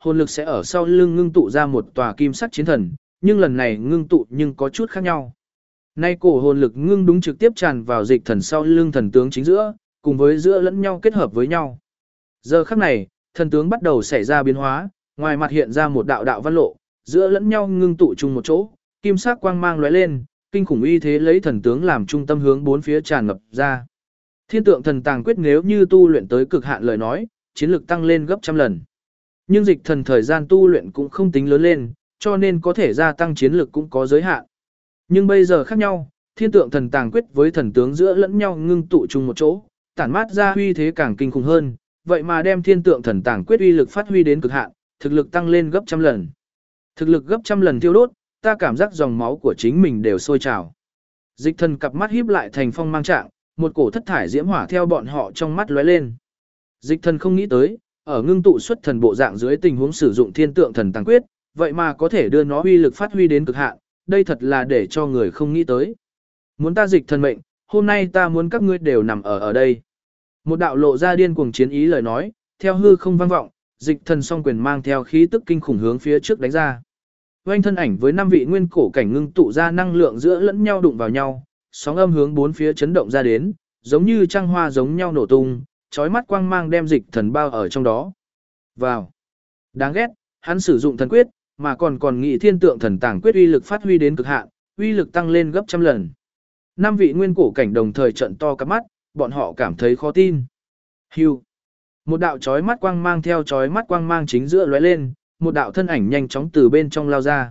hồn lực sẽ ở sau lưng ngưng tụ ra một tòa kim sắc chiến thần, nhưng lần này ngưng tụ nhưng có chút khác nhau. Nay cổ hồn lực ngưng đúng trực tiếp tràn vào dịch thần sau lưng thần tướng chính giữa, cùng với giữa lẫn nhau kết hợp với nhau. Giờ khắc này, thần tướng bắt đầu xảy ra biến hóa, ngoài mặt hiện ra một đạo đạo văn lộ, giữa lẫn nhau ngưng tụ chung một chỗ, kim sắc quang mang lóe lên, kinh khủng uy thế lấy thần tướng làm trung tâm hướng bốn phía tràn ngập ra. Thiên tượng thần tàng quyết nếu như tu luyện tới cực hạn lời nói, chiến lực tăng lên gấp trăm lần. Nhưng dịch thần thời gian tu luyện cũng không tính lớn lên, cho nên có thể gia tăng chiến lực cũng có giới hạn. Nhưng bây giờ khác nhau, thiên tượng thần tàng quyết với thần tướng giữa lẫn nhau ngưng tụ chung một chỗ, tản mát ra uy thế càng kinh khủng hơn, vậy mà đem thiên tượng thần tàng quyết uy lực phát huy đến cực hạn, thực lực tăng lên gấp trăm lần. Thực lực gấp trăm lần tiêu đốt, ta cảm giác dòng máu của chính mình đều sôi trào. Dịch thần cặp mắt híp lại thành phong mang trạng, một cổ thất thải diễm hỏa theo bọn họ trong mắt lóe lên. Dịch thần không nghĩ tới, ở ngưng tụ xuất thần bộ dạng dưới tình huống sử dụng thiên tượng thần tàng quyết, vậy mà có thể đưa nó uy lực phát huy đến cực hạn, đây thật là để cho người không nghĩ tới. Muốn ta dịch thần mệnh, hôm nay ta muốn các ngươi đều nằm ở đây. Một đạo lộ ra điên cuồng chiến ý lời nói, theo hư không vang vọng, dịch thần song quyền mang theo khí tức kinh khủng hướng phía trước đánh ra. Oanh thân ảnh với 5 vị nguyên cổ cảnh ngưng tụ ra năng lượng giữa lẫn nhau đụng vào nhau, sóng âm hướng bốn phía chấn động ra đến, giống như trăng hoa giống nhau nổ tung, chói mắt quang mang đem dịch thần bao ở trong đó. Vào. Đáng ghét, hắn sử dụng thần quyết, mà còn nghĩ thiên tượng thần tàng quyết uy lực phát huy đến cực hạn, uy lực tăng lên gấp trăm lần. 5 vị nguyên cổ cảnh đồng thời trợn to cặp mắt, bọn họ cảm thấy khó tin. Hưu. Một đạo chói mắt quang mang theo chói mắt quang mang chính giữa lóe lên, một đạo thân ảnh nhanh chóng từ bên trong lao ra.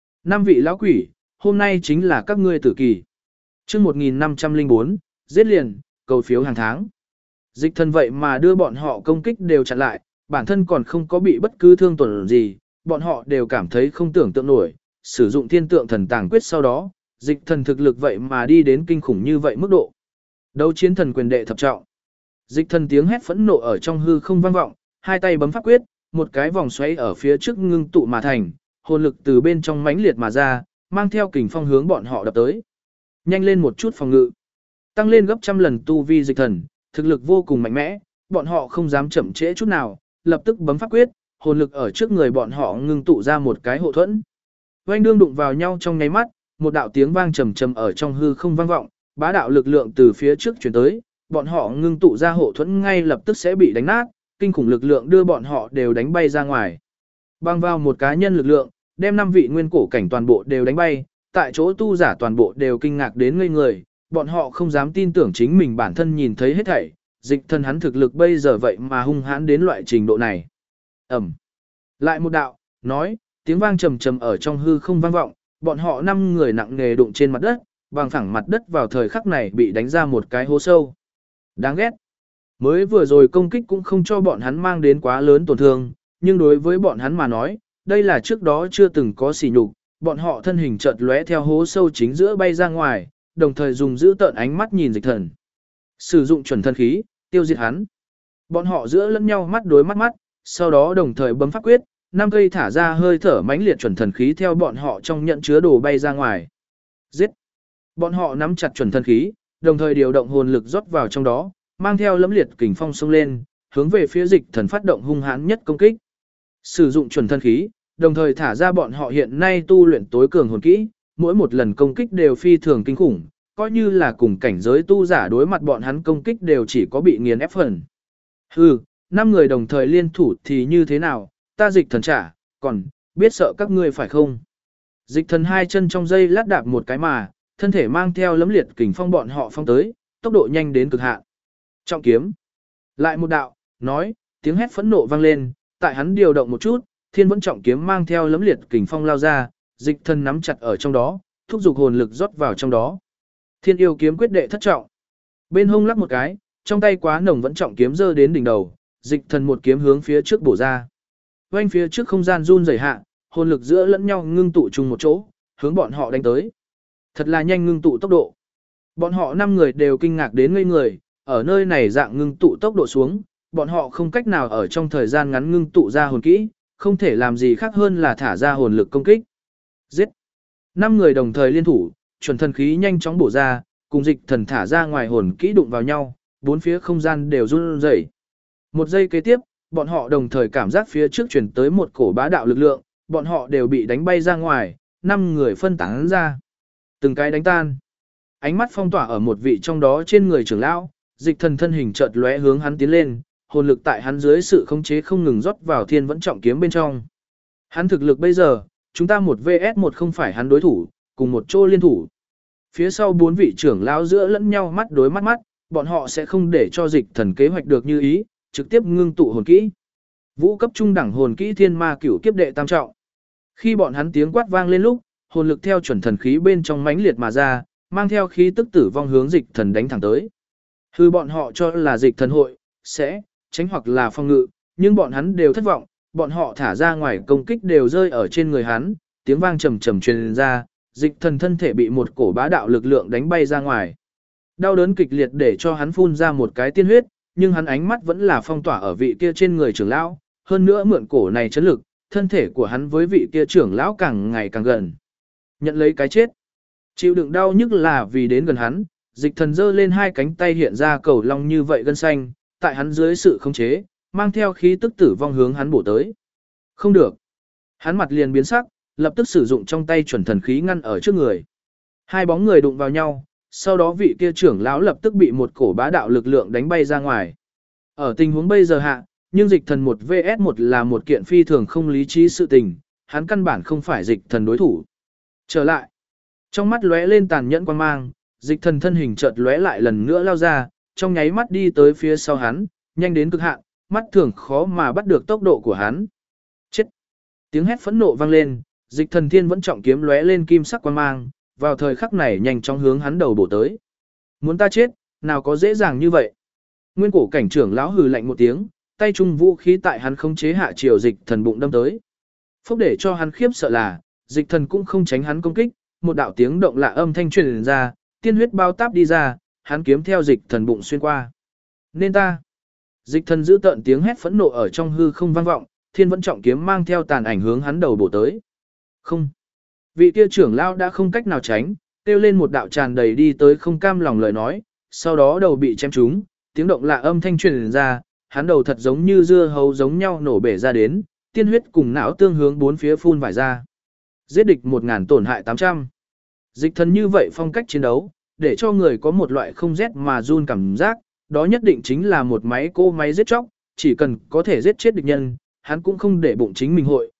5 vị lão quỷ, hôm nay chính là các ngươi tử kỳ. Chương 1504, giết liền, cầu phiếu hàng tháng. Dịch thần vậy mà đưa bọn họ công kích đều chặn lại, bản thân còn không có bị bất cứ thương tổn gì, bọn họ đều cảm thấy không tưởng tượng nổi, sử dụng thiên tượng thần tàng quyết sau đó, dịch thần thực lực vậy mà đi đến kinh khủng như vậy mức độ. Đấu chiến thần quyền đệ thập trọng. Dịch thần tiếng hét phẫn nộ ở trong hư không vang vọng, hai tay bấm pháp quyết, một cái vòng xoáy ở phía trước ngưng tụ mà thành, hồn lực từ bên trong mãnh liệt mà ra, mang theo kình phong hướng bọn họ đập tới. Nhanh lên một chút phòng ngự. Tăng lên gấp trăm lần tu vi dịch thần, thực lực vô cùng mạnh mẽ, bọn họ không dám chậm trễ chút nào, lập tức bấm pháp quyết, hồn lực ở trước người bọn họ ngưng tụ ra một cái hộ thuẫn. Oanh đương đụng vào nhau trong nháy mắt, một đạo tiếng vang trầm trầm ở trong hư không vang vọng, bá đạo lực lượng từ phía trước truyền tới, bọn họ ngưng tụ ra hộ thuẫn ngay lập tức sẽ bị đánh nát, kinh khủng lực lượng đưa bọn họ đều đánh bay ra ngoài. Băng vào một cá nhân lực lượng, đem 5 vị nguyên cổ cảnh toàn bộ đều đánh bay, tại chỗ tu giả toàn bộ đều kinh ngạc đến ngây người, bọn họ không dám tin tưởng chính mình bản thân nhìn thấy hết thảy, dịch thần hắn thực lực bây giờ vậy mà hung hãn đến loại trình độ này. Ẩm. Lại một đạo, nói, tiếng vang trầm trầm ở trong hư không vang vọng, bọn họ 5 người nặng nề đụng trên mặt đất, bằng phẳng mặt đất vào thời khắc này bị đánh ra một cái hố sâu. Đáng ghét. Mới vừa rồi công kích cũng không cho bọn hắn mang đến quá lớn tổn thương, nhưng đối với bọn hắn mà nói, đây là trước đó chưa từng có sỉ nhục, bọn họ thân hình chợt lóe theo hố sâu chính giữa bay ra ngoài, đồng thời dùng giữ tợn ánh mắt nhìn dịch thần. Sử dụng chuẩn thân khí, tiêu diệt hắn. Bọn họ giữa lẫn nhau mắt đối mắt, sau đó đồng thời bấm pháp quyết, 5 cây thả ra hơi thở mãnh liệt chuẩn thần khí theo bọn họ trong nhận chứa đồ bay ra ngoài. Giết! Bọn họ nắm chặt chuẩn thần khí, đồng thời điều động hồn lực rót vào trong đó, mang theo lẫm liệt kình phong xông lên, hướng về phía dịch thần phát động hung hãn nhất công kích. Sử dụng chuẩn thân khí, đồng thời thả ra bọn họ hiện nay tu luyện tối cường hồn kỹ, mỗi một lần công kích đều phi thường kinh khủng, coi như là cùng cảnh giới tu giả đối mặt bọn hắn công kích đều chỉ có bị nghiền ép phần. Hừ, 5 người đồng thời liên thủ thì như thế nào, ta dịch thần trả, còn, biết sợ các ngươi phải không? Dịch thần hai chân trong dây lát đạp một cái mà, thân thể mang theo lấm liệt kình phong bọn họ phong tới, tốc độ nhanh đến cực hạn. Trọng kiếm. Lại một đạo, nói, tiếng hét phẫn nộ vang lên, tại hắn điều động một chút, thiên vẫn trọng kiếm mang theo lấm liệt kình phong lao ra, dịch thần nắm chặt ở trong đó, thúc giục hồn lực rót vào trong đó. Thiên yêu kiếm quyết đệ thất trọng. Bên hông lắc một cái, trong tay quá nồng vẫn trọng kiếm giơ đến đỉnh đầu, dịch thần một kiếm hướng phía trước bổ ra. Quanh phía trước không gian run rẩy hạ, hồn lực giữa lẫn nhau ngưng tụ chung một chỗ, hướng bọn họ đánh tới. Thật là nhanh ngưng tụ tốc độ. Bọn họ 5 người đều kinh ngạc đến ngây người, ở nơi này dạng ngưng tụ tốc độ xuống, bọn họ không cách nào ở trong thời gian ngắn ngưng tụ ra hồn kỹ, không thể làm gì khác hơn là thả ra hồn lực công kích. Giết! 5 người đồng thời liên thủ, chuẩn thần khí nhanh chóng bổ ra, cùng dịch thần thả ra ngoài hồn kỹ đụng vào nhau, bốn phía không gian đều run rẩy. Một giây kế tiếp, bọn họ đồng thời cảm giác phía trước chuyển tới một cổ bá đạo lực lượng, bọn họ đều bị đánh bay ra ngoài, 5 người phân tán ra. Từng cái đánh tan. Ánh mắt phong tỏa ở một vị trong đó trên người trưởng lão, dịch thần thân hình chợt lóe hướng hắn tiến lên, hồn lực tại hắn dưới sự khống chế không ngừng rót vào thiên vẫn trọng kiếm bên trong. Hắn thực lực bây giờ, chúng ta một vs một không phải hắn đối thủ, cùng một chỗ liên thủ. Phía sau 4 vị trưởng lão giữa lẫn nhau mắt đối mắt, bọn họ sẽ không để cho dịch thần kế hoạch được như ý, trực tiếp ngưng tụ hồn kỹ. Vũ cấp trung đẳng hồn kỹ thiên ma cửu kiếp đệ tam trọng. Khi bọn hắn tiếng quát vang lên lúc, hồn lực theo chuẩn thần khí bên trong mãnh liệt mà ra, mang theo khí tức tử vong hướng dịch thần đánh thẳng tới. Hư bọn họ cho là dịch thần hội sẽ tránh hoặc là phòng ngự, nhưng bọn hắn đều thất vọng, bọn họ thả ra ngoài công kích đều rơi ở trên người hắn, tiếng vang trầm trầm truyền ra, dịch thần thân thể bị một cổ bá đạo lực lượng đánh bay ra ngoài. Đau đớn kịch liệt để cho hắn phun ra một cái tiên huyết, nhưng hắn ánh mắt vẫn là phong tỏa ở vị kia trên người trưởng lão, hơn nữa mượn cổ này chấn lực, thân thể của hắn với vị kia trưởng lão càng ngày càng gần. Nhận lấy cái chết. Chịu đựng đau nhức là vì đến gần hắn, dịch thần giơ lên 2 cánh tay hiện ra cầu long như vậy gân xanh, tại hắn dưới sự khống chế, mang theo khí tức tử vong hướng hắn bổ tới. Không được. Hắn mặt liền biến sắc, lập tức sử dụng trong tay chuẩn thần khí ngăn ở trước người. 2 bóng người đụng vào nhau, sau đó vị kia trưởng lão lập tức bị một cổ bá đạo lực lượng đánh bay ra ngoài. Ở tình huống bây giờ hạ, nhưng dịch thần 1 vs 1 là một kiện phi thường không lý trí sự tình, hắn căn bản không phải dịch thần đối thủ. Trở lại. Trong mắt lóe lên tàn nhẫn quan mang, dịch thần thân hình chợt lóe lại lần nữa lao ra, trong nháy mắt đi tới phía sau hắn, nhanh đến cực hạn, mắt thường khó mà bắt được tốc độ của hắn. Chết! Tiếng hét phẫn nộ vang lên, dịch thần thiên vẫn trọng kiếm lóe lên kim sắc quan mang, vào thời khắc này nhanh chóng hướng hắn đầu bổ tới. Muốn ta chết, nào có dễ dàng như vậy. Nguyên cổ cảnh trưởng lão hừ lạnh một tiếng, tay trung vũ khí tại hắn khống chế hạ chiều dịch thần bụng đâm tới. Phốc để cho hắn khiếp sợ là, dịch thần cũng không tránh hắn công kích, một đạo tiếng động lạ âm thanh truyền ra, tiên huyết bao táp đi ra, hắn kiếm theo dịch thần bụng xuyên qua. Nên ta. Dịch thần giữ tợn tiếng hét phẫn nộ ở trong hư không vang vọng, thiên vẫn trọng kiếm mang theo tàn ảnh hướng hắn đầu bổ tới. Không. Vị kia trưởng lão đã không cách nào tránh, kêu lên một đạo tràn đầy đi tới không cam lòng lời nói, sau đó đầu bị chém trúng, tiếng động lạ âm thanh truyền ra, hắn đầu thật giống như dưa hấu giống nhau nổ bể ra đến, tiên huyết cùng não tương hướng bốn phía phun vải ra. Giết địch 1000 tổn hại 800. Dịch thần như vậy phong cách chiến đấu, để cho người có một loại không rét mà run cảm giác, đó nhất định chính là một máy cô máy giết chóc, chỉ cần có thể giết chết địch nhân, hắn cũng không để bụng chính mình hội,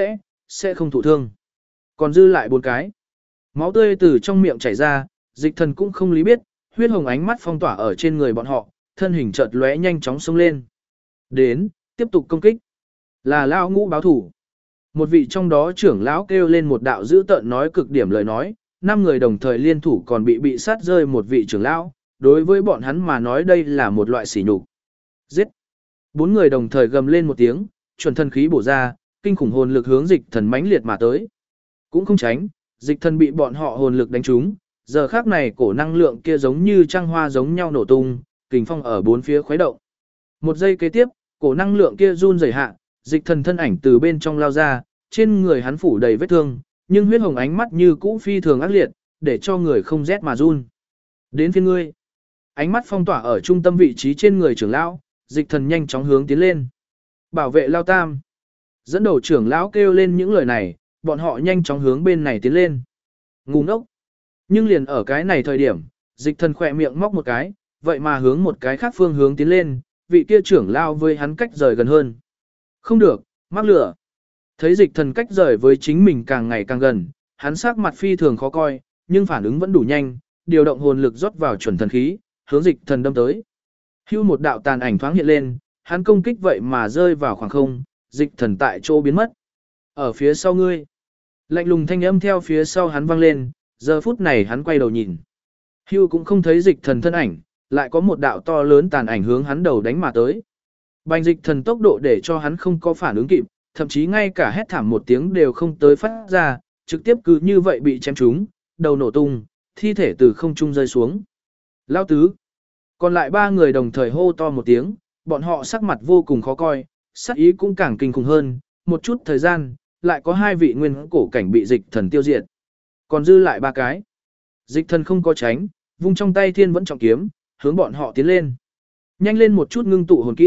sẽ không thụ thương. Còn dư lại 4 cái. Máu tươi từ trong miệng chảy ra, dịch thần cũng không lý biết, huyết hồng ánh mắt phong tỏa ở trên người bọn họ, thân hình chợt lóe nhanh chóng xông lên. Đến, tiếp tục công kích. Là lão ngũ báo thủ. Một vị trong đó trưởng lão kêu lên một đạo dữ tợn nói cực điểm lời nói, 5 người đồng thời liên thủ còn bị sát rơi một vị trưởng lão, đối với bọn hắn mà nói đây là một loại sỉ nhục. Giết. 4 người đồng thời gầm lên một tiếng, chuẩn thần khí bổ ra, kinh khủng hồn lực hướng dịch thần mãnh liệt mà tới. Cũng không tránh, dịch thần bị bọn họ hồn lực đánh trúng, giờ khác này cổ năng lượng kia giống như trăng hoa giống nhau nổ tung, kình phong ở bốn phía khuấy động. Một giây kế tiếp, cổ năng lượng kia run rẩy hạ, dịch thần thân ảnh từ bên trong lao ra, trên người hắn phủ đầy vết thương, nhưng huyết hồng ánh mắt như cũ phi thường ác liệt, để cho người không rét mà run. Đến phiên ngươi. Ánh mắt phong tỏa ở trung tâm vị trí trên người trưởng lão, dịch thần nhanh chóng hướng tiến lên. Bảo vệ Lao Tam. Dẫn đầu trưởng lão kêu lên những lời này, bọn họ nhanh chóng hướng bên này tiến lên. Ngu ngốc. Nhưng liền ở cái này thời điểm, dịch thần khỏe miệng móc một cái, vậy mà hướng một cái khác phương hướng tiến lên, vị kia trưởng lão với hắn cách rời gần hơn. Không được, mắc lửa. Thấy dịch thần cách rời với chính mình càng ngày càng gần, hắn sắc mặt phi thường khó coi, nhưng phản ứng vẫn đủ nhanh, điều động hồn lực rót vào chuẩn thần khí, hướng dịch thần đâm tới. Hưu một đạo tàn ảnh thoáng hiện lên, hắn công kích vậy mà rơi vào khoảng không, dịch thần tại chỗ biến mất. Ở phía sau ngươi. Lạnh lùng thanh âm theo phía sau hắn vang lên, giờ phút này hắn quay đầu nhìn. Hưu cũng không thấy dịch thần thân ảnh, lại có một đạo to lớn tàn ảnh hướng hắn đầu đánh mà tới. Bành dịch thần tốc độ để cho hắn không có phản ứng kịp, thậm chí ngay cả hét thảm một tiếng đều không tới phát ra, trực tiếp cứ như vậy bị chém trúng, đầu nổ tung, thi thể từ không trung rơi xuống. Lao tứ. Còn lại 3 người đồng thời hô to một tiếng, bọn họ sắc mặt vô cùng khó coi, sắc ý cũng càng kinh khủng hơn, một chút thời gian, lại có 2 vị nguyên cổ cảnh bị dịch thần tiêu diệt. Còn dư lại 3 cái. Dịch thần không có tránh, vung trong tay thiên vẫn trọng kiếm, hướng bọn họ tiến lên. Nhanh lên một chút ngưng tụ hồn kỹ,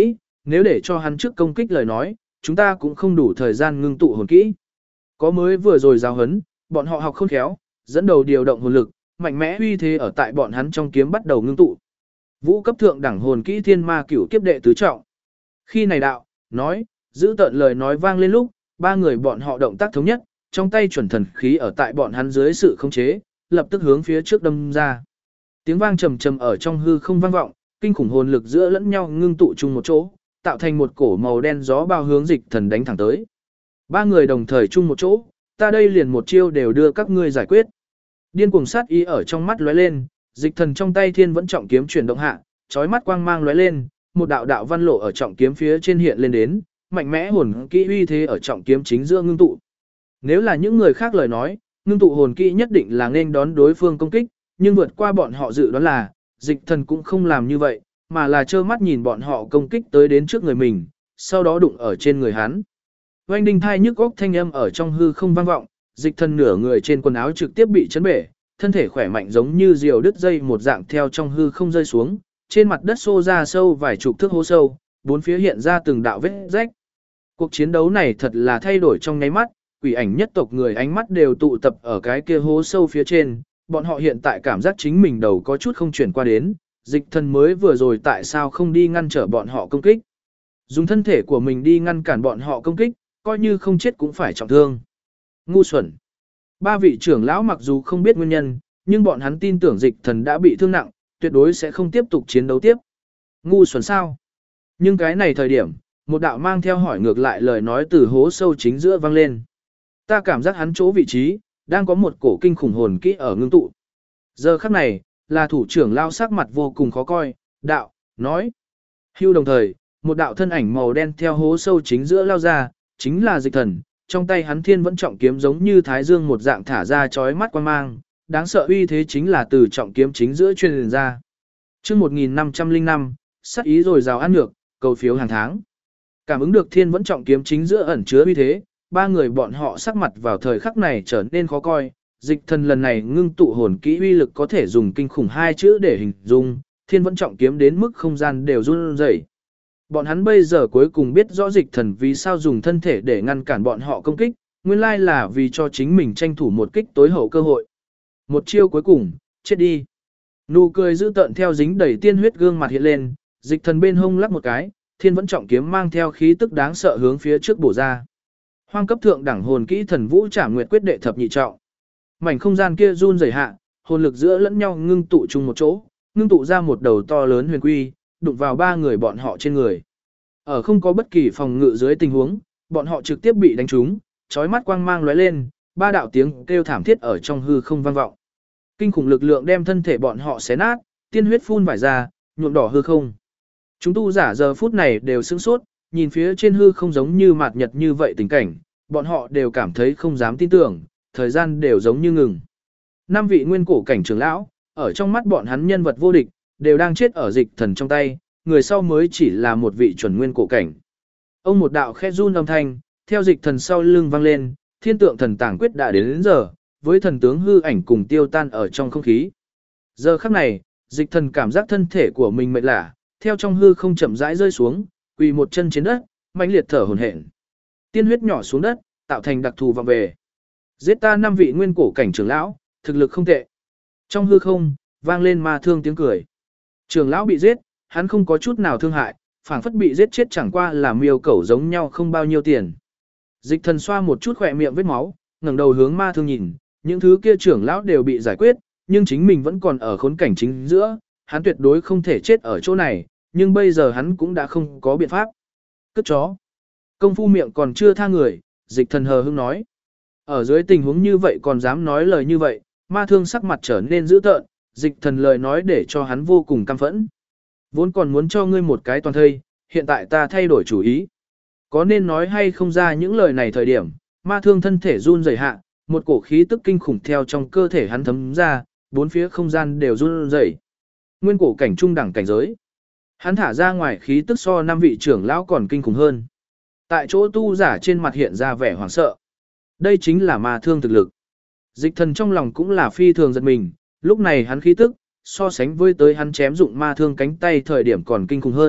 nếu để cho hắn trước công kích lời nói, chúng ta cũng không đủ thời gian ngưng tụ hồn kỹ. Có mới vừa rồi giáo huấn, bọn họ học khôn khéo, dẫn đầu điều động hồn lực, mạnh mẽ uy thế ở tại bọn hắn trong kiếm bắt đầu ngưng tụ. Vũ cấp thượng đẳng hồn kỹ Thiên Ma Cửu Kiếp đệ tứ trọng. Khi này đạo, nói, giữ tợn lời nói vang lên lúc, ba người bọn họ động tác thống nhất, trong tay chuẩn thần khí ở tại bọn hắn dưới sự khống chế, lập tức hướng phía trước đâm ra. Tiếng vang trầm trầm ở trong hư không vang vọng, kinh khủng hồn lực giữa lẫn nhau ngưng tụ chung một chỗ, tạo thành một cổ màu đen gió bao hướng Dịch Thần đánh thẳng tới. Ba người đồng thời chung một chỗ, ta đây liền một chiêu đều đưa các ngươi giải quyết. Điên cuồng sát ý ở trong mắt lóe lên, Dịch Thần trong tay Thiên Vẫn trọng kiếm chuyển động hạ, chói mắt quang mang lóe lên, một đạo đạo văn lộ ở trọng kiếm phía trên hiện lên đến, mạnh mẽ hồn kỹ uy thế ở trọng kiếm chính giữa ngưng tụ. Nếu là những người khác lời nói, ngưng tụ hồn kỹ nhất định là nên đón đối phương công kích, nhưng vượt qua bọn họ dự đoán là, Dịch Thần cũng không làm như vậy, mà là trơ mắt nhìn bọn họ công kích tới đến trước người mình, sau đó đụng ở trên người hắn. Oanh đinh thai nhức óc thanh âm ở trong hư không vang vọng, Dịch Thần nửa người trên quần áo trực tiếp bị chấn bể, thân thể khỏe mạnh giống như diều đứt dây một dạng theo trong hư không rơi xuống, trên mặt đất xô ra sâu vài chục thước hố sâu, bốn phía hiện ra từng đạo vết rách. Cuộc chiến đấu này thật là thay đổi trong nháy mắt, quỷ ảnh nhất tộc người ánh mắt đều tụ tập ở cái kia hố sâu phía trên, bọn họ hiện tại cảm giác chính mình đầu có chút không chuyển qua đến, Dịch Thần mới vừa rồi tại sao không đi ngăn trở bọn họ công kích. Dùng thân thể của mình đi ngăn cản bọn họ công kích, coi như không chết cũng phải trọng thương. Ngu xuẩn. Ba vị trưởng lão mặc dù không biết nguyên nhân, nhưng bọn hắn tin tưởng Dịch Thần đã bị thương nặng, tuyệt đối sẽ không tiếp tục chiến đấu tiếp. Ngu xuẩn sao? Nhưng cái này thời điểm, một đạo mang theo hỏi ngược lại lời nói từ hố sâu chính giữa vang lên. Ta cảm giác hắn chỗ vị trí, đang có một cổ kinh khủng hồn kỹ ở ngưng tụ. Giờ khắc này, là thủ trưởng lao sắc mặt vô cùng khó coi, đạo, nói. Hưu đồng thời, một đạo thân ảnh màu đen theo hố sâu chính giữa lao ra, chính là Dịch Thần, trong tay hắn Thiên Vẫn trọng kiếm giống như thái dương một dạng thả ra chói mắt quang mang, đáng sợ uy thế chính là từ trọng kiếm chính giữa truyền ra. Chương 1505, sát ý rồi rào ăn nhược, cầu phiếu hàng tháng. Cảm ứng được Thiên Vẫn trọng kiếm chính giữa ẩn chứa uy thế, ba người bọn họ sắc mặt vào thời khắc này trở nên khó coi. Dịch Thần lần này ngưng tụ hồn kỹ uy lực có thể dùng kinh khủng hai chữ để hình dung, Thiên Vẫn trọng kiếm đến mức không gian đều run rẩy. Bọn hắn bây giờ cuối cùng biết rõ Dịch Thần vì sao dùng thân thể để ngăn cản bọn họ công kích, nguyên lai là vì cho chính mình tranh thủ một kích tối hậu cơ hội. Một chiêu cuối cùng, chết đi. Nụ cười dữ tợn theo dính đầy tiên huyết gương mặt hiện lên, Dịch Thần bên hông lắc một cái, Thiên Vẫn trọng kiếm mang theo khí tức đáng sợ hướng phía trước bổ ra. Hoang cấp thượng đẳng hồn kỹ Thần Vũ Trảm Nguyệt quyết đệ thập nhị trọng. Mảnh không gian kia run rẩy hạ, hồn lực giữa lẫn nhau ngưng tụ chung một chỗ, ngưng tụ ra một đầu to lớn huyền quy, đụng vào ba người bọn họ trên người. Ở không có bất kỳ phòng ngự dưới tình huống, bọn họ trực tiếp bị đánh trúng, chói mắt quang mang lóe lên, ba đạo tiếng kêu thảm thiết ở trong hư không vang vọng. Kinh khủng lực lượng đem thân thể bọn họ xé nát, tiên huyết phun vải ra, nhuộm đỏ hư không. Chúng tu giả giờ phút này đều sửng sốt, nhìn phía trên hư không giống như mạt nhật như vậy tình cảnh, bọn họ đều cảm thấy không dám tin tưởng, thời gian đều giống như ngừng. Năm vị nguyên cổ cảnh trưởng lão, ở trong mắt bọn hắn nhân vật vô địch, đều đang chết ở Dịch Thần trong tay, người sau mới chỉ là một vị chuẩn nguyên cổ cảnh. Ông một đạo khẽ run âm thanh, theo Dịch Thần sau lưng vang lên, Thiên Tượng Thần Tàng Quyết đã đến giờ, với thần tướng hư ảnh cùng tiêu tan ở trong không khí. Giờ khắc này, Dịch Thần cảm giác thân thể của mình mệt lả, theo trong hư không chậm rãi rơi xuống, quỳ một chân trên đất, mãnh liệt thở hổn hển. Tiên huyết nhỏ xuống đất, tạo thành đặc thù vọng về. Giết ta năm vị nguyên cổ cảnh trưởng lão, thực lực không tệ. Trong hư không, vang lên ma thương tiếng cười. Trưởng lão bị giết, hắn không có chút nào thương hại, phảng phất bị giết chết chẳng qua là miêu cẩu giống nhau không bao nhiêu tiền. Dịch Thần xoa một chút khỏe miệng vết máu, ngẩng đầu hướng ma thương nhìn, những thứ kia trưởng lão đều bị giải quyết, nhưng chính mình vẫn còn ở khốn cảnh chính giữa, hắn tuyệt đối không thể chết ở chỗ này, nhưng bây giờ hắn cũng đã không có biện pháp. Cất chó. Công phu miệng còn chưa tha người, Dịch Thần hờ hững nói. Ở dưới tình huống như vậy còn dám nói lời như vậy, ma thương sắc mặt trở nên dữ tợn, Dịch Thần lời nói để cho hắn vô cùng căm phẫn. Vốn còn muốn cho ngươi một cái toàn thây, hiện tại ta thay đổi chủ ý. Có nên nói hay không ra những lời này thời điểm, ma thương thân thể run rẩy hạ, một cổ khí tức kinh khủng theo trong cơ thể hắn thấm ra, bốn phía không gian đều run rẩy. Nguyên cổ cảnh trung đẳng cảnh giới. Hắn thả ra ngoài khí tức so năm vị trưởng lão còn kinh khủng hơn. Tại chỗ tu giả trên mặt hiện ra vẻ hoảng sợ. Đây chính là ma thương thực lực. Dịch Thần trong lòng cũng là phi thường giật mình, lúc này hắn khí tức, so sánh với tới hắn chém dụng ma thương cánh tay thời điểm còn kinh khủng hơn,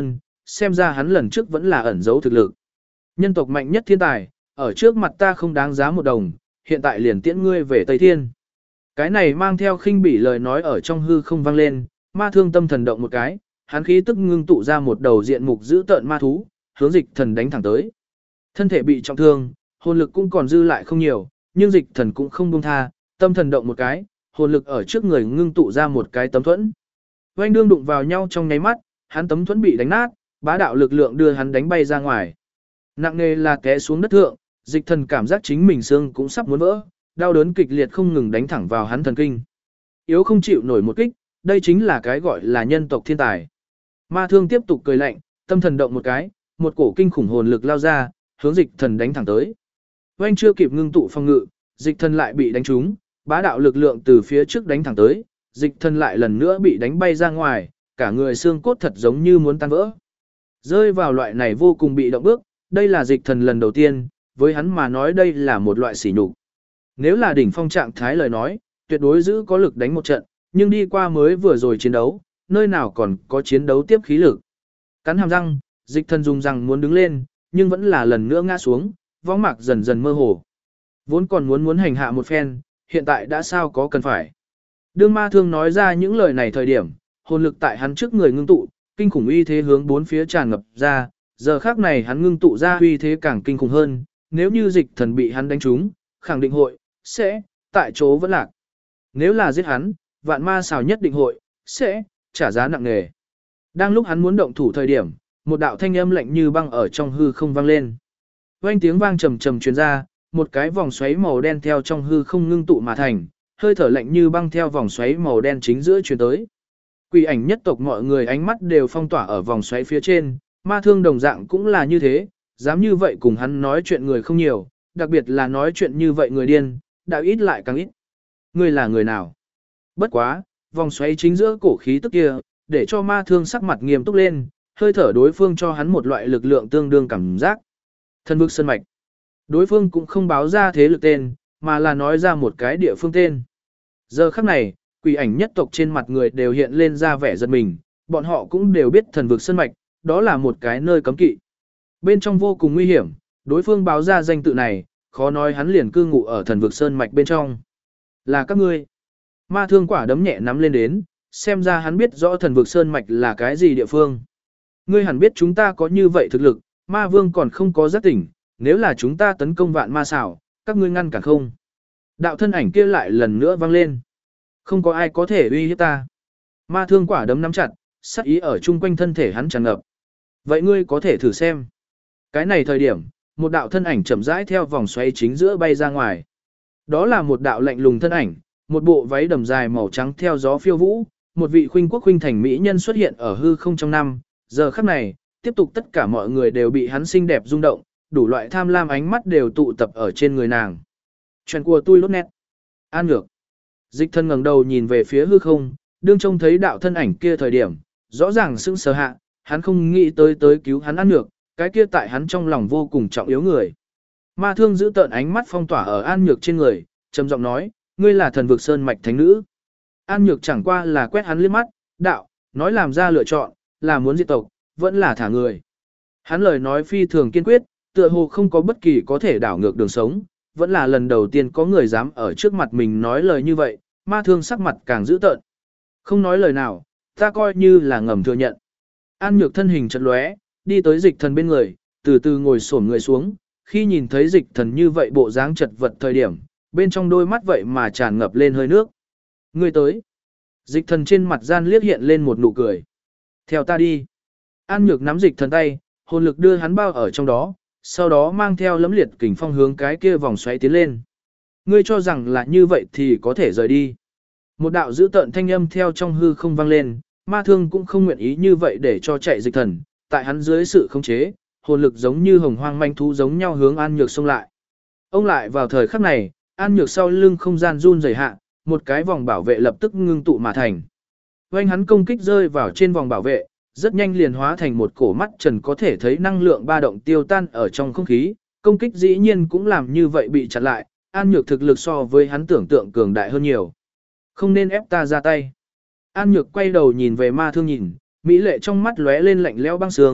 xem ra hắn lần trước vẫn là ẩn giấu thực lực. Nhân tộc mạnh nhất thiên tài, ở trước mặt ta không đáng giá một đồng, hiện tại liền tiễn ngươi về Tây Thiên. Cái này mang theo khinh bỉ lời nói ở trong hư không vang lên, ma thương tâm thần động một cái, hắn khí tức ngưng tụ ra một đầu diện mục dữ tợn ma thú, hướng dịch thần đánh thẳng tới. Thân thể bị trọng thương, hồn lực cũng còn dư lại không nhiều, nhưng dịch thần cũng không buông tha, tâm thần động một cái, hồn lực ở trước người ngưng tụ ra một cái tấm thuẫn. Oanh đương đụng vào nhau trong nháy mắt, hắn tấm thuẫn bị đánh nát, bá đạo lực lượng đưa hắn đánh bay ra ngoài. Nặng nề là té xuống đất thượng, dịch thần cảm giác chính mình xương cũng sắp muốn vỡ, đau đớn kịch liệt không ngừng đánh thẳng vào hắn thần kinh. Yếu không chịu nổi một kích, đây chính là cái gọi là nhân tộc thiên tài. Ma thương tiếp tục cười lạnh, tâm thần động một cái, một cổ kinh khủng hồn lực lao ra, hướng dịch thần đánh thẳng tới. Oanh chưa kịp ngưng tụ phòng ngự, dịch thần lại bị đánh trúng, bá đạo lực lượng từ phía trước đánh thẳng tới, dịch thần lại lần nữa bị đánh bay ra ngoài, cả người xương cốt thật giống như muốn tan vỡ. Rơi vào loại này vô cùng bị động bước, đây là dịch thần lần đầu tiên, với hắn mà nói đây là một loại sỉ nhục. Nếu là đỉnh phong trạng thái lời nói, tuyệt đối giữ có lực đánh một trận, nhưng đi qua mới vừa rồi chiến đấu, nơi nào còn có chiến đấu tiếp khí lực. Cắn hàm răng, dịch thần dùng răng muốn đứng lên, nhưng vẫn là lần nữa ngã xuống, võng mạc dần dần mơ hồ. Vốn còn muốn hành hạ một phen, hiện tại đã sao có cần phải. Đương ma thương nói ra những lời này thời điểm, hồn lực tại hắn trước người ngưng tụ, kinh khủng uy thế hướng bốn phía tràn ngập ra, giờ khác này hắn ngưng tụ ra uy thế càng kinh khủng hơn, nếu như dịch thần bị hắn đánh trúng, khẳng định sẽ tại chỗ vẫn lạc. Nếu là giết hắn, vạn ma xào nhất định sẽ trả giá nặng nề. Đang lúc hắn muốn động thủ thời điểm, một đạo thanh âm lạnh như băng ở trong hư không vang lên. Vang tiếng vang trầm trầm truyền ra, một cái vòng xoáy màu đen theo trong hư không ngưng tụ mà thành, hơi thở lạnh như băng theo vòng xoáy màu đen chính giữa truyền tới. Quỷ ảnh nhất tộc mọi người ánh mắt đều phong tỏa ở vòng xoáy phía trên, ma thương đồng dạng cũng là như thế, dám như vậy cùng hắn nói chuyện người không nhiều, đặc biệt là nói chuyện như vậy người điên, đạo ít lại càng ít. Ngươi là người nào? Bất quá, vòng xoáy chính giữa cổ khí tức kia, để cho ma thương sắc mặt nghiêm túc lên, hơi thở đối phương cho hắn một loại lực lượng tương đương cảm giác. Thần vực sơn mạch. Đối phương cũng không báo ra thế lực tên, mà là nói ra một cái địa phương tên. Giờ khắc này, quỷ ảnh nhất tộc trên mặt người đều hiện lên ra vẻ giật mình, bọn họ cũng đều biết thần vực sơn mạch, đó là một cái nơi cấm kỵ. Bên trong vô cùng nguy hiểm, đối phương báo ra danh tự này, khó nói hắn liền cư ngụ ở thần vực sơn mạch bên trong. Là các ngươi. Ma thương quả đấm nhẹ nắm lên đến, xem ra hắn biết rõ thần vực sơn mạch là cái gì địa phương. Ngươi hẳn biết chúng ta có như vậy thực lực, ma vương còn không có giác tỉnh, nếu là chúng ta tấn công vạn ma xảo, các ngươi ngăn cản không. Đạo thân ảnh kia lại lần nữa vang lên. Không có ai có thể uy hiếp ta. Ma thương quả đấm nắm chặt, sát ý ở chung quanh thân thể hắn tràn ngập. Vậy ngươi có thể thử xem. Cái này thời điểm, một đạo thân ảnh chậm rãi theo vòng xoáy chính giữa bay ra ngoài. Đó là một đạo lạnh lùng thân ảnh, một bộ váy đầm dài màu trắng theo gió phiêu vũ, một vị khuynh quốc khuynh thành mỹ nhân xuất hiện ở hư không trong năm, giờ khắc này, tiếp tục tất cả mọi người đều bị hắn xinh đẹp rung động, đủ loại tham lam ánh mắt đều tụ tập ở trên người nàng. Chuyện của tôi lốt nét. An ngược. Dịch thân ngẩng đầu nhìn về phía hư không, đương trông thấy đạo thân ảnh kia thời điểm, rõ ràng sững sờ hạ, hắn không nghĩ tới cứu hắn An Nhược, cái kia tại hắn trong lòng vô cùng trọng yếu người. Ma thương giữ tợn ánh mắt phong tỏa ở An Nhược trên người, trầm giọng nói, ngươi là thần vực sơn mạch thánh nữ. An Nhược chẳng qua là quét hắn liếc mắt, đạo, nói làm ra lựa chọn, là muốn diệt tộc, vẫn là thả người. Hắn lời nói phi thường kiên quyết, tựa hồ không có bất kỳ có thể đảo ngược đường sống, vẫn là lần đầu tiên có người dám ở trước mặt mình nói lời như vậy, ma thương sắc mặt càng dữ tợn. Không nói lời nào, ta coi như là ngầm thừa nhận. An Nhược thân hình chật lóe, đi tới dịch thần bên người, từ từ ngồi xổm người xuống, khi nhìn thấy dịch thần như vậy bộ dáng chật vật thời điểm, bên trong đôi mắt vậy mà tràn ngập lên hơi nước. Người tới. Dịch thần trên mặt gian liếc hiện lên một nụ cười. Theo ta đi. An Nhược nắm dịch thần tay, hồn lực đưa hắn bao ở trong đó, sau đó mang theo lấm liệt kình phong hướng cái kia vòng xoáy tiến lên. Ngươi cho rằng là như vậy thì có thể rời đi. Một đạo dữ tợn thanh âm theo trong hư không vang lên, ma thương cũng không nguyện ý như vậy để cho chạy dịch thần, tại hắn dưới sự khống chế, hồn lực giống như hồng hoang manh thú giống nhau hướng An Nhược xông lại. Ông lại vào thời khắc này, An Nhược sau lưng không gian run rẩy hạ, một cái vòng bảo vệ lập tức ngưng tụ mà thành. Oanh hắn công kích rơi vào trên vòng bảo vệ, rất nhanh liền hóa thành một cổ mắt trần có thể thấy năng lượng ba động tiêu tan ở trong không khí, công kích dĩ nhiên cũng làm như vậy bị chặn lại, An Nhược thực lực so với hắn tưởng tượng cường đại hơn nhiều. Không nên ép ta ra tay. An Nhược quay đầu nhìn về ma thương nhìn, mỹ lệ trong mắt lóe lên lạnh lẽo băng sương,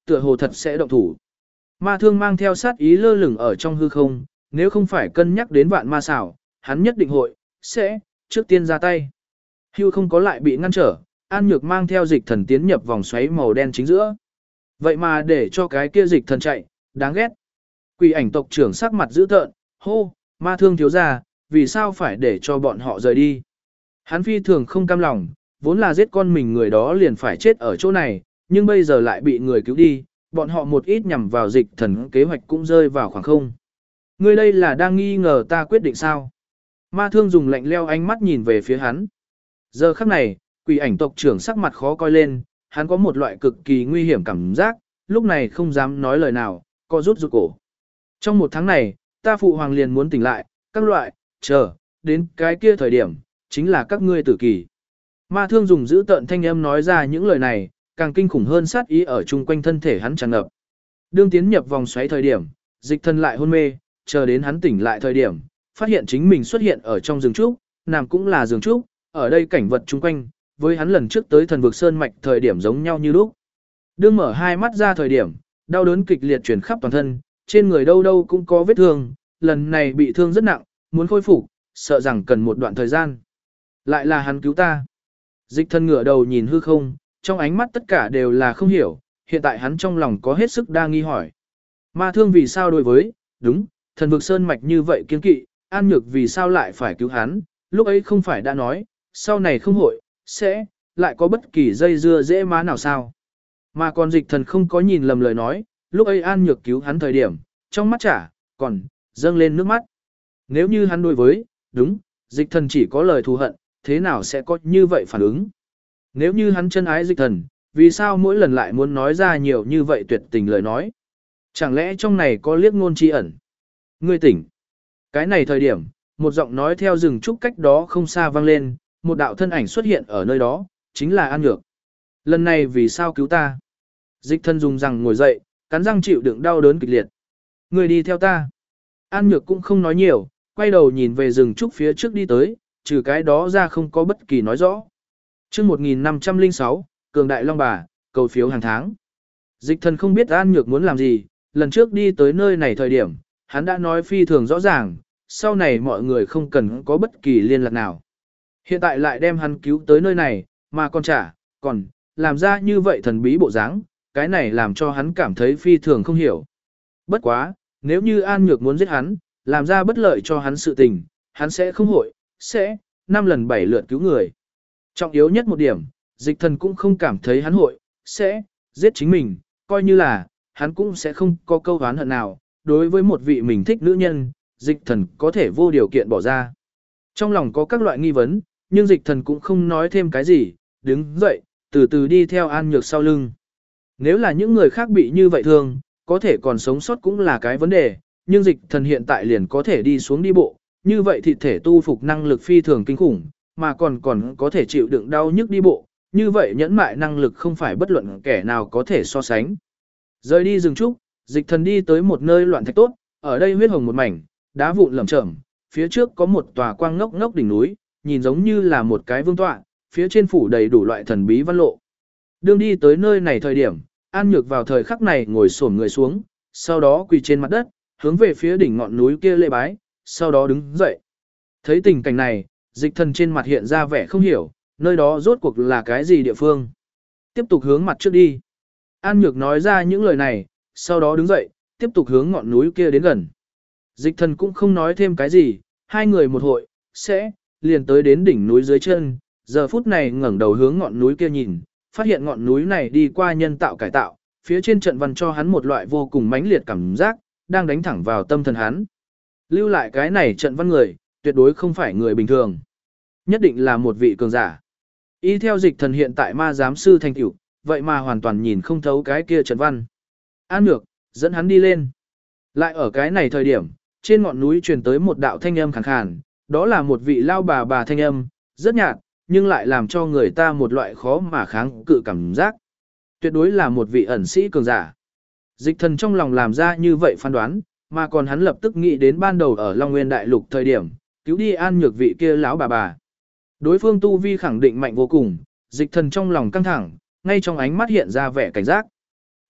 tựa hồ thật sẽ động thủ. Ma thương mang theo sát ý lơ lửng ở trong hư không, nếu không phải cân nhắc đến vạn ma xảo, hắn nhất định sẽ trước tiên ra tay. Hưu không có lại bị ngăn trở, An Nhược mang theo dịch thần tiến nhập vòng xoáy màu đen chính giữa. Vậy mà để cho cái kia dịch thần chạy, đáng ghét. Quỷ ảnh tộc trưởng sắc mặt dữ tợn, hô, ma thương thiếu gia, vì sao phải để cho bọn họ rời đi. Hắn phi thường không cam lòng, vốn là giết con mình người đó liền phải chết ở chỗ này, nhưng bây giờ lại bị người cứu đi, bọn họ một ít nhằm vào dịch thần kế hoạch cũng rơi vào khoảng không. Ngươi đây là đang nghi ngờ ta quyết định sao? Ma thương dùng lạnh leo ánh mắt nhìn về phía hắn. Giờ khắc này, quỷ ảnh tộc trưởng sắc mặt khó coi lên, hắn có một loại cực kỳ nguy hiểm cảm giác, lúc này không dám nói lời nào, co rút cổ. Trong một tháng này, ta phụ hoàng liền muốn tỉnh lại, các loại, chờ, đến cái kia thời điểm, chính là các ngươi tử kỳ. Ma thương dùng giữ tợn thanh âm nói ra những lời này, càng kinh khủng hơn sát ý ở chung quanh thân thể hắn tràn ngập. Đương tiến nhập vòng xoáy thời điểm, dịch thân lại hôn mê, chờ đến hắn tỉnh lại thời điểm, phát hiện chính mình xuất hiện ở trong rừng trúc, nằm cũng là rừng trúc, ở đây cảnh vật chung quanh, với hắn lần trước tới thần vực sơn mạch thời điểm giống nhau như lúc. Đương mở hai mắt ra thời điểm, đau đớn kịch liệt truyền khắp toàn thân, trên người đâu đâu cũng có vết thương, lần này bị thương rất nặng, muốn khôi phục, sợ rằng cần một đoạn thời gian. Lại là hắn cứu ta. Dịch thân ngửa đầu nhìn hư không, trong ánh mắt tất cả đều là không hiểu, hiện tại hắn trong lòng có hết sức đa nghi hỏi. Ma thương vì sao đối với, đúng, thần vực sơn mạch như vậy kiên kỵ, An Nhược vì sao lại phải cứu hắn, lúc ấy không phải đã nói, sau này không hội, sẽ, lại có bất kỳ dây dưa dễ má nào sao. Mà còn dịch thần không có nhìn lầm lời nói, lúc ấy An Nhược cứu hắn thời điểm, trong mắt chả, còn, dâng lên nước mắt. Nếu như hắn đối với, đúng, dịch thần chỉ có lời thù hận, thế nào sẽ có như vậy phản ứng? Nếu như hắn chân ái dịch thần, vì sao mỗi lần lại muốn nói ra nhiều như vậy tuyệt tình lời nói? Chẳng lẽ trong này có liếc ngôn chi ẩn? Ngươi tỉnh. Cái này thời điểm, một giọng nói theo rừng trúc cách đó không xa vang lên, một đạo thân ảnh xuất hiện ở nơi đó, chính là An Nhược. Lần này vì sao cứu ta? Dịch thân dùng rằng ngồi dậy, cắn răng chịu đựng đau đớn kịch liệt. Người đi theo ta. An Nhược cũng không nói nhiều, quay đầu nhìn về rừng trúc phía trước đi tới, trừ cái đó ra không có bất kỳ nói rõ. Chương 1506, Cường Đại Long Bà, cầu phiếu hàng tháng. Dịch thần không biết An Nhược muốn làm gì, lần trước đi tới nơi này thời điểm, hắn đã nói phi thường rõ ràng, sau này mọi người không cần có bất kỳ liên lạc nào. Hiện tại lại đem hắn cứu tới nơi này, mà còn, làm ra như vậy thần bí bộ dáng, cái này làm cho hắn cảm thấy phi thường không hiểu. Bất quá, nếu như An Nhược muốn giết hắn, làm ra bất lợi cho hắn sự tình, hắn sẽ không hội, sẽ, 5 lần 7 lượt cứu người. Trọng yếu nhất một điểm, dịch thần cũng không cảm thấy hắn hội, sẽ, giết chính mình, coi như là, hắn cũng sẽ không có câu oán hận nào, đối với một vị mình thích nữ nhân, dịch thần có thể vô điều kiện bỏ ra. Trong lòng có các loại nghi vấn, nhưng dịch thần cũng không nói thêm cái gì, đứng dậy, từ từ đi theo An Nhược sau lưng. Nếu là những người khác bị như vậy thương, có thể còn sống sót cũng là cái vấn đề, nhưng dịch thần hiện tại liền có thể đi xuống đi bộ, như vậy thì thể tu phục năng lực phi thường kinh khủng, mà còn có thể chịu đựng đau nhức đi bộ, như vậy nhẫn mại năng lực không phải bất luận kẻ nào có thể so sánh. Rời đi rừng trúc, dịch thần đi tới một nơi loạn thạch tốt, ở đây huyết hồng một mảnh, đá vụn lởm chởm, phía trước có một tòa quang ngốc ngốc đỉnh núi, nhìn giống như là một cái vương tọa, phía trên phủ đầy đủ loại thần bí văn lộ. Đương đi tới nơi này thời điểm, An Nhược vào thời khắc này ngồi xổm người xuống, sau đó quỳ trên mặt đất, hướng về phía đỉnh ngọn núi kia lễ bái, sau đó đứng dậy. Thấy tình cảnh này, dịch thần trên mặt hiện ra vẻ không hiểu, nơi đó rốt cuộc là cái gì địa phương. Tiếp tục hướng mặt trước đi. An Nhược nói ra những lời này, sau đó đứng dậy, tiếp tục hướng ngọn núi kia đến gần. Dịch thần cũng không nói thêm cái gì, hai người một hội, sẽ, liền tới đến đỉnh núi dưới chân, giờ phút này ngẩng đầu hướng ngọn núi kia nhìn, phát hiện ngọn núi này đi qua nhân tạo cải tạo, phía trên trận văn cho hắn một loại vô cùng mãnh liệt cảm giác, đang đánh thẳng vào tâm thần hắn. Lưu lại cái này trận văn người, tuyệt đối không phải người bình thường. Nhất định là một vị cường giả. Y theo dịch thần hiện tại ma giám sư thành tựu, vậy mà hoàn toàn nhìn không thấu cái kia trận văn. An Nhược, dẫn hắn đi lên. Lại ở cái này thời điểm, trên ngọn núi truyền tới một đạo thanh âm khàn khàn, đó là một vị lao bà thanh âm, rất nhạt, nhưng lại làm cho người ta một loại khó mà kháng cự cảm giác. Tuyệt đối là một vị ẩn sĩ cường giả. Dịch thần trong lòng làm ra như vậy phán đoán, mà còn hắn lập tức nghĩ đến ban đầu ở Long Nguyên Đại Lục thời điểm, cứu đi An Nhược vị kia lão bà. Đối phương tu vi khẳng định mạnh vô cùng, dịch thần trong lòng căng thẳng, ngay trong ánh mắt hiện ra vẻ cảnh giác.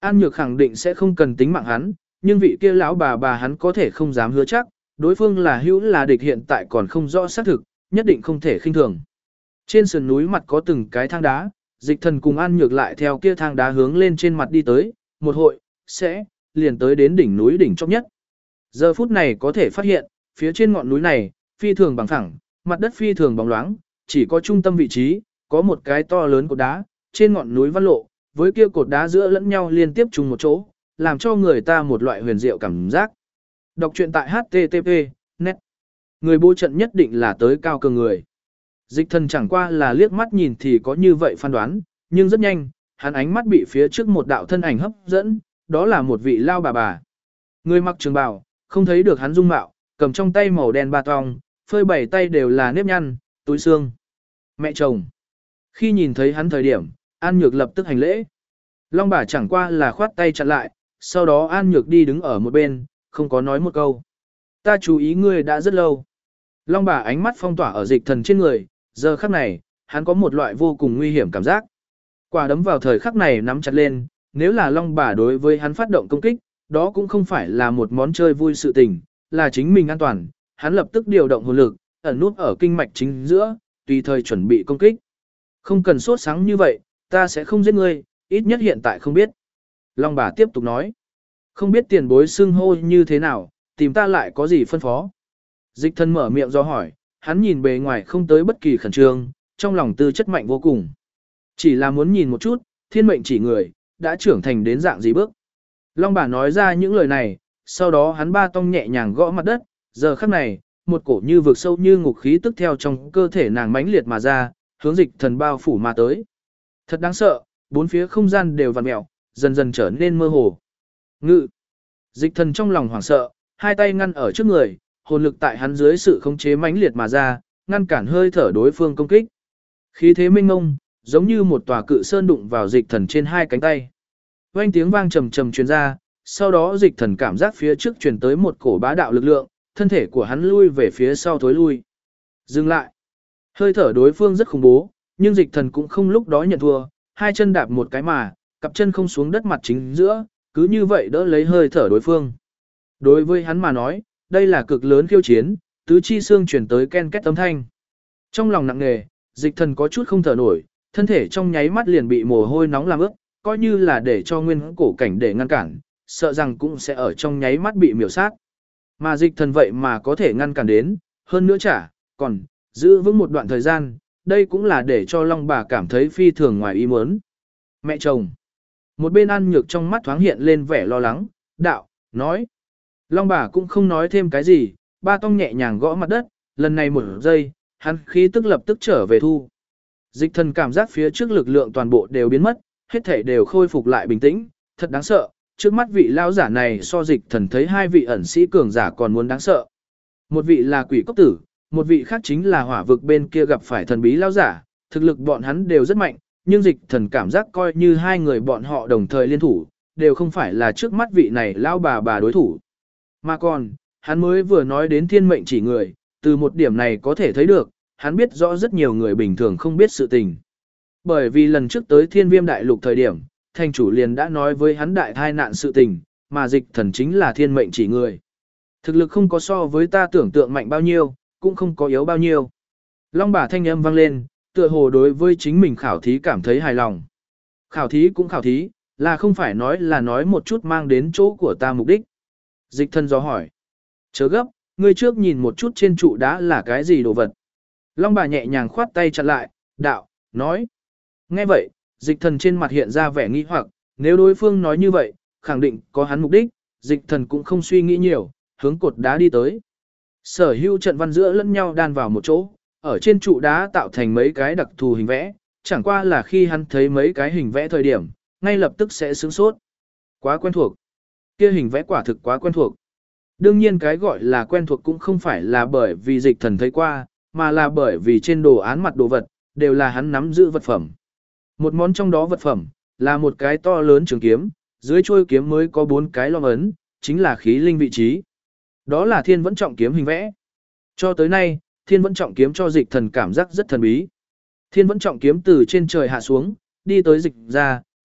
An Nhược khẳng định sẽ không cần tính mạng hắn, nhưng vị kia lão bà hắn có thể không dám hứa chắc, đối phương là hữu là địch hiện tại còn không rõ xác thực, nhất định không thể khinh thường. Trên sườn núi mặt có từng cái thang đá, Dịch Thần cùng An Nhược lại theo kia thang đá hướng lên trên mặt đi tới, một hội, sẽ, liền tới đến đỉnh núi đỉnh chóp nhất. Giờ phút này có thể phát hiện, phía trên ngọn núi này, phi thường bằng phẳng, mặt đất phi thường bóng loáng, chỉ có trung tâm vị trí, có một cái to lớn cột đá, trên ngọn núi văn lộ, với kia cột đá giữa lẫn nhau liên tiếp chung một chỗ, làm cho người ta một loại huyền diệu cảm giác. Đọc truyện tại http net. Người bố trận nhất định là tới cao cường người. Dịch Thần chẳng qua là liếc mắt nhìn thì có như vậy phán đoán, nhưng rất nhanh, hắn ánh mắt bị phía trước một đạo thân ảnh hấp dẫn, đó là một vị lao bà. Người mặc trường bào, không thấy được hắn dung mạo, cầm trong tay màu đen ba tong, phơi bảy tay đều là nếp nhăn, túi xương. Mẹ chồng. Khi nhìn thấy hắn thời điểm, An Nhược lập tức hành lễ. Long bà chẳng qua là khoát tay chặn lại, sau đó An Nhược đi đứng ở một bên, không có nói một câu. Ta chú ý ngươi đã rất lâu. Long bà ánh mắt phong tỏa ở Dịch Thần trên người, giờ khắc này, hắn có một loại vô cùng nguy hiểm cảm giác. Quả đấm vào thời khắc này nắm chặt lên, nếu là Long bà đối với hắn phát động công kích, đó cũng không phải là một món chơi vui sự tình, là chính mình an toàn. Hắn lập tức điều động hồn lực, ẩn nút ở kinh mạch chính giữa, tùy thời chuẩn bị công kích. Không cần sốt sáng như vậy, ta sẽ không giết ngươi, ít nhất hiện tại không biết. Long bà tiếp tục nói. Không biết tiền bối xưng hô như thế nào, tìm ta lại có gì phân phó. Dịch Thần mở miệng do hỏi, hắn nhìn bề ngoài không tới bất kỳ khẩn trương, trong lòng tư chất mạnh vô cùng. Chỉ là muốn nhìn một chút, thiên mệnh chỉ người, đã trưởng thành đến dạng gì bước. Long bà nói ra những lời này, sau đó hắn ba tong nhẹ nhàng gõ mặt đất, giờ khắc này, một cổ như vực sâu như ngục khí tức theo trong cơ thể nàng mãnh liệt mà ra, hướng Dịch Thần bao phủ mà tới. Thật đáng sợ, bốn phía không gian đều vặn mèo, dần dần trở nên mơ hồ. Ngự. Dịch Thần trong lòng hoảng sợ, hai tay ngăn ở trước người, hồn lực tại hắn dưới sự khống chế mãnh liệt mà ra, ngăn cản hơi thở đối phương công kích. Khí thế minh ngông, giống như một tòa cự sơn đụng vào Dịch Thần trên hai cánh tay. Oanh tiếng vang trầm trầm truyền ra, sau đó Dịch Thần cảm giác phía trước truyền tới một cổ bá đạo lực lượng, thân thể của hắn lui về phía sau thối lui. Dừng lại. Hơi thở đối phương rất khủng bố, nhưng Dịch Thần cũng không lúc đó nhận thua, hai chân đạp một cái mà, cặp chân không xuống đất mặt chính giữa, cứ như vậy đỡ lấy hơi thở đối phương. Đối với hắn mà nói, đây là cực lớn khiêu chiến, tứ chi xương chuyển tới ken két âm thanh. Trong lòng nặng nề, Dịch Thần có chút không thở nổi, thân thể trong nháy mắt liền bị mồ hôi nóng làm ướt, coi như là để cho nguyên cổ cảnh để ngăn cản, sợ rằng cũng sẽ ở trong nháy mắt bị miểu sát. Mà Dịch Thần vậy mà có thể ngăn cản đến, hơn nữa còn giữ vững một đoạn thời gian, đây cũng là để cho Long bà cảm thấy phi thường ngoài ý muốn. Mẹ chồng. Một bên An Nhược trong mắt thoáng hiện lên vẻ lo lắng, đạo, nói. Long bà cũng không nói thêm cái gì, ba tong nhẹ nhàng gõ mặt đất, lần này một giây, hắn khí tức lập tức trở về thu. Dịch Thần cảm giác phía trước lực lượng toàn bộ đều biến mất, hết thể đều khôi phục lại bình tĩnh, thật đáng sợ, trước mắt vị lão giả này so Dịch Thần thấy hai vị ẩn sĩ cường giả còn muốn đáng sợ. Một vị là quỷ cốc tử, một vị khác chính là hỏa vực bên kia gặp phải thần bí lão giả, thực lực bọn hắn đều rất mạnh, nhưng Dịch Thần cảm giác coi như hai người bọn họ đồng thời liên thủ, đều không phải là trước mắt vị này lão bà đối thủ. Mà còn, hắn mới vừa nói đến thiên mệnh chỉ người, từ một điểm này có thể thấy được, hắn biết rõ rất nhiều người bình thường không biết sự tình. Bởi vì lần trước tới Thiên Viêm Đại Lục thời điểm, thành chủ liền đã nói với hắn đại thai nạn sự tình, mà Dịch Thần chính là thiên mệnh chỉ người. Thực lực không có so với ta tưởng tượng mạnh bao nhiêu, cũng không có yếu bao nhiêu. Long bà thanh âm vang lên, tựa hồ đối với chính mình khảo thí cảm thấy hài lòng. Khảo thí cũng khảo thí, là không phải nói một chút mang đến chỗ của ta mục đích. Dịch Thần do hỏi. Chớ gấp, ngươi trước nhìn một chút trên trụ đá là cái gì đồ vật. Long bà nhẹ nhàng khoát tay chặn lại, đạo, nói. Nghe vậy, Dịch Thần trên mặt hiện ra vẻ nghi hoặc, nếu đối phương nói như vậy, khẳng định có hắn mục đích, Dịch Thần cũng không suy nghĩ nhiều, hướng cột đá đi tới. Sở hữu trận văn giữa lẫn nhau đan vào một chỗ, ở trên trụ đá tạo thành mấy cái đặc thù hình vẽ, chẳng qua là khi hắn thấy mấy cái hình vẽ thời điểm, ngay lập tức sẽ sửng sốt. Quá quen thuộc. Kia hình vẽ quả thực quá quen thuộc. Đương nhiên cái gọi là quen thuộc cũng không phải là bởi vì Dịch Thần thấy qua, mà là bởi vì trên đồ án mặt đồ vật, đều là hắn nắm giữ vật phẩm. Một món trong đó vật phẩm, là một cái to lớn trường kiếm, dưới chuôi kiếm mới có 4 cái long ấn, chính là khí linh vị trí. Đó là Thiên Vẫn Trọng Kiếm hình vẽ. Cho tới nay, Thiên Vẫn Trọng Kiếm cho Dịch Thần cảm giác rất thần bí. Thiên Vẫn Trọng Kiếm từ trên trời hạ xuống, đi tới Dịch ra,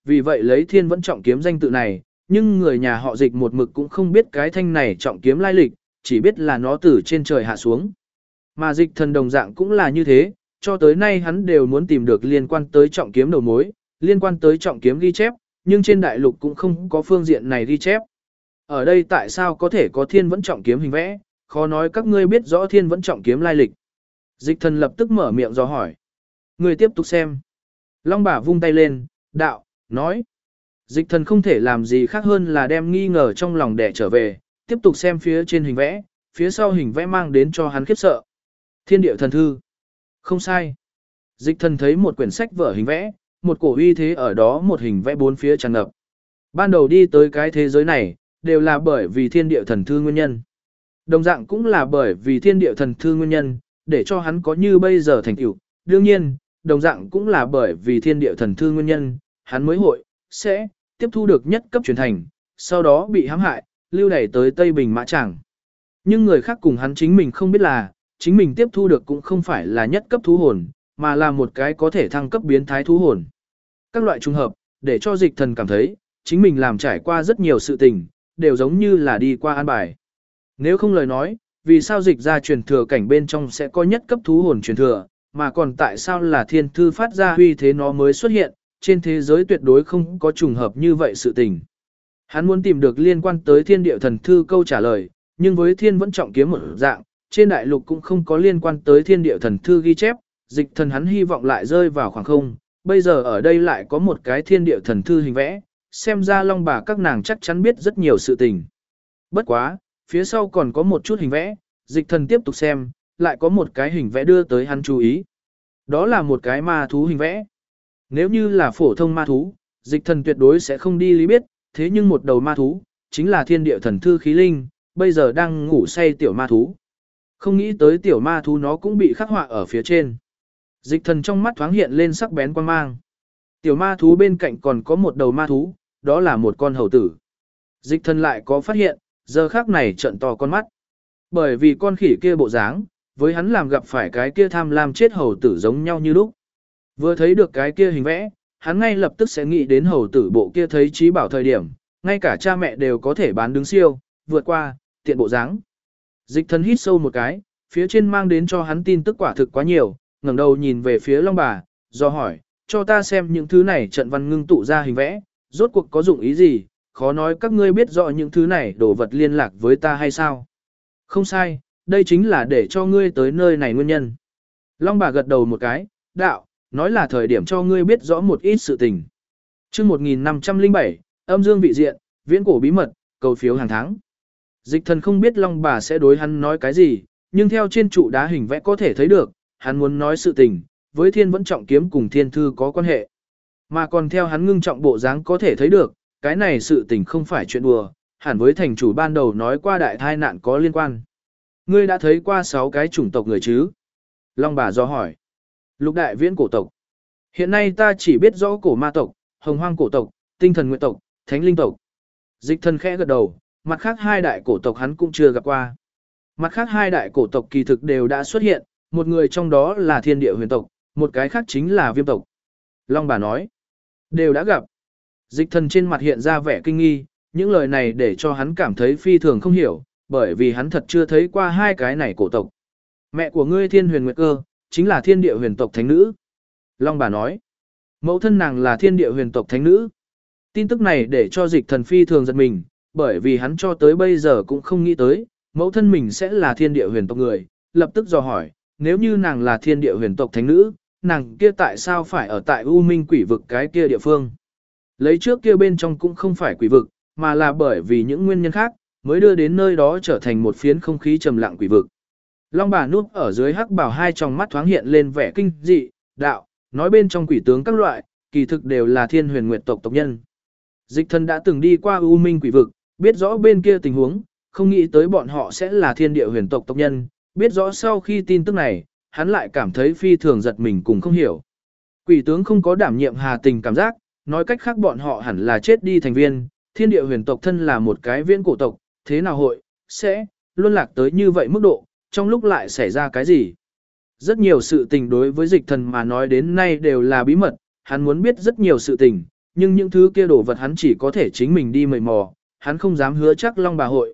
vì vậy lấy Thiên Vẫn Trọng Kiếm danh tự này, nhưng người nhà họ Dịch một mực cũng không biết cái thanh này trọng kiếm lai lịch, chỉ biết là nó từ trên trời hạ xuống. Mà Dịch Thần đồng dạng cũng là như thế, cho tới nay hắn đều muốn tìm được liên quan tới trọng kiếm đầu mối, liên quan tới trọng kiếm ghi chép, nhưng trên đại lục cũng không có phương diện này ghi chép. Ở đây tại sao có thể có Thiên Vẫn Trọng Kiếm hình vẽ, khó nói các ngươi biết rõ Thiên Vẫn Trọng Kiếm lai lịch. Dịch Thần lập tức mở miệng dò hỏi. Ngươi tiếp tục xem. Long Bà vung tay lên, đạo, nói. Dịch Thần không thể làm gì khác hơn là đem nghi ngờ trong lòng đẻ trở về, tiếp tục xem phía trên hình vẽ, phía sau hình vẽ mang đến cho hắn khiếp sợ. Thiên Địa Thần Thư. Không sai. Dịch Thần thấy một quyển sách vở hình vẽ, một cổ uy thế ở đó, một hình vẽ bốn phía tràn ngập. Ban đầu đi tới cái thế giới này, đều là bởi vì Thiên Địa Thần Thư nguyên nhân. Đồng dạng cũng là bởi vì Thiên Địa Thần Thư nguyên nhân, để cho hắn có như bây giờ thành tựu. Đương nhiên, đồng dạng cũng là bởi vì Thiên Địa Thần Thư nguyên nhân, hắn mới sẽ tiếp thu được nhất cấp truyền thành, sau đó bị hãm hại, lưu đày tới Tây Bình Mã Tràng. Nhưng người khác cùng hắn chính mình không biết là, chính mình tiếp thu được cũng không phải là nhất cấp thú hồn, mà là một cái có thể thăng cấp biến thái thú hồn. Các loại trùng hợp, để cho Dịch Thần cảm thấy, chính mình làm trải qua rất nhiều sự tình, đều giống như là đi qua an bài. Nếu không lời nói, vì sao dịch ra truyền thừa cảnh bên trong sẽ có nhất cấp thú hồn truyền thừa, mà còn tại sao là thiên thư phát ra huy thế nó mới xuất hiện, trên thế giới tuyệt đối không có trùng hợp như vậy sự tình. Hắn muốn tìm được liên quan tới Thiên Địa Thần Thư câu trả lời, nhưng với Thiên Vẫn Trọng Kiếm một dạng, trên đại lục cũng không có liên quan tới Thiên Địa Thần Thư ghi chép, Dịch Thần hắn hy vọng lại rơi vào khoảng không, bây giờ ở đây lại có một cái Thiên Địa Thần Thư hình vẽ, xem ra Long Bà các nàng chắc chắn biết rất nhiều sự tình. Bất quá, phía sau còn có một chút hình vẽ, Dịch Thần tiếp tục xem, lại có một cái hình vẽ đưa tới hắn chú ý. Đó là một cái ma thú hình vẽ. Nếu như là phổ thông ma thú, Dịch Thần tuyệt đối sẽ không đi lý biết, thế nhưng một đầu ma thú, chính là Thiên Địa Thần Thư khí linh, bây giờ đang ngủ say tiểu ma thú. Không nghĩ tới tiểu ma thú nó cũng bị khắc họa ở phía trên. Dịch Thần trong mắt thoáng hiện lên sắc bén quan mang. Tiểu ma thú bên cạnh còn có một đầu ma thú, đó là một con hầu tử. Dịch Thần lại có phát hiện, giờ khác này trợn to con mắt. Bởi vì con khỉ kia bộ dáng, với hắn làm gặp phải cái kia tham lam chết hầu tử giống nhau như lúc. Vừa thấy được cái kia hình vẽ, hắn ngay lập tức sẽ nghĩ đến hầu tử bộ kia thấy trí bảo thời điểm, ngay cả cha mẹ đều có thể bán đứng siêu, vượt qua, tiện bộ dáng. Dịch Thần hít sâu một cái, phía trên mang đến cho hắn tin tức quả thực quá nhiều, ngẩng đầu nhìn về phía Long Bà, do hỏi, cho ta xem những thứ này trận văn ngưng tụ ra hình vẽ, rốt cuộc có dụng ý gì, khó nói các ngươi biết rõ những thứ này đồ vật liên lạc với ta hay sao. Không sai, đây chính là để cho ngươi tới nơi này nguyên nhân. Long Bà gật đầu một cái, đạo, nói là thời điểm cho ngươi biết rõ một ít sự tình. Chương 1507, âm dương vị diện, viễn cổ bí mật, cầu phiếu hàng tháng. Dịch Thần không biết Long Bà sẽ đối hắn nói cái gì, nhưng theo trên trụ đá hình vẽ có thể thấy được, hắn muốn nói sự tình, với Thiên Vẫn Trọng Kiếm cùng Thiên Thư có quan hệ. Mà còn theo hắn ngưng trọng bộ dáng có thể thấy được, cái này sự tình không phải chuyện đùa, hẳn với thành chủ ban đầu nói qua đại tai nạn có liên quan. Ngươi đã thấy qua 6 cái chủng tộc người chứ? Long Bà do hỏi. Lục đại viễn cổ tộc. Hiện nay ta chỉ biết rõ cổ ma tộc, hồng hoang cổ tộc, tinh thần nguyện tộc, thánh linh tộc. Dịch Thần khẽ gật đầu, mặt khác 2 đại cổ tộc hắn cũng chưa gặp qua. Mặt khác 2 đại cổ tộc kỳ thực đều đã xuất hiện, một người trong đó là Thiên Địa Huyền tộc, một cái khác chính là Viêm tộc. Long Bà nói, đều đã gặp. Dịch Thần trên mặt hiện ra vẻ kinh nghi, những lời này để cho hắn cảm thấy phi thường không hiểu, bởi vì hắn thật chưa thấy qua 2 cái này cổ tộc. Mẹ của ngươi Thiên Huyền Nguyệt Cơ, chính là Thiên Địa Huyền tộc thánh nữ. Long Bà nói, mẫu thân nàng là Thiên Địa Huyền tộc thánh nữ. Tin tức này để cho Dịch Thần phi thường giật mình, bởi vì hắn cho tới bây giờ cũng không nghĩ tới, mẫu thân mình sẽ là Thiên Địa Huyền tộc người, lập tức dò hỏi, nếu như nàng là Thiên Địa Huyền tộc thánh nữ, nàng kia tại sao phải ở tại U Minh quỷ vực cái kia địa phương? Lấy trước kia bên trong cũng không phải quỷ vực, mà là bởi vì những nguyên nhân khác, mới đưa đến nơi đó trở thành một phiến không khí trầm lặng quỷ vực. Long Bà núp ở dưới hắc bào hai tròng mắt thoáng hiện lên vẻ kinh dị, đạo, nói bên trong quỷ tướng các loại, kỳ thực đều là Thiên Huyền Nguyệt tộc tộc nhân. Dịch Thần đã từng đi qua U Minh quỷ vực, biết rõ bên kia tình huống, không nghĩ tới bọn họ sẽ là Thiên Địa Huyền tộc tộc nhân, biết rõ sau khi tin tức này, hắn lại cảm thấy phi thường giật mình cùng không hiểu. Quỷ tướng không có đảm nhiệm hà tình cảm giác, nói cách khác bọn họ hẳn là chết đi thành viên, Thiên Địa Huyền tộc thân là một cái viễn cổ tộc, thế nào sẽ luân lạc tới như vậy mức độ, trong lúc lại xảy ra cái gì? Rất nhiều sự tình đối với Dịch Thần mà nói đến nay đều là bí mật, hắn muốn biết rất nhiều sự tình, nhưng những thứ kia đồ vật hắn chỉ có thể chính mình đi mời mò, hắn không dám hứa chắc Long bà hội,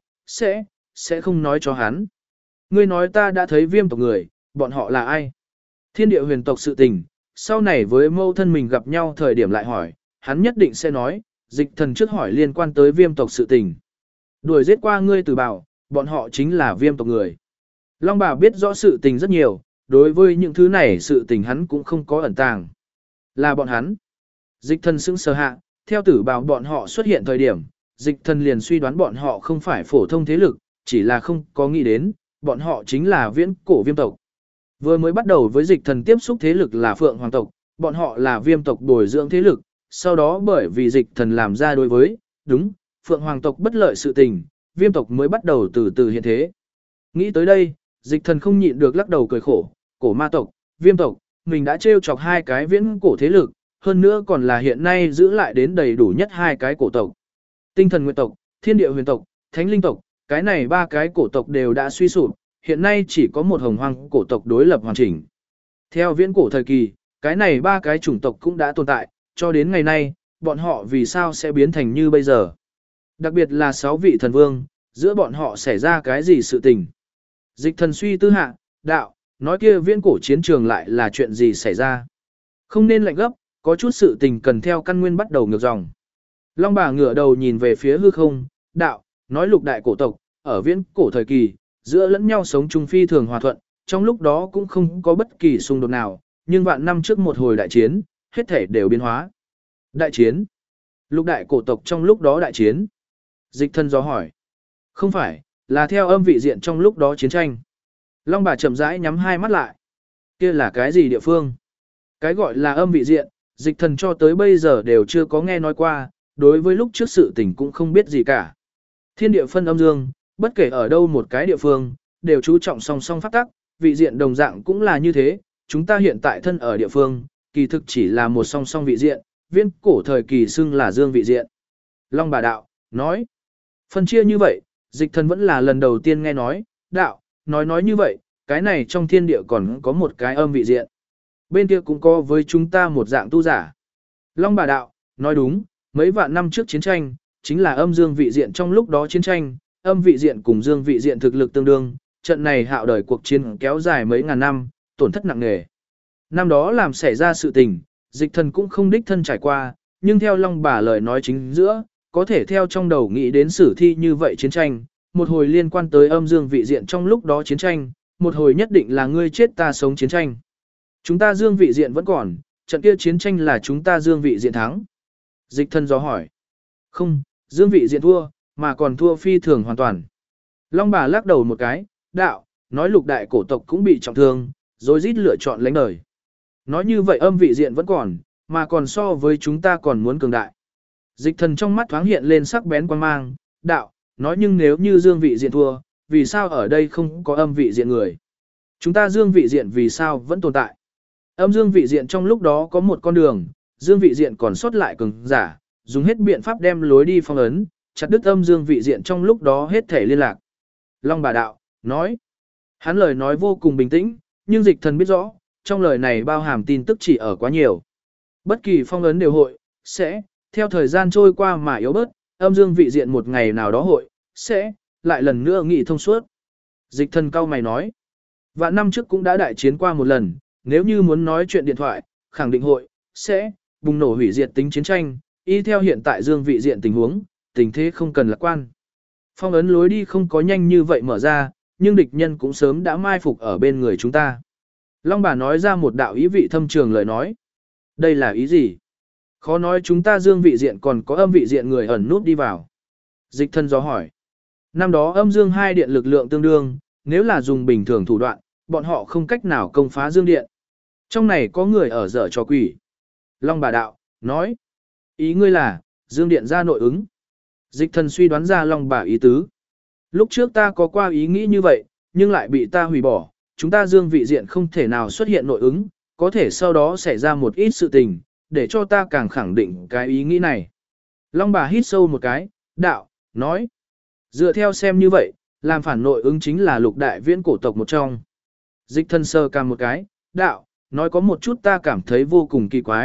sẽ không nói cho hắn. Ngươi nói ta đã thấy viêm tộc người, bọn họ là ai? Thiên địa huyền tộc sự tình, sau này với mâu thân mình gặp nhau thời điểm lại hỏi, hắn nhất định sẽ nói, Dịch Thần trước hỏi liên quan tới viêm tộc sự tình. Đuổi giết qua ngươi Tử Bảo, bọn họ chính là viêm tộc người. Long bà biết rõ sự tình rất nhiều, đối với những thứ này sự tình hắn cũng không có ẩn tàng. Là bọn hắn. Dịch Thần sững sờ hạ, theo Tử Bảo bọn họ xuất hiện thời điểm, Dịch Thần liền suy đoán bọn họ không phải phổ thông thế lực, chỉ là không có nghĩ đến, bọn họ chính là viễn cổ viêm tộc. Vừa mới bắt đầu với Dịch Thần tiếp xúc thế lực là Phượng Hoàng tộc, bọn họ là viêm tộc bồi dưỡng thế lực, sau đó bởi vì Dịch Thần làm ra đối với, đúng, Phượng Hoàng tộc bất lợi sự tình, viêm tộc mới bắt đầu từ từ hiện thế. Nghĩ tới đây, Dịch Thần không nhịn được lắc đầu cười khổ, cổ ma tộc, viêm tộc, mình đã trêu chọc hai cái viễn cổ thế lực, hơn nữa còn là hiện nay giữ lại đến đầy đủ nhất hai cái cổ tộc. Tinh thần nguyệt tộc, thiên địa huyền tộc, thánh linh tộc, cái này ba cái cổ tộc đều đã suy sụp, hiện nay chỉ có một hồng hoang cổ tộc đối lập hoàn chỉnh. Theo viễn cổ thời kỳ, cái này ba cái chủng tộc cũng đã tồn tại, cho đến ngày nay, bọn họ vì sao sẽ biến thành như bây giờ. Đặc biệt là 6 vị thần vương, giữa bọn họ xảy ra cái gì sự tình. Dịch Thần suy tư hạ, đạo, nói kia viễn cổ chiến trường lại là chuyện gì xảy ra. Không nên lạnh gấp, có chút sự tình cần theo căn nguyên bắt đầu ngược dòng. Long bà ngửa đầu nhìn về phía hư không, đạo, nói lục đại cổ tộc, ở viễn cổ thời kỳ, giữa lẫn nhau sống chung phi thường hòa thuận, trong lúc đó cũng không có bất kỳ xung đột nào, nhưng vạn năm trước một hồi đại chiến, hết thể đều biến hóa. Đại chiến? Lục đại cổ tộc trong lúc đó đại chiến? Dịch Thần do hỏi. Không phải, là theo âm vị diện trong lúc đó chiến tranh. Long bà chậm rãi nhắm hai mắt lại. Kia là cái gì địa phương? Cái gọi là âm vị diện, Dịch Thần cho tới bây giờ đều chưa có nghe nói qua, đối với lúc trước sự tình cũng không biết gì cả. Thiên địa phân âm dương, bất kể ở đâu một cái địa phương, đều chú trọng song song pháp tắc, vị diện đồng dạng cũng là như thế, chúng ta hiện tại thân ở địa phương, kỳ thực chỉ là một song song vị diện, viễn cổ thời kỳ xưng là dương vị diện. Long bà đạo, nói, phân chia như vậy, Dịch Thần vẫn là lần đầu tiên nghe nói, đạo, nói như vậy, cái này trong thiên địa còn có một cái âm vị diện. Bên kia cũng có với chúng ta một dạng tu giả. Long bà đạo, nói đúng, mấy vạn năm trước chiến tranh, chính là âm dương vị diện trong lúc đó chiến tranh, âm vị diện cùng dương vị diện thực lực tương đương, trận này hạo đời cuộc chiến kéo dài mấy ngàn năm, tổn thất nặng nề. Năm đó làm xảy ra sự tình, Dịch Thần cũng không đích thân trải qua, nhưng theo Long bà lời nói chính giữa, có thể theo trong đầu nghĩ đến sử thi như vậy chiến tranh, một hồi liên quan tới âm dương vị diện trong lúc đó chiến tranh, một hồi nhất định là ngươi chết ta sống chiến tranh. Chúng ta dương vị diện vẫn còn, trận kia chiến tranh là chúng ta dương vị diện thắng. Dịch Thần do hỏi. Không, dương vị diện thua, mà còn thua phi thường hoàn toàn. Long bà lắc đầu một cái, đạo, nói lục đại cổ tộc cũng bị trọng thương, rồi rít lựa chọn lánh đời. Nói như vậy âm vị diện vẫn còn, mà còn so với chúng ta còn muốn cường đại. Dịch Thần trong mắt thoáng hiện lên sắc bén quan mang, đạo, nói nhưng nếu như dương vị diện thua, vì sao ở đây không có âm vị diện người? Chúng ta dương vị diện vì sao vẫn tồn tại? Âm dương vị diện trong lúc đó có một con đường, dương vị diện còn sót lại cường giả, dùng hết biện pháp đem lối đi phong ấn, chặt đứt âm dương vị diện trong lúc đó hết thể liên lạc. Long bà đạo, nói. Hắn lời nói vô cùng bình tĩnh, nhưng Dịch Thần biết rõ, trong lời này bao hàm tin tức chỉ ở quá nhiều. Bất kỳ phong ấn đều hội, sẽ, theo thời gian trôi qua mà yếu bớt, âm dương vị diện một ngày nào đó hội, sẽ, lại lần nữa nghị thông suốt. Dịch Thần cau mày nói. Vạn năm trước cũng đã đại chiến qua một lần, nếu như muốn nói chuyện điện thoại, khẳng định hội, sẽ, bùng nổ hủy diệt tính chiến tranh, y theo hiện tại dương vị diện tình huống, tình thế không cần lạc quan. Phong ấn lối đi không có nhanh như vậy mở ra, nhưng địch nhân cũng sớm đã mai phục ở bên người chúng ta. Long bà nói ra một đạo ý vị thâm trường lời nói. Đây là ý gì? Khó nói chúng ta dương vị diện còn có âm vị diện người ẩn nút đi vào. Dịch Thần do hỏi. Năm đó âm dương hai điện lực lượng tương đương, nếu là dùng bình thường thủ đoạn, bọn họ không cách nào công phá dương điện. Trong này có người ở dở trò quỷ. Long bà đạo, nói. Ý ngươi là, dương điện ra nội ứng. Dịch Thần suy đoán ra Long bà ý tứ. Lúc trước ta có qua ý nghĩ như vậy, nhưng lại bị ta hủy bỏ. Chúng ta dương vị diện không thể nào xuất hiện nội ứng, có thể sau đó xảy ra một ít sự tình, để cho ta càng khẳng định cái ý nghĩ này. Long bà hít sâu một cái, đạo, nói. Dựa theo xem như vậy, làm phản nội ứng chính là lục đại viễn cổ tộc một trong. Dịch Thần sơ càng một cái, đạo, nói có một chút ta cảm thấy vô cùng kỳ quái,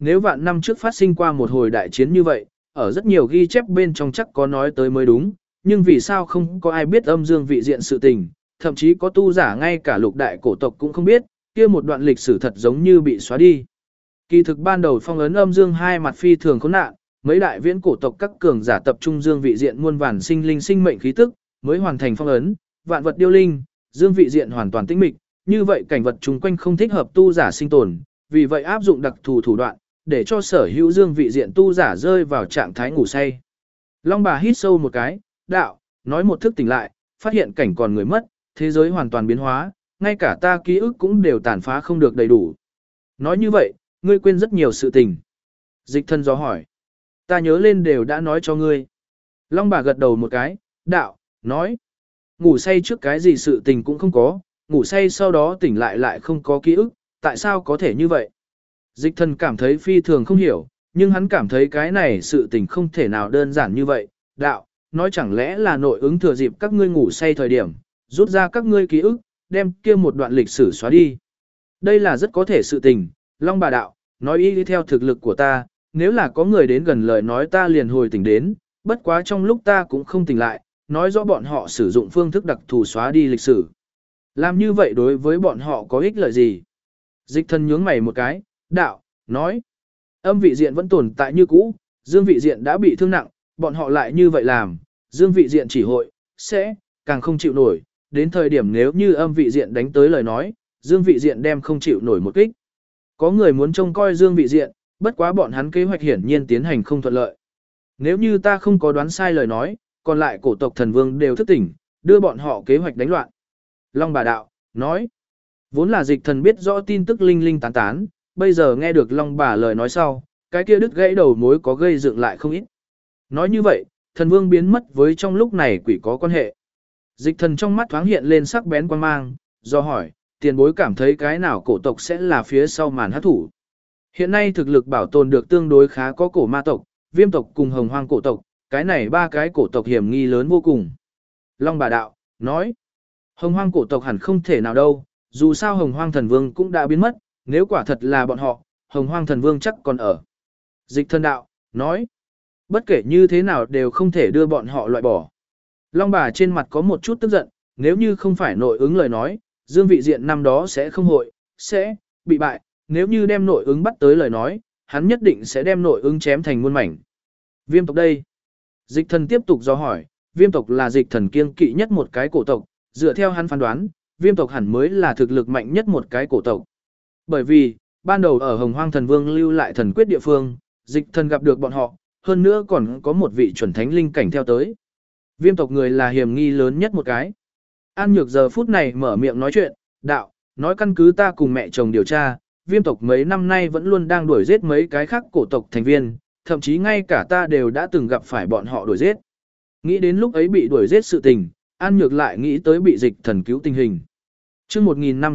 nếu vạn năm trước phát sinh qua một hồi đại chiến như vậy, ở rất nhiều ghi chép bên trong chắc có nói tới mới đúng, nhưng vì sao không có ai biết âm dương vị diện sự tình, thậm chí có tu giả ngay cả lục đại cổ tộc cũng không biết, kia một đoạn lịch sử thật giống như bị xóa đi. Kỳ thực ban đầu phong ấn âm dương hai mặt phi thường khốn nạn, mấy đại viễn cổ tộc các cường giả tập trung dương vị diện muôn vàn sinh linh sinh mệnh khí tức, mới hoàn thành phong ấn, vạn vật điêu linh, dương vị diện hoàn toàn tĩnh mịch, như vậy cảnh vật chung quanh không thích hợp tu giả sinh tồn, vì vậy áp dụng đặc thù thủ đoạn, để cho sở hữu dương vị diện tu giả rơi vào trạng thái ngủ say. Long bà hít sâu một cái, đạo, nói một thức tỉnh lại, phát hiện cảnh còn người mất, thế giới hoàn toàn biến hóa, ngay cả ta ký ức cũng đều tàn phá không được đầy đủ. Nói như vậy, ngươi quên rất nhiều sự tình. Dịch thân do hỏi. Ta nhớ lên đều đã nói cho ngươi. Long bà gật đầu một cái, đạo, nói. Ngủ say trước cái gì sự tình cũng không có, ngủ say sau đó tỉnh lại lại không có ký ức, tại sao có thể như vậy? Dịch thần cảm thấy phi thường không hiểu, nhưng hắn cảm thấy cái này sự tình không thể nào đơn giản như vậy. Đạo, nói chẳng lẽ là nội ứng thừa dịp các ngươi ngủ say thời điểm, rút ra các ngươi ký ức, đem kia một đoạn lịch sử xóa đi. Đây là rất có thể sự tình, Long bà đạo, nói ý đi theo thực lực của ta, nếu là có người đến gần lời nói ta liền hồi tỉnh đến, bất quá trong lúc ta cũng không tỉnh lại, nói rõ bọn họ sử dụng phương thức đặc thù xóa đi lịch sử. Làm như vậy đối với bọn họ có ích lợi gì? Dịch thần nhướng mày một cái, đạo, nói. Âm vị diện vẫn tồn tại như cũ, dương vị diện đã bị thương nặng, bọn họ lại như vậy làm, dương vị diện chỉ hội, sẽ, càng không chịu nổi, đến thời điểm nếu như âm vị diện đánh tới lời nói, dương vị diện đem không chịu nổi một kích. Có người muốn trông coi dương vị diện, bất quá bọn hắn kế hoạch hiển nhiên tiến hành không thuận lợi. Nếu như ta không có đoán sai lời nói, còn lại cổ tộc thần vương đều thức tỉnh, đưa bọn họ kế hoạch đánh loạn. Long bà đạo, nói. Vốn là dịch thần biết rõ tin tức linh linh tán tán, bây giờ nghe được Long bà lời nói sau, cái kia đứt gãy đầu mối có gây dựng lại không ít. Nói như vậy, thần vương biến mất với trong lúc này quỷ có quan hệ. Dịch thần trong mắt thoáng hiện lên sắc bén quan mang, do hỏi, tiền bối cảm thấy cái nào cổ tộc sẽ là phía sau màn hát thủ. Hiện nay thực lực bảo tồn được tương đối khá có cổ ma tộc, viêm tộc cùng hồng hoang cổ tộc, cái này ba cái cổ tộc hiểm nghi lớn vô cùng. Long bà đạo, nói, hồng hoang cổ tộc hẳn không thể nào đâu, dù sao hồng hoang thần vương cũng đã biến mất, nếu quả thật là bọn họ, hồng hoang thần vương chắc còn ở. Dịch thần đạo, nói, bất kể như thế nào đều không thể đưa bọn họ loại bỏ. Long bà trên mặt có một chút tức giận, nếu như không phải nội ứng lời nói, dương vị diện năm đó sẽ không hội, sẽ bị bại, nếu như đem nội ứng bắt tới lời nói, hắn nhất định sẽ đem nội ứng chém thành muôn mảnh. Viêm tộc đây. Dịch thần tiếp tục do hỏi, viêm tộc là dịch thần kiêng kỵ nhất một cái cổ tộc, dựa theo hắn phán đoán, viêm tộc hẳn mới là thực lực mạnh nhất một cái cổ tộc. Bởi vì, ban đầu ở Hồng Hoang Thần Vương lưu lại thần quyết địa phương, dịch thần gặp được bọn họ, hơn nữa còn có một vị chuẩn thánh linh cảnh theo tới. Viêm tộc người là hiểm nghi lớn nhất một cái. An Nhược giờ phút này mở miệng nói chuyện, đạo, nói căn cứ ta cùng mẹ chồng điều tra, viêm tộc mấy năm nay vẫn luôn đang đuổi giết mấy cái khác cổ tộc thành viên, thậm chí ngay cả ta đều đã từng gặp phải bọn họ đuổi giết. Nghĩ đến lúc ấy bị đuổi giết sự tình, An Nhược lại nghĩ tới bị dịch thần cứu tình hình. Chương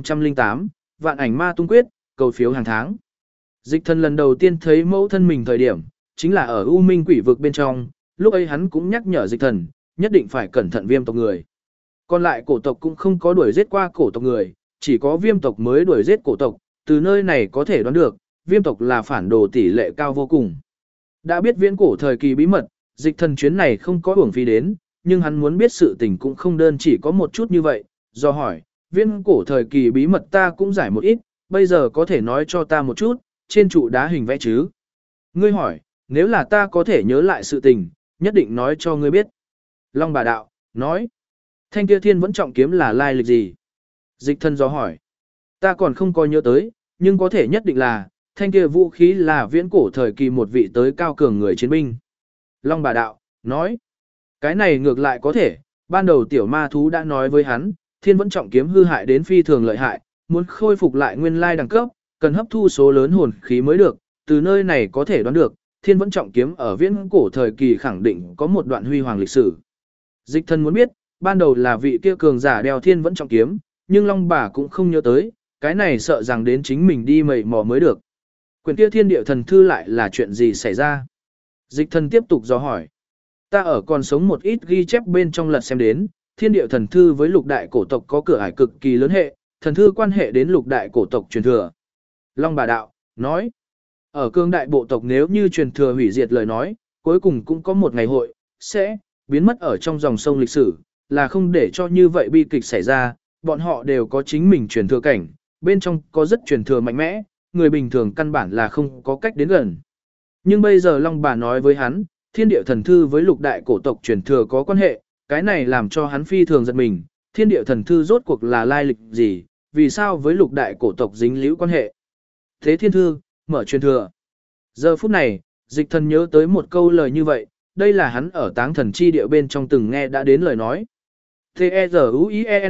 1508, Vạn Ảnh Ma Tung Quyết, cầu phiếu hàng tháng. Dịch thần lần đầu tiên thấy mẫu thân mình thời điểm, chính là ở U Minh Quỷ vực bên trong, lúc ấy hắn cũng nhắc nhở dịch thần, nhất định phải cẩn thận viêm tộc người. Còn lại cổ tộc cũng không có đuổi giết qua cổ tộc người, chỉ có viêm tộc mới đuổi giết cổ tộc, từ nơi này có thể đoán được, viêm tộc là phản đồ tỷ lệ cao vô cùng. Đã biết viễn cổ thời kỳ bí mật, dịch thần chuyến này không có uổng phí đến, nhưng hắn muốn biết sự tình cũng không đơn chỉ có một chút như vậy, do hỏi, viễn cổ thời kỳ bí mật ta cũng giải một ít, bây giờ có thể nói cho ta một chút, trên trụ đá hình vẽ chứ. Ngươi hỏi, nếu là ta có thể nhớ lại sự tình, nhất định nói cho ngươi biết. Long bà đạo, nói, thanh kia thiên vẫn trọng kiếm là lai lịch gì? Dịch thần do hỏi, ta còn không có nhớ tới, nhưng có thể nhất định là, thanh kia vũ khí là viễn cổ thời kỳ một vị tới cao cường người chiến binh. Long bà đạo, nói, cái này ngược lại có thể, ban đầu tiểu ma thú đã nói với hắn, thiên vẫn trọng kiếm hư hại đến phi thường lợi hại, muốn khôi phục lại nguyên lai đẳng cấp, cần hấp thu số lớn hồn khí mới được, từ nơi này có thể đoán được, thiên vẫn trọng kiếm ở viễn cổ thời kỳ khẳng định có một đoạn huy hoàng lịch sử. Dịch thần muốn biết, ban đầu là vị kia cường giả đeo thiên vẫn trọng kiếm, nhưng Long bà cũng không nhớ tới, cái này sợ rằng đến chính mình đi mầy mò mới được. Quyển kia thiên địa thần thư lại là chuyện gì xảy ra? Dịch thần tiếp tục dò hỏi. Ta ở còn sống một ít ghi chép bên trong lật xem đến, thiên địa thần thư với lục đại cổ tộc có cửa ải cực kỳ lớn hệ, thần thư quan hệ đến lục đại cổ tộc truyền thừa. Long bà đạo, nói. Ở cương đại bộ tộc nếu như truyền thừa hủy diệt lời nói, cuối cùng cũng có một ngày hội, sẽ biến mất ở trong dòng sông lịch sử, là không để cho như vậy bi kịch xảy ra, bọn họ đều có chính mình truyền thừa cảnh, bên trong có rất truyền thừa mạnh mẽ, người bình thường căn bản là không có cách đến gần. Nhưng bây giờ Long bà nói với hắn, thiên địa thần thư với lục đại cổ tộc truyền thừa có quan hệ, cái này làm cho hắn phi thường giật mình, thiên địa thần thư rốt cuộc là lai lịch gì, vì sao với lục đại cổ tộc dính líu quan hệ. Thế thiên thư, mở truyền thừa. Giờ phút này, dịch thần nhớ tới một câu lời như vậy, đây là hắn ở táng thần chi địa bên trong từng nghe đã đến lời nói. T-E-Z-U-I-E-N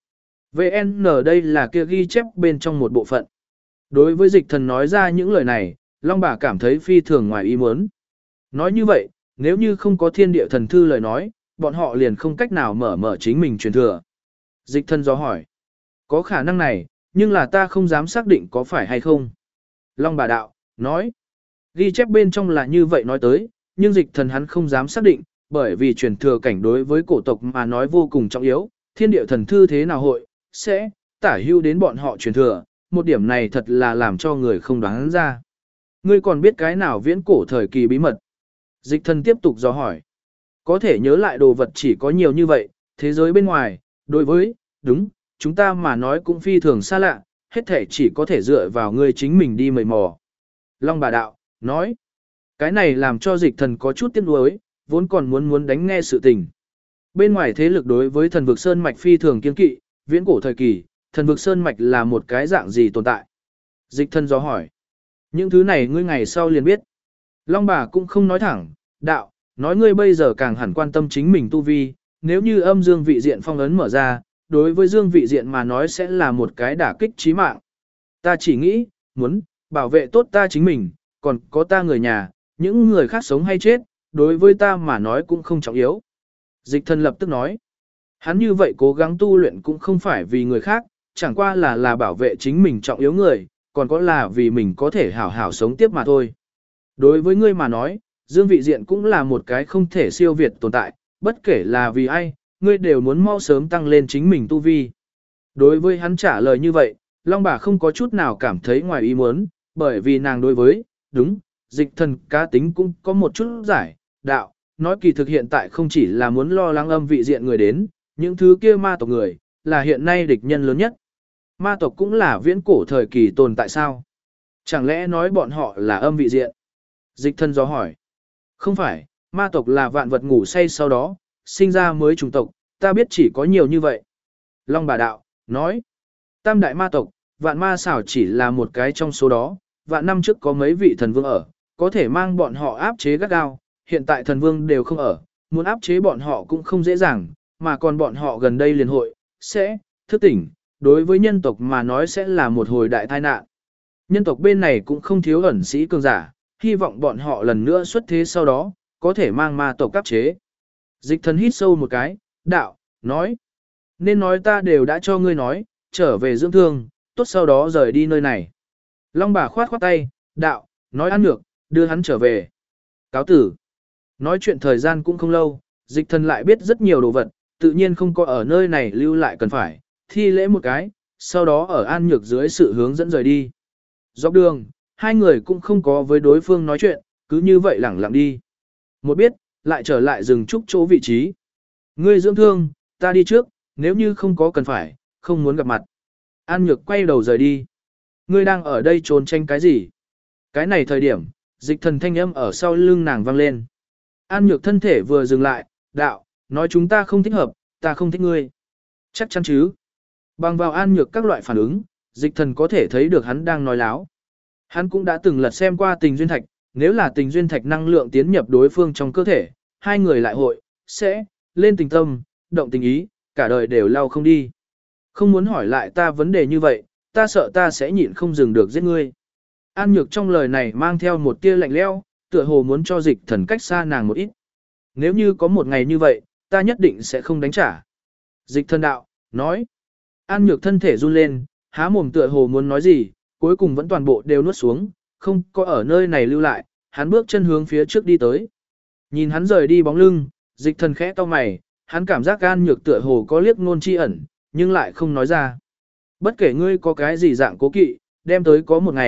VN đây là kia ghi chép bên trong một bộ phận. Đối với dịch thần nói ra những lời này, Long bà cảm thấy phi thường ngoài ý muốn. Nói như vậy, nếu như không có thiên địa thần thư lời nói, bọn họ liền không cách nào mở chính mình truyền thừa. Dịch thần do hỏi. Có khả năng này, nhưng là ta không dám xác định có phải hay không. Long bà đạo, nói. Ghi chép bên trong là như vậy nói tới, nhưng dịch thần hắn không dám xác định, bởi vì truyền thừa cảnh đối với cổ tộc mà nói vô cùng trọng yếu, thiên địa thần thư thế nào hội, sẽ, tả hưu đến bọn họ truyền thừa, một điểm này thật là làm cho người không đoán ra. Ngươi còn biết cái nào viễn cổ thời kỳ bí mật? Dịch thần tiếp tục dò hỏi. Có thể nhớ lại đồ vật chỉ có nhiều như vậy, thế giới bên ngoài, đối với, đúng, chúng ta mà nói cũng phi thường xa lạ, hết thể chỉ có thể dựa vào ngươi chính mình đi mời mò. Long bà đạo, nói. Cái này làm cho dịch thần có chút tiếc nuối, vốn còn muốn đánh nghe sự tình. Bên ngoài thế lực đối với thần vực Sơn Mạch phi thường kiên kỵ, viễn cổ thời kỳ, thần vực Sơn Mạch là một cái dạng gì tồn tại? Dịch thần do hỏi. Những thứ này ngươi ngày sau liền biết. Long bà cũng không nói thẳng, đạo, nói ngươi bây giờ càng hẳn quan tâm chính mình tu vi, nếu như âm dương vị diện phong ấn mở ra, đối với dương vị diện mà nói sẽ là một cái đả kích chí mạng. Ta chỉ nghĩ, muốn, bảo vệ tốt ta chính mình, còn có ta người nhà, những người khác sống hay chết, đối với ta mà nói cũng không trọng yếu. Dịch thần lập tức nói, hắn như vậy cố gắng tu luyện cũng không phải vì người khác, chẳng qua là bảo vệ chính mình trọng yếu người, còn có là vì mình có thể hảo hảo sống tiếp mà thôi. Đối với ngươi mà nói, dương vị diện cũng là một cái không thể siêu việt tồn tại, bất kể là vì ai, ngươi đều muốn mau sớm tăng lên chính mình tu vi. Đối với hắn trả lời như vậy, Long bà không có chút nào cảm thấy ngoài ý muốn, bởi vì nàng đối với, đúng, dịch thần cá tính cũng có một chút giải, đạo, nói kỳ thực hiện tại không chỉ là muốn lo lắng âm vị diện người đến, những thứ kia ma tộc người, là hiện nay địch nhân lớn nhất. Ma tộc cũng là viễn cổ thời kỳ tồn tại sao? Chẳng lẽ nói bọn họ là âm vị diện? Dịch thần do hỏi. Không phải, ma tộc là vạn vật ngủ say sau đó, sinh ra mới chủng tộc, ta biết chỉ có nhiều như vậy. Long bà đạo, nói. Tam đại ma tộc, vạn ma xảo chỉ là một cái trong số đó, vạn năm trước có mấy vị thần vương ở, có thể mang bọn họ áp chế gắt gao, hiện tại thần vương đều không ở, muốn áp chế bọn họ cũng không dễ dàng, mà còn bọn họ gần đây liền hội, sẽ, thức tỉnh, đối với nhân tộc mà nói sẽ là một hồi đại tai nạn. Nhân tộc bên này cũng không thiếu ẩn sĩ cường giả, hy vọng bọn họ lần nữa xuất thế sau đó, có thể mang ma tộc áp chế. Dịch thần hít sâu một cái, đạo, nói. Nên nói ta đều đã cho ngươi nói, trở về dưỡng thương, tốt sau đó rời đi nơi này. Long bà khoát khoát tay, đạo, nói ăn được, đưa hắn trở về. Cáo tử. Nói chuyện thời gian cũng không lâu, dịch thần lại biết rất nhiều đồ vật, tự nhiên không có ở nơi này lưu lại cần phải, thi lễ một cái, sau đó ở an nhược dưới sự hướng dẫn rời đi. Dọc đường, hai người cũng không có với đối phương nói chuyện, cứ như vậy lẳng lặng đi. Một biết, lại trở lại dừng trúc chỗ vị trí. Ngươi dưỡng thương, ta đi trước, nếu như không có cần phải, không muốn gặp mặt. An nhược quay đầu rời đi. Ngươi đang ở đây trốn tranh cái gì? Cái này thời điểm, dịch thần thanh âm ở sau lưng nàng vang lên. An nhược thân thể vừa dừng lại, đạo, nói chúng ta không thích hợp, ta không thích ngươi. Chắc chắn chứ. Bằng vào an nhược các loại phản ứng, dịch thần có thể thấy được hắn đang nói láo. Hắn cũng đã từng lật xem qua tình duyên thạch, nếu là tình duyên thạch năng lượng tiến nhập đối phương trong cơ thể, hai người lại hội, sẽ, lên tình tâm, động tình ý, cả đời đều lao không đi. Không muốn hỏi lại ta vấn đề như vậy, ta sợ ta sẽ nhịn không dừng được giết ngươi. An nhược trong lời này mang theo một tia lạnh lẽo, tựa hồ muốn cho dịch thần cách xa nàng một ít. Nếu như có một ngày như vậy, ta nhất định sẽ không đánh trả. Dịch thần đạo, nói. An nhược thân thể run lên, há mồm tựa hồ muốn nói gì, cuối cùng vẫn toàn bộ đều nuốt xuống, không có ở nơi này lưu lại, hắn bước chân hướng phía trước đi tới. Nhìn hắn rời đi bóng lưng, dịch thần khẽ cau mày, hắn cảm giác An nhược tựa hồ có liếc ngôn chi ẩn, nhưng lại không nói ra. Bất kể ngươi có cái gì dạng cố kỵ, đem tới có một ngày,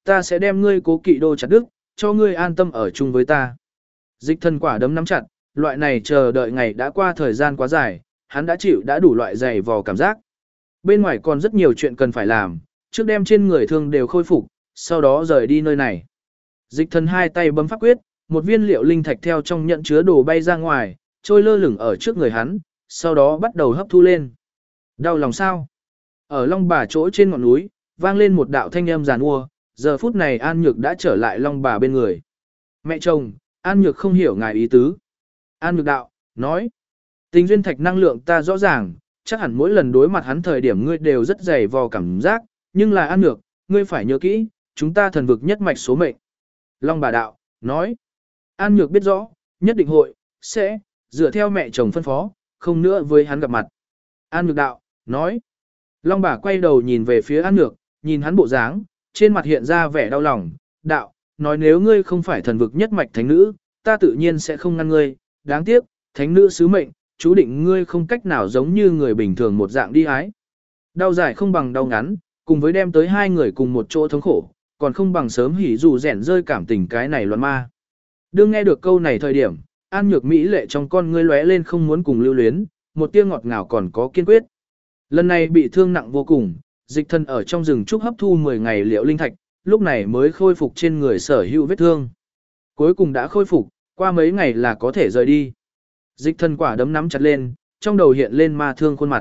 ta sẽ đem ngươi cố kỵ đô chặt đứt, cho ngươi an tâm ở chung với ta. Dịch thần quả đấm nắm chặt, loại này chờ đợi ngày đã qua thời gian quá dài, hắn đã chịu đã đủ loại dày vò cảm giác. Bên ngoài còn rất nhiều chuyện cần phải làm, trước đem trên người thương đều khôi phục, sau đó rời đi nơi này. Dịch thần hai tay bấm pháp quyết, một viên liệu linh thạch theo trong nhận chứa đồ bay ra ngoài, trôi lơ lửng ở trước người hắn, sau đó bắt đầu hấp thu lên. Đau lòng sao? Ở Long Bà chỗ trên ngọn núi, vang lên một đạo thanh âm giàn ua, giờ phút này An Nhược đã trở lại Long Bà bên người. Mẹ chồng, An Nhược không hiểu ngài ý tứ. An Nhược đạo, nói, tình duyên thạch năng lượng ta rõ ràng, chắc hẳn mỗi lần đối mặt hắn thời điểm ngươi đều rất dày vò cảm giác, nhưng là An Nhược, ngươi phải nhớ kỹ, chúng ta thần vực nhất mạch số mệnh. Long Bà đạo, nói, An Nhược biết rõ, nhất định hội, sẽ, dựa theo mẹ chồng phân phó, không nữa với hắn gặp mặt. An Nhược đạo, nói, Long Bà quay đầu nhìn về phía An Nhược, nhìn hắn bộ dáng, trên mặt hiện ra vẻ đau lòng, đạo, nói nếu ngươi không phải thần vực nhất mạch thánh nữ, ta tự nhiên sẽ không ngăn ngươi, đáng tiếc, thánh nữ sứ mệnh, chú định ngươi không cách nào giống như người bình thường một dạng đi ái. Đau dài không bằng đau ngắn, cùng với đem tới hai người cùng một chỗ thống khổ, còn không bằng sớm hỉ dù rèn rơi cảm tình cái này loạn ma. Đương nghe được câu này thời điểm, An Nhược mỹ lệ trong con ngươi lóe lên không muốn cùng lưu luyến, một tia ngọt ngào còn có kiên quyết. Lần này bị thương nặng vô cùng, dịch thần ở trong rừng trúc hấp thu 10 ngày liệu linh thạch, lúc này mới khôi phục trên người sở hữu vết thương. Cuối cùng đã khôi phục, qua mấy ngày là có thể rời đi. Dịch thần quả đấm nắm chặt lên, trong đầu hiện lên ma thương khuôn mặt.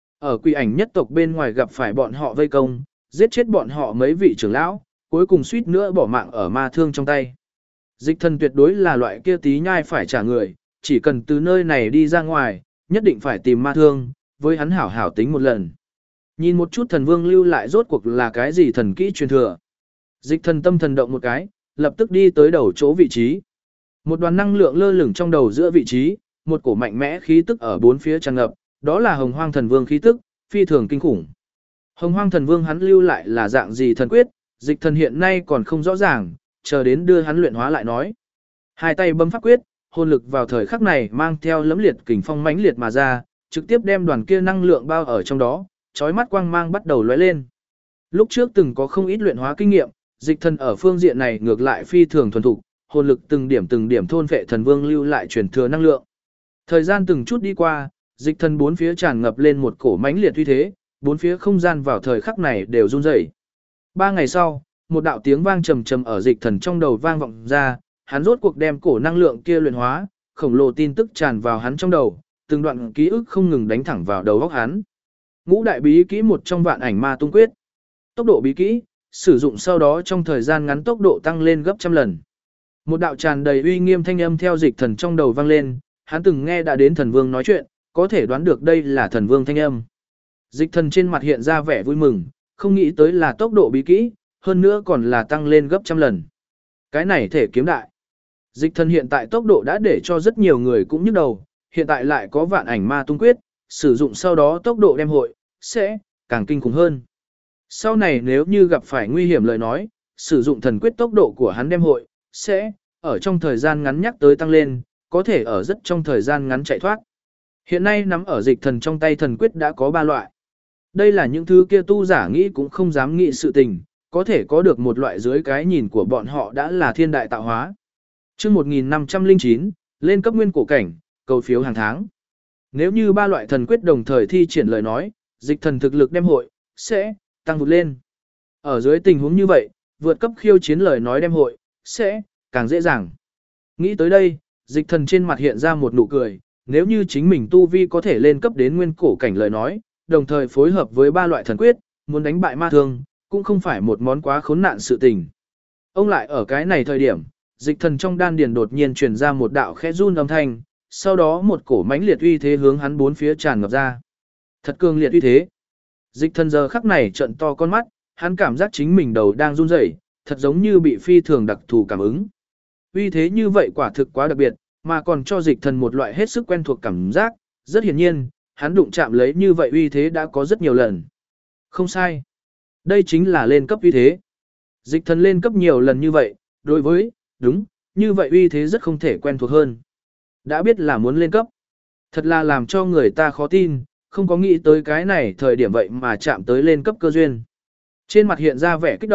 Ở quỷ ảnh nhất tộc bên ngoài gặp phải bọn họ vây công, giết chết bọn họ mấy vị trưởng lão, cuối cùng suýt nữa bỏ mạng ở ma thương trong tay. Dịch thần tuyệt đối là loại kia tí nhai phải trả người, chỉ cần từ nơi này đi ra ngoài, nhất định phải tìm ma thương, với hắn hảo hảo tính một lần. Nhìn một chút thần vương lưu lại rốt cuộc là cái gì thần kỹ truyền thừa. Dịch thần tâm thần động một cái, lập tức đi tới đầu chỗ vị trí. Một đoàn năng lượng lơ lửng trong đầu giữa vị trí, một cổ mạnh mẽ khí tức ở bốn phía tràn ngập, đó là Hồng Hoang Thần Vương khí tức, phi thường kinh khủng. Hồng Hoang Thần Vương hắn lưu lại là dạng gì thần quyết, dịch thần hiện nay còn không rõ ràng, chờ đến đưa hắn luyện hóa lại nói. Hai tay bấm pháp quyết, hồn lực vào thời khắc này mang theo lẫm liệt kình phong mãnh liệt mà ra, trực tiếp đem đoàn kia năng lượng bao ở trong đó, chói mắt quang mang bắt đầu lóe lên. Lúc trước từng có không ít luyện hóa kinh nghiệm, dịch thần ở phương diện này ngược lại phi thường thuần thục, hồn lực từng điểm thôn phệ thần vương lưu lại truyền thừa năng lượng. Thời gian từng chút đi qua, dịch thần bốn phía tràn ngập lên một cổ mãnh liệt uy thế, bốn phía không gian vào thời khắc này đều run rẩy. 3 ngày sau, một đạo tiếng vang trầm trầm ở dịch thần trong đầu vang vọng ra, hắn rốt cuộc đem cổ năng lượng kia luyện hóa, khổng lồ tin tức tràn vào hắn trong đầu, từng đoạn ký ức không ngừng đánh thẳng vào đầu óc hắn. Ngũ đại bí kỹ một trong vạn ảnh ma tung quyết. Tốc độ bí kỹ, sử dụng sau đó trong thời gian ngắn tốc độ tăng lên gấp trăm lần. Một đạo tràn đầy uy nghiêm thanh âm theo dịch thần trong đầu vang lên, hắn từng nghe đã đến thần vương nói chuyện, có thể đoán được đây là thần vương thanh âm. Dịch thần trên mặt hiện ra vẻ vui mừng, không nghĩ tới là tốc độ bí kỹ, hơn nữa còn là tăng lên gấp trăm lần. Cái này thể kiếm đại. Dịch thần hiện tại tốc độ đã để cho rất nhiều người cũng nhức đầu, hiện tại lại có vạn ảnh ma tung quyết, sử dụng sau đó tốc độ đem hội, sẽ càng kinh khủng hơn. Sau này nếu như gặp phải nguy hiểm lời nói, sử dụng thần quyết tốc độ của hắn đem hội, sẽ ở trong thời gian ngắn nhắc tới tăng lên, có thể ở rất trong thời gian ngắn chạy thoát. Hiện nay nắm ở dịch thần trong tay thần quyết đã có 3 loại. Đây là những thứ kia tu giả nghĩ cũng không dám nghĩ sự tình, có thể có được một loại dưới cái nhìn của bọn họ đã là thiên đại tạo hóa. Chương 1509, lên cấp nguyên cổ cảnh, cầu phiếu hàng tháng. Nếu như 3 loại thần quyết đồng thời thi triển lời nói, dịch thần thực lực đem hội, sẽ tăng vụt lên. Ở dưới tình huống như vậy, vượt cấp khiêu chiến lời nói đem hội, sẽ càng dễ dàng. Nghĩ tới đây, dịch thần trên mặt hiện ra một nụ cười, nếu như chính mình tu vi có thể lên cấp đến nguyên cổ cảnh lời nói, đồng thời phối hợp với 3 loại thần quyết, muốn đánh bại ma thương, cũng không phải một món quá khốn nạn sự tình. Ông lại ở cái này thời điểm, dịch thần trong đan điền đột nhiên truyền ra một đạo khẽ run âm thanh, sau đó một cổ mãnh liệt uy thế hướng hắn bốn phía tràn ngập ra. Thật cường liệt uy thế. Dịch thần giờ khắc này trợn to con mắt, hắn cảm giác chính mình đầu đang run rẩy, thật giống như bị phi thường đặc thù cảm ứng. Uy thế như vậy quả thực quá đặc biệt, mà còn cho dịch thần một loại hết sức quen thuộc cảm giác, rất hiển nhiên, hắn đụng chạm lấy như vậy uy thế đã có rất nhiều lần. Không sai. Đây chính là lên cấp uy thế. Dịch thần lên cấp nhiều lần như vậy, đối với, đúng, như vậy uy thế rất không thể quen thuộc hơn. Đã biết là muốn lên cấp. Thật là làm cho người ta khó tin, không có nghĩ tới cái này thời điểm vậy mà chạm tới lên cấp cơ duyên. Trên mặt hiện ra vẻ kích động,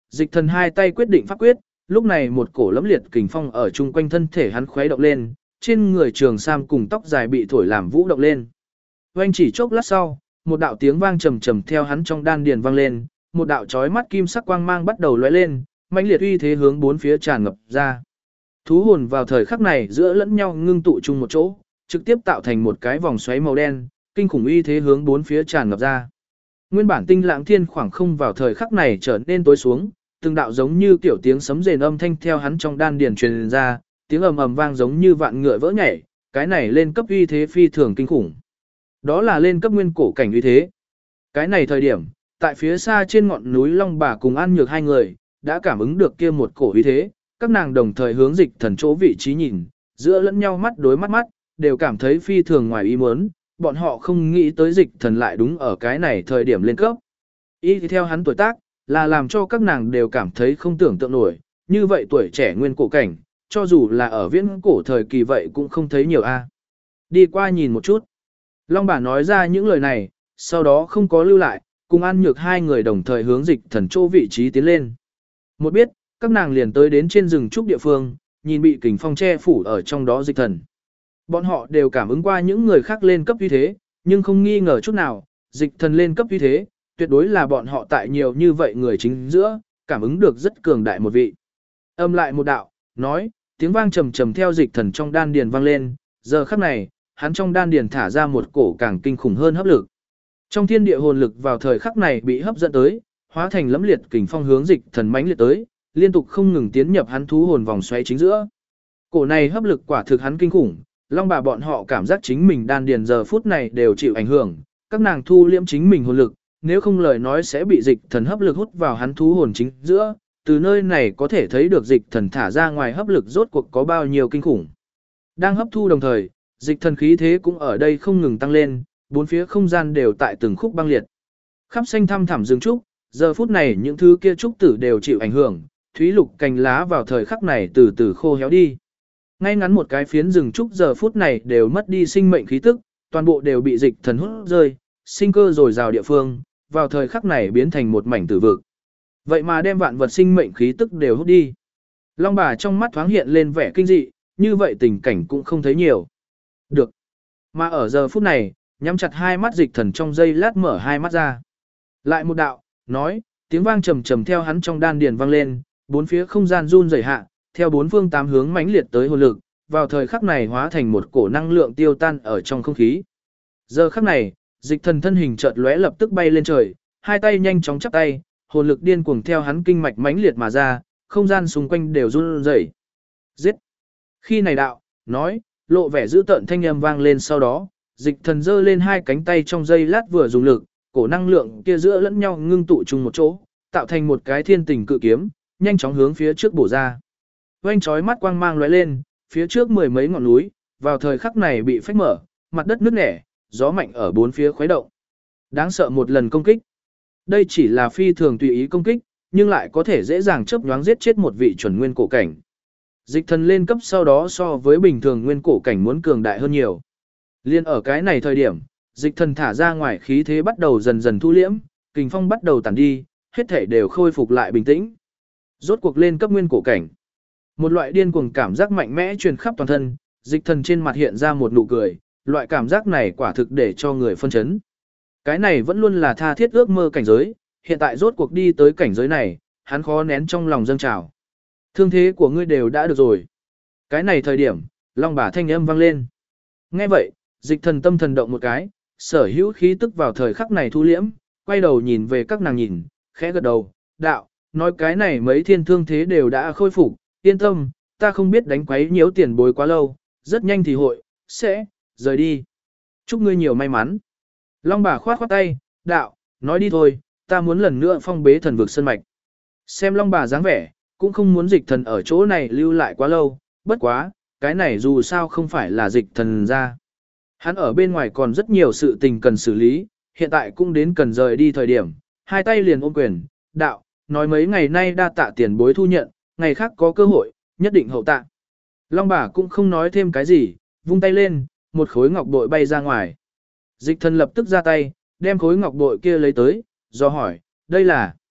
dịch thần hai tay quyết định pháp quyết, lúc này một cổ lẫm liệt kình phong ở chung quanh thân thể hắn khuấy động lên, trên người trường sam cùng tóc dài bị thổi làm vũ động lên. Oanh chỉ chốc lát sau, một đạo tiếng vang trầm trầm theo hắn trong đan điền vang lên, một đạo chói mắt kim sắc quang mang bắt đầu lóe lên, mãnh liệt uy thế hướng bốn phía tràn ngập ra. Thú hồn vào thời khắc này giữa lẫn nhau ngưng tụ chung một chỗ, trực tiếp tạo thành một cái vòng xoáy màu đen, kinh khủng uy thế hướng bốn phía tràn ngập ra. Nguyên bản tinh lãng thiên khoảng không vào thời khắc này trở nên tối xuống, từng đạo giống như kiểu tiếng sấm rền âm thanh theo hắn trong đan điền truyền ra, tiếng ầm ầm vang giống như vạn ngựa vỡ nhảy, cái này lên cấp uy thế phi thường kinh khủng. Đó là lên cấp nguyên cổ cảnh uy thế. Cái này thời điểm, tại phía xa trên ngọn núi Long Bà cùng An Nhược hai người, đã cảm ứng được kia một cổ uy thế, các nàng đồng thời hướng dịch thần chỗ vị trí nhìn, giữa lẫn nhau mắt đối mắt, đều cảm thấy phi thường ngoài ý muốn, bọn họ không nghĩ tới dịch thần lại đúng ở cái này thời điểm lên cấp. Ý theo hắn tuổi tác, là làm cho các nàng đều cảm thấy không tưởng tượng nổi, như vậy tuổi trẻ nguyên cổ cảnh, cho dù là ở viễn cổ thời kỳ vậy cũng không thấy nhiều a. Đi qua nhìn một chút. Long Bà nói ra những lời này, sau đó không có lưu lại, cùng An Nhược hai người đồng thời hướng dịch thần chỗ vị trí tiến lên. Một biết, các nàng liền tới đến trên rừng trúc địa phương, nhìn bị kình phong che phủ ở trong đó dịch thần. Bọn họ đều cảm ứng qua những người khác lên cấp như thế, nhưng không nghi ngờ chút nào, dịch thần lên cấp như thế, tuyệt đối là bọn họ tại nhiều như vậy người chính giữa, cảm ứng được rất cường đại một vị. Âm lại một đạo, nói, tiếng vang trầm trầm theo dịch thần trong đan điền vang lên, giờ khắc này, hắn trong đan điền thả ra một cổ càng kinh khủng hơn hấp lực. Trong thiên địa hồn lực vào thời khắc này bị hấp dẫn tới, hóa thành lẫm liệt kình phong hướng dịch thần mãnh liệt tới, liên tục không ngừng tiến nhập hắn thú hồn vòng xoáy chính giữa. Cổ này hấp lực quả thực hắn kinh khủng, Long Bà bọn họ cảm giác chính mình đan điền giờ phút này đều chịu ảnh hưởng, các nàng thu liễm chính mình hồn lực, nếu không lời nói sẽ bị dịch thần hấp lực hút vào hắn thú hồn chính giữa, từ nơi này có thể thấy được dịch thần thả ra ngoài hấp lực rốt cuộc có bao nhiêu kinh khủng. Đang hấp thu đồng thời, dịch thần khí thế cũng ở đây không ngừng tăng lên, bốn phía không gian đều tại từng khúc băng liệt. Khắp xanh thăm thẳm rừng trúc, giờ phút này những thứ kia trúc tử đều chịu ảnh hưởng, thúy lục cành lá vào thời khắc này từ từ khô héo đi. Ngay ngắn một cái phiến rừng trúc giờ phút này đều mất đi sinh mệnh khí tức, toàn bộ đều bị dịch thần hút rơi, sinh cơ dồi dào địa phương, vào thời khắc này biến thành một mảnh tử vực. Vậy mà đem vạn vật sinh mệnh khí tức đều hút đi. Long Bà trong mắt thoáng hiện lên vẻ kinh dị, như vậy tình cảnh cũng không thấy nhiều. Được. Mà ở giờ phút này, nhắm chặt hai mắt dịch thần trong giây lát mở hai mắt ra. Lại một đạo, nói, tiếng vang trầm trầm theo hắn trong đan điền vang lên, bốn phía không gian run rẩy hạ, theo bốn phương tám hướng mãnh liệt tới hồn lực, vào thời khắc này hóa thành một cổ năng lượng tiêu tan ở trong không khí. Giờ khắc này, dịch thần thân hình chợt lóe lập tức bay lên trời, hai tay nhanh chóng chắp tay, hồn lực điên cuồng theo hắn kinh mạch mãnh liệt mà ra, không gian xung quanh đều run rẩy. Giết! Khi này đạo, nói, lộ vẻ dữ tợn thanh âm vang lên sau đó, dịch thần giơ lên hai cánh tay trong giây lát vừa dùng lực, cổ năng lượng kia giữa lẫn nhau ngưng tụ chung một chỗ, tạo thành một cái thiên tình cự kiếm, nhanh chóng hướng phía trước bổ ra. Oanh chói mắt quang mang lóe lên, phía trước mười mấy ngọn núi, vào thời khắc này bị phách mở, mặt đất nứt nẻ, gió mạnh ở bốn phía khuấy động. Đáng sợ một lần công kích. Đây chỉ là phi thường tùy ý công kích, nhưng lại có thể dễ dàng chớp nhoáng giết chết một vị chuẩn nguyên cổ cảnh. Dịch thần lên cấp sau đó so với bình thường nguyên cổ cảnh muốn cường đại hơn nhiều. Liên ở cái này thời điểm, dịch thần thả ra ngoài khí thế bắt đầu dần dần thu liễm, kình phong bắt đầu tản đi, hết thể đều khôi phục lại bình tĩnh. Rốt cuộc lên cấp nguyên cổ cảnh. Một loại điên cuồng cảm giác mạnh mẽ truyền khắp toàn thân, dịch thần trên mặt hiện ra một nụ cười, loại cảm giác này quả thực để cho người phân chấn. Cái này vẫn luôn là tha thiết ước mơ cảnh giới, hiện tại rốt cuộc đi tới cảnh giới này, hắn khó nén trong lòng dâng trào. Thương thế của ngươi đều đã được rồi. Cái này thời điểm, Long Bà thanh âm vang lên. Nghe vậy, dịch thần tâm thần động một cái, sở hữu khí tức vào thời khắc này thu liễm, quay đầu nhìn về các nàng nhìn, khẽ gật đầu, đạo, nói cái này mấy thiên thương thế đều đã khôi phục, yên tâm, ta không biết đánh quấy nhiễu tiền bối quá lâu, rất nhanh thì hội, sẽ, rời đi. Chúc ngươi nhiều may mắn. Long Bà khoát khoát tay, đạo, nói đi thôi, ta muốn lần nữa phong bế thần vực sơn mạch. Xem Long Bà dáng vẻ, cũng không muốn dịch thần ở chỗ này lưu lại quá lâu, bất quá, cái này dù sao không phải là dịch thần ra. Hắn ở bên ngoài còn rất nhiều sự tình cần xử lý, hiện tại cũng đến cần rời đi thời điểm, hai tay liền ôm quyền, đạo, nói mấy ngày nay đa tạ tiền bối thu nhận, ngày khác có cơ hội, nhất định hậu tạ. Long Bà cũng không nói thêm cái gì, vung tay lên, một khối ngọc bội bay ra ngoài. Dịch thần lập tức ra tay, đem khối ngọc bội kia lấy tới, do hỏi, đây là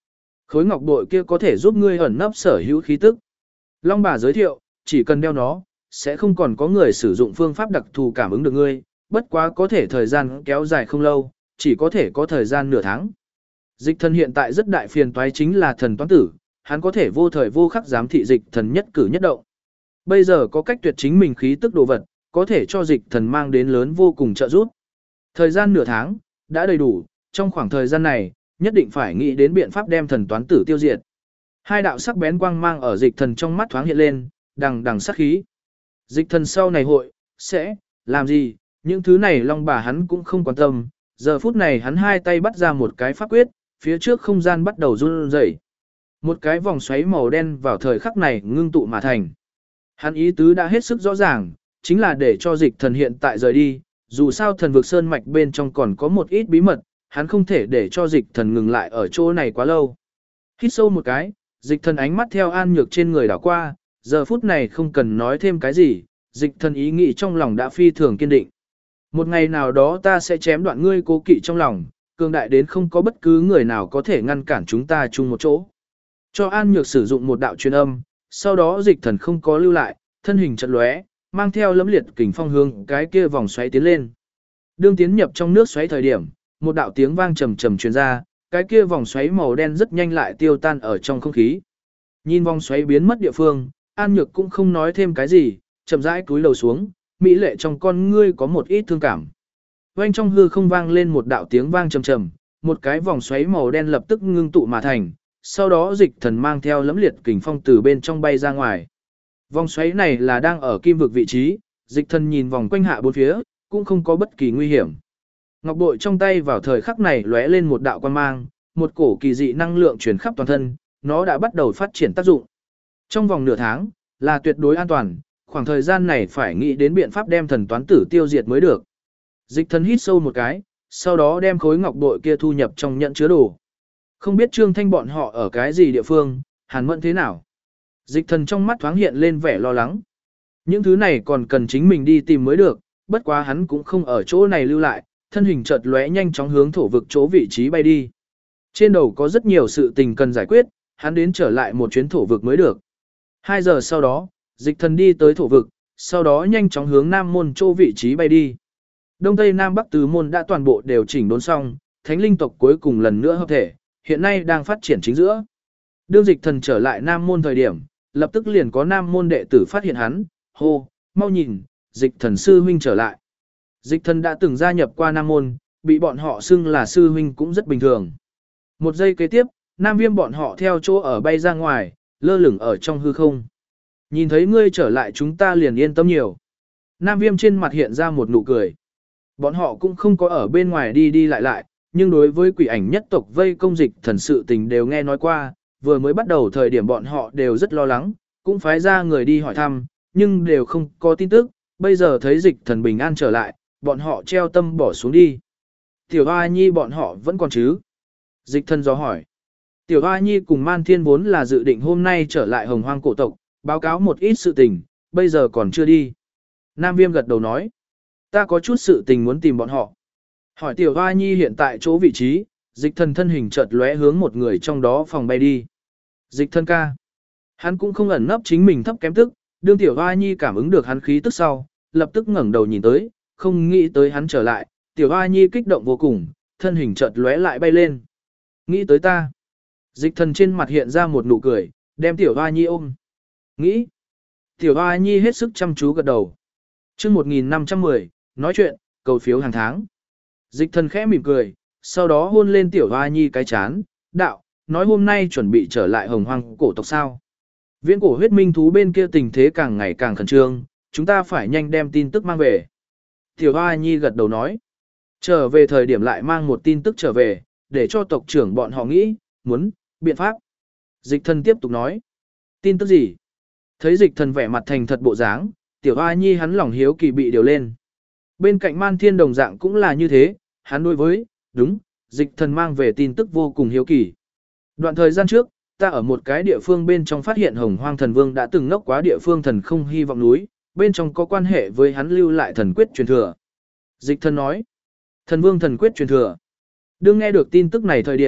Khối ngọc bội kia có thể giúp ngươi ẩn nấp sở hữu khí tức. Long bà giới thiệu, chỉ cần đeo nó, sẽ không còn có người sử dụng phương pháp đặc thù cảm ứng được ngươi, bất quá có thể thời gian kéo dài không lâu, chỉ có thể có thời gian nửa tháng. Dịch thần hiện tại rất đại phiền toái chính là thần toán tử, hắn có thể vô thời vô khắc giám thị dịch thần nhất cử nhất động. Bây giờ có cách tuyệt chính mình khí tức đồ vật, có thể cho dịch thần mang đến lớn vô cùng trợ giúp. Thời gian nửa tháng, đã đầy đủ, trong khoảng thời gian này, nhất định phải nghĩ đến biện pháp đem thần toán tử tiêu diệt. Hai đạo sắc bén quang mang ở dịch thần trong mắt thoáng hiện lên, đằng đằng sát khí. Dịch thần sau này hội, sẽ, làm gì, những thứ này long bà hắn cũng không quan tâm. Giờ phút này hắn hai tay bắt ra một cái pháp quyết, phía trước không gian bắt đầu run rẩy. Một cái vòng xoáy màu đen vào thời khắc này ngưng tụ mà thành. Hắn ý tứ đã hết sức rõ ràng, chính là để cho dịch thần hiện tại rời đi, dù sao thần vực sơn mạch bên trong còn có một ít bí mật, hắn không thể để cho dịch thần ngừng lại ở chỗ này quá lâu. Hít sâu một cái, dịch thần ánh mắt theo An Nhược trên người đảo qua, giờ phút này không cần nói thêm cái gì, dịch thần ý nghĩ trong lòng đã phi thường kiên định. Một ngày nào đó ta sẽ chém đoạn ngươi cố kỵ trong lòng, cường đại đến không có bất cứ người nào có thể ngăn cản chúng ta chung một chỗ. Cho An Nhược sử dụng một đạo truyền âm, sau đó dịch thần không có lưu lại, thân hình chợt lóe, mang theo lẫm liệt kình phong hướng cái kia vòng xoáy tiến lên. Đương tiến nhập trong nước xoáy thời điểm, một đạo tiếng vang trầm trầm truyền ra, cái kia vòng xoáy màu đen rất nhanh lại tiêu tan ở trong không khí. Nhìn vòng xoáy biến mất địa phương, An Nhược cũng không nói thêm cái gì, chậm rãi cúi đầu xuống, mỹ lệ trong con ngươi có một ít thương cảm. Oanh trong hư không vang lên một đạo tiếng vang trầm trầm, một cái vòng xoáy màu đen lập tức ngưng tụ mà thành, sau đó dịch thần mang theo lẫm liệt kình phong từ bên trong bay ra ngoài. Vòng xoáy này là đang ở kim vực vị trí, dịch thần nhìn vòng quanh hạ bốn phía, cũng không có bất kỳ nguy hiểm. Ngọc bội trong tay vào thời khắc này lóe lên một đạo quan mang, một cổ kỳ dị năng lượng truyền khắp toàn thân, nó đã bắt đầu phát triển tác dụng. Trong vòng nửa tháng, là tuyệt đối an toàn, khoảng thời gian này phải nghĩ đến biện pháp đem thần toán tử tiêu diệt mới được. Dịch thần hít sâu một cái, sau đó đem khối ngọc bội kia thu nhập trong nhận chứa đồ. Không biết Trương Thanh bọn họ ở cái gì địa phương, Hàn Mẫn thế nào. Dịch thần trong mắt thoáng hiện lên vẻ lo lắng. Những thứ này còn cần chính mình đi tìm mới được, bất quá hắn cũng không ở chỗ này lưu lại, thân hình chợt lóe nhanh chóng hướng thổ vực chỗ vị trí bay đi. Trên đầu có rất nhiều sự tình cần giải quyết, hắn đến trở lại một chuyến thổ vực mới được. 2 giờ sau đó, dịch thần đi tới thổ vực, sau đó nhanh chóng hướng Nam Môn chỗ vị trí bay đi. Đông Tây Nam Bắc tứ môn đã toàn bộ đều chỉnh đốn xong, thánh linh tộc cuối cùng lần nữa hợp thể, hiện nay đang phát triển chính giữa. Đương dịch thần trở lại Nam Môn thời điểm, lập tức liền có Nam Môn đệ tử phát hiện hắn, hô, mau nhìn, dịch thần sư huynh trở lại. Dịch thần đã từng gia nhập qua Nam Môn, bị bọn họ xưng là sư huynh cũng rất bình thường. Một giây kế tiếp, Nam Viêm bọn họ theo chỗ ở bay ra ngoài, lơ lửng ở trong hư không. Nhìn thấy ngươi trở lại chúng ta liền yên tâm nhiều. Nam Viêm trên mặt hiện ra một nụ cười. Bọn họ cũng không có ở bên ngoài đi đi lại lại, nhưng đối với quỷ ảnh nhất tộc vây công dịch thần sự tình đều nghe nói qua, vừa mới bắt đầu thời điểm bọn họ đều rất lo lắng, cũng phái ra người đi hỏi thăm, nhưng đều không có tin tức, bây giờ thấy dịch thần bình an trở lại, bọn họ treo tâm bỏ xuống đi. Tiểu Hoa Nhi bọn họ vẫn còn chứ? Dịch thần dò hỏi. Tiểu Hoa Nhi cùng Man Thiên vốn là dự định hôm nay trở lại Hồng Hoang cổ tộc, báo cáo một ít sự tình, bây giờ còn chưa đi. Nam Viêm gật đầu nói. Ta có chút sự tình muốn tìm bọn họ. Hỏi Tiểu Hoa Nhi hiện tại chỗ vị trí, dịch thần thân hình chợt lóe hướng một người trong đó phòng bay đi. Dịch thần ca. Hắn cũng không ẩn nấp chính mình thấp kém tức, đương Tiểu Hoa Nhi cảm ứng được hắn khí tức sau, lập tức ngẩng đầu nhìn tới, không nghĩ tới hắn trở lại, Tiểu Hoa Nhi kích động vô cùng, thân hình chợt lóe lại bay lên. Nghĩ tới ta. Dịch thần trên mặt hiện ra một nụ cười, đem Tiểu Hoa Nhi ôm. Nghĩ. Tiểu Hoa Nhi hết sức chăm chú gật đầu. Chương 1510, nói chuyện, cầu phiếu hàng tháng. Dịch thần khẽ mỉm cười, sau đó hôn lên Tiểu Hoa Nhi cái chán, đạo, nói hôm nay chuẩn bị trở lại Hồng Hoang cổ tộc sao. Viễn cổ huyết minh thú bên kia tình thế càng ngày càng khẩn trương, chúng ta phải nhanh đem tin tức mang về. Tiểu Hoa Nhi gật đầu nói, trở về thời điểm lại mang một tin tức trở về, để cho tộc trưởng bọn họ nghĩ, muốn, biện pháp. Dịch thần tiếp tục nói, tin tức gì? Thấy dịch thần vẻ mặt thành thật bộ dáng, Tiểu Hoa Nhi hắn lòng hiếu kỳ bị điều lên. Bên cạnh Man Thiên đồng dạng cũng là như thế, hắn đối với, đúng, dịch thần mang về tin tức vô cùng hiếu kỳ. Đoạn thời gian trước, ta ở một cái địa phương bên trong phát hiện Hồng Hoang thần vương đã từng ngốc quá địa phương thần không hy vọng núi, bên trong có quan hệ với hắn lưu lại thần quyết truyền thừa. Dịch thần nói, thần vương thần quyết truyền thừa. Đương nghe được tin tức này thời điểm,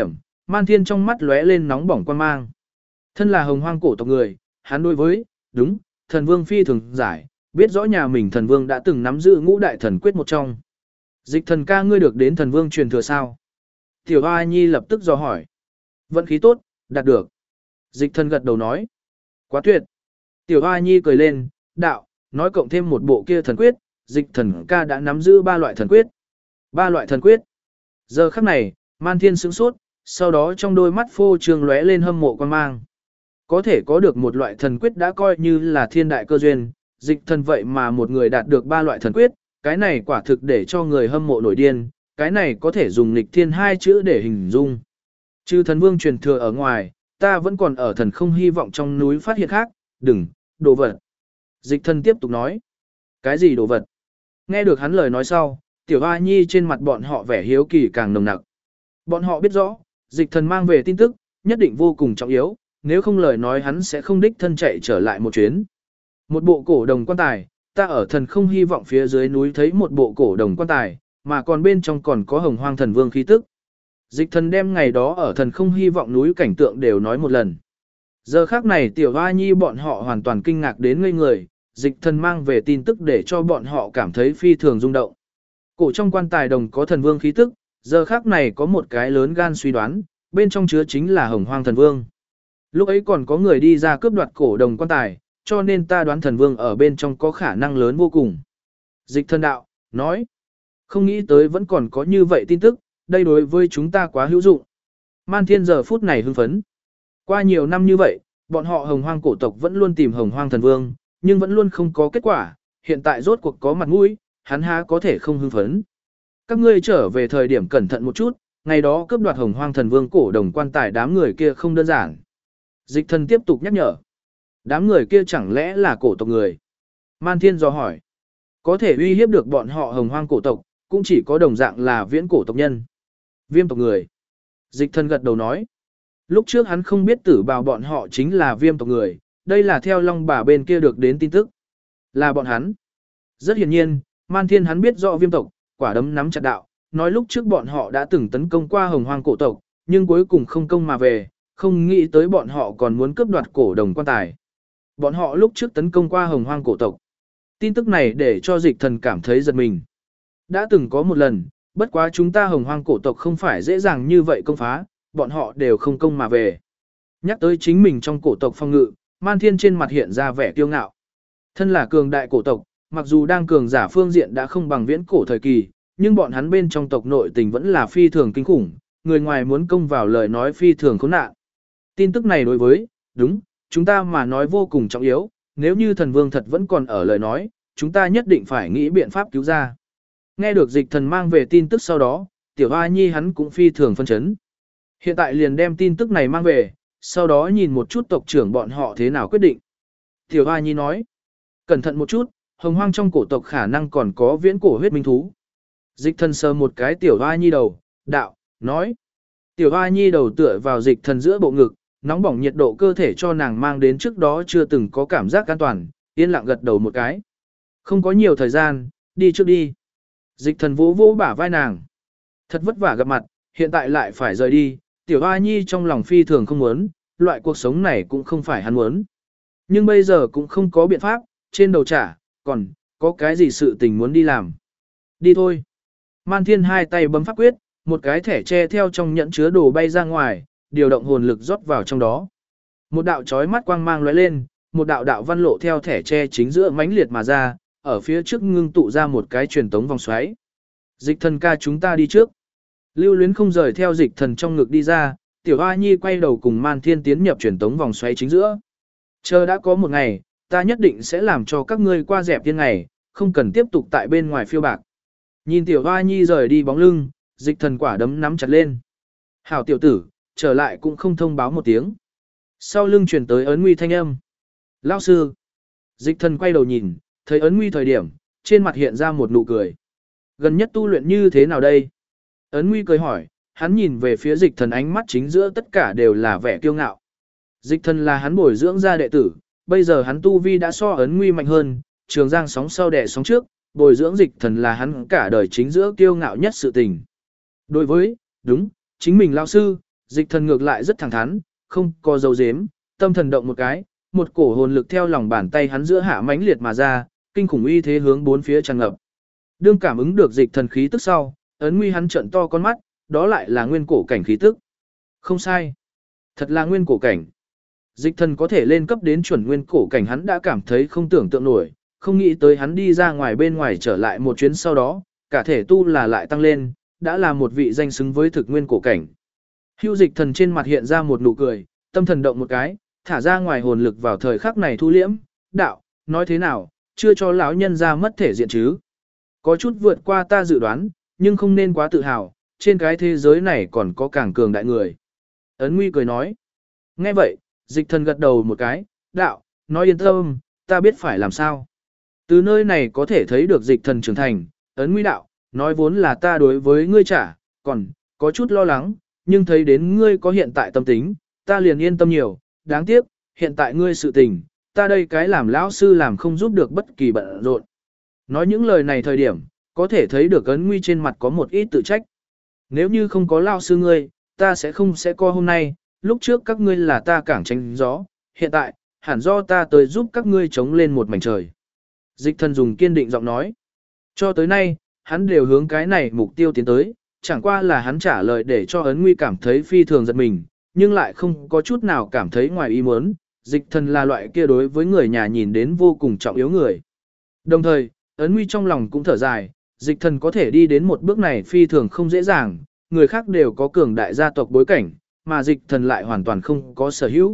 Man Thiên trong mắt lóe lên nóng bỏng quan mang. Thân là hồng hoang cổ tộc người, hắn đối với, đúng, thần vương phi thường giải, biết rõ nhà mình thần vương đã từng nắm giữ ngũ đại thần quyết một trong. Dịch thần ca ngươi được đến thần vương truyền thừa sao? Tiểu Hoa Nhi lập tức dò hỏi. Vận khí tốt, đạt được. Dịch thần gật đầu nói. Quá tuyệt. Tiểu Hoa Nhi cười lên, đạo, nói cộng thêm một bộ kia thần quyết, dịch thần ca đã nắm giữ 3 loại thần quyết. 3 loại thần quyết. Giờ khắc này, Man Thiên sững sốt, sau đó trong đôi mắt phô trương lóe lên hâm mộ quan mang. Có thể có được một loại thần quyết đã coi như là thiên đại cơ duyên, dịch thần vậy mà một người đạt được 3 loại thần quyết, cái này quả thực để cho người hâm mộ nổi điên, cái này có thể dùng nghịch thiên 2 chữ để hình dung. Trừ thần vương truyền thừa ở ngoài, ta vẫn còn ở thần không hy vọng trong núi phát hiện khác, đừng, đồ vật. Dịch thần tiếp tục nói. Cái gì đồ vật? Nghe được hắn lời nói sau, Tiểu Hoa Nhi trên mặt bọn họ vẻ hiếu kỳ càng nồng nặc. Bọn họ biết rõ, dịch thần mang về tin tức, nhất định vô cùng trọng yếu, nếu không lời nói hắn sẽ không đích thân chạy trở lại một chuyến. Một bộ cổ đồng quan tài, ta ở thần không hy vọng phía dưới núi thấy một bộ cổ đồng quan tài, mà còn bên trong còn có hồng hoang thần vương khí tức. Dịch thần đem ngày đó ở thần không hy vọng núi cảnh tượng đều nói một lần. Giờ khác này Tiểu Hoa Nhi bọn họ hoàn toàn kinh ngạc đến ngây người, dịch thần mang về tin tức để cho bọn họ cảm thấy phi thường rung động. Cổ trong quan tài đồng có thần vương khí tức, giờ khác này có một cái lớn gan suy đoán, bên trong chứa chính là hồng hoang thần vương. Lúc ấy còn có người đi ra cướp đoạt cổ đồng quan tài, cho nên ta đoán thần vương ở bên trong có khả năng lớn vô cùng. Dịch thần đạo, nói, không nghĩ tới vẫn còn có như vậy tin tức, đây đối với chúng ta quá hữu dụng. Man Thiên giờ phút này hưng phấn. Qua nhiều năm như vậy, bọn họ hồng hoang cổ tộc vẫn luôn tìm hồng hoang thần vương, nhưng vẫn luôn không có kết quả, hiện tại rốt cuộc có mặt mũi, hắn há có thể không hưng phấn. Các ngươi trở về thời điểm cẩn thận một chút, ngày đó cướp đoạt hồng hoang thần vương cổ đồng quan tài đám người kia không đơn giản. Dịch thần tiếp tục nhắc nhở. Đám người kia chẳng lẽ là cổ tộc người? Man Thiên dò hỏi. Có thể uy hiếp được bọn họ hồng hoang cổ tộc, cũng chỉ có đồng dạng là viễn cổ tộc nhân. Viêm tộc người. Dịch thần gật đầu nói. Lúc trước hắn không biết tử bào bọn họ chính là viêm tộc người, đây là theo long bà bên kia được đến tin tức. Là bọn hắn. Rất hiển nhiên, Man Thiên hắn biết rõ viêm tộc, quả đấm nắm chặt đạo, nói lúc trước bọn họ đã từng tấn công qua hồng hoang cổ tộc, nhưng cuối cùng không công mà về, không nghĩ tới bọn họ còn muốn cướp đoạt cổ đồng quan tài. Bọn họ lúc trước tấn công qua hồng hoang cổ tộc. Tin tức này để cho dịch thần cảm thấy giật mình. Đã từng có một lần, bất quá chúng ta hồng hoang cổ tộc không phải dễ dàng như vậy công phá, bọn họ đều không công mà về. Nhắc tới chính mình trong cổ tộc phong ngự, Man Thiên trên mặt hiện ra vẻ kiêu ngạo. Thân là cường đại cổ tộc, mặc dù đang cường giả phương diện đã không bằng viễn cổ thời kỳ, nhưng bọn hắn bên trong tộc nội tình vẫn là phi thường kinh khủng, người ngoài muốn công vào lời nói phi thường khốn nạn. Tin tức này đối với, đúng, chúng ta mà nói vô cùng trọng yếu, nếu như thần vương thật vẫn còn ở lời nói, chúng ta nhất định phải nghĩ biện pháp cứu ra. Nghe được dịch thần mang về tin tức sau đó, Tiểu Hoa Nhi hắn cũng phi thường phân chấn. Hiện tại liền đem tin tức này mang về, sau đó nhìn một chút tộc trưởng bọn họ thế nào quyết định. Tiểu Hoa Nhi nói, cẩn thận một chút, hồng hoang trong cổ tộc khả năng còn có viễn cổ huyết minh thú. Dịch thần sờ một cái Tiểu Hoa Nhi đầu, đạo, nói. Tiểu Hoa Nhi đầu tựa vào dịch thần giữa bộ ngực, nóng bỏng nhiệt độ cơ thể cho nàng mang đến trước đó chưa từng có cảm giác an toàn, yên lặng gật đầu một cái. Không có nhiều thời gian, đi trước đi. Dịch thần vỗ vỗ bả vai nàng. Thật vất vả gặp mặt, hiện tại lại phải rời đi, Tiểu Hoa Nhi trong lòng phi thường không muốn, loại cuộc sống này cũng không phải hắn muốn. Nhưng bây giờ cũng không có biện pháp, trên đầu trả, còn, có cái gì sự tình muốn đi làm. Đi thôi. Man Thiên hai tay bấm pháp quyết, một cái thẻ tre theo trong nhẫn chứa đồ bay ra ngoài, điều động hồn lực rót vào trong đó. Một đạo chói mắt quang mang lóe lên, một đạo đạo văn lộ theo thẻ tre chính giữa mãnh liệt mà ra, ở phía trước ngưng tụ ra một cái truyền tống vòng xoáy. Dịch thần ca chúng ta đi trước. Lưu Luyến không rời theo dịch thần trong ngực đi ra, Tiểu Hoa Nhi quay đầu cùng Man Thiên tiến nhập truyền tống vòng xoáy chính giữa. Chờ đã có một ngày, ta nhất định sẽ làm cho các ngươi qua dẹp tiên ngày, không cần tiếp tục tại bên ngoài phiêu bạc. Nhìn Tiểu Hoa Nhi rời đi bóng lưng, dịch thần quả đấm nắm chặt lên. Hảo tiểu tử, trở lại cũng không thông báo một tiếng. Sau lưng truyền tới ấn nguy thanh âm. Lão sư. Dịch thần quay đầu nhìn, thấy ấn nguy thời điểm, trên mặt hiện ra một nụ cười. Gần nhất tu luyện như thế nào đây? Ấn nguy cười hỏi, hắn nhìn về phía dịch thần ánh mắt chính giữa tất cả đều là vẻ kiêu ngạo. Dịch thần là hắn bồi dưỡng ra đệ tử, bây giờ hắn tu vi đã so ấn nguy mạnh hơn, trường giang sóng sau đẻ sóng trước, bồi dưỡng dịch thần là hắn cả đời chính giữa kiêu ngạo nhất sự tình. Đối với, đúng, chính mình lão sư, Dịch thần ngược lại rất thẳng thắn, không có dấu dếm, tâm thần động một cái, một cổ hồn lực theo lòng bàn tay hắn giữa hạ mãnh liệt mà ra, kinh khủng uy thế hướng bốn phía tràn ngập. Đương cảm ứng được dịch thần khí tức sau, Ấn Nguy hắn trợn to con mắt, đó lại là nguyên cổ cảnh khí tức. Không sai, thật là nguyên cổ cảnh. Dịch thần có thể lên cấp đến chuẩn nguyên cổ cảnh, hắn đã cảm thấy không tưởng tượng nổi, không nghĩ tới hắn đi ra ngoài bên ngoài trở lại một chuyến sau đó, cả thể tu là lại tăng lên, đã là một vị danh xứng với thực nguyên cổ cảnh. Hưu dịch thần trên mặt hiện ra một nụ cười, tâm thần động một cái, thả ra ngoài hồn lực vào thời khắc này thu liễm, đạo, nói thế nào, chưa cho lão nhân ra mất thể diện chứ. Có chút vượt qua ta dự đoán, nhưng không nên quá tự hào, trên cái thế giới này còn có càng cường đại người. Ấn Nguy cười nói. Nghe vậy, dịch thần gật đầu một cái, đạo, nói yên tâm, ta biết phải làm sao. Từ nơi này có thể thấy được dịch thần trưởng thành, Ấn Nguy đạo, nói vốn là ta đối với ngươi trả, còn, có chút lo lắng, nhưng thấy đến ngươi có hiện tại tâm tính, ta liền yên tâm nhiều, đáng tiếc, hiện tại ngươi sự tình, ta đây cái làm lão sư làm không giúp được bất kỳ bận rộn. Nói những lời này thời điểm, có thể thấy được Ấn Nguy trên mặt có một ít tự trách. Nếu như không có lão sư ngươi, ta sẽ không có hôm nay, lúc trước các ngươi là ta cảng tránh gió, hiện tại, hẳn do ta tới giúp các ngươi chống lên một mảnh trời. Dịch thần dùng kiên định giọng nói. Cho tới nay, hắn đều hướng cái này mục tiêu tiến tới, chẳng qua là hắn trả lời để cho Ấn Nguy cảm thấy phi thường giật mình, nhưng lại không có chút nào cảm thấy ngoài ý muốn. Dịch thần là loại kia đối với người nhà nhìn đến vô cùng trọng yếu người. Đồng thời, Ấn Nguy trong lòng cũng thở dài, dịch thần có thể đi đến một bước này phi thường không dễ dàng, người khác đều có cường đại gia tộc bối cảnh, mà dịch thần lại hoàn toàn không có sở hữu.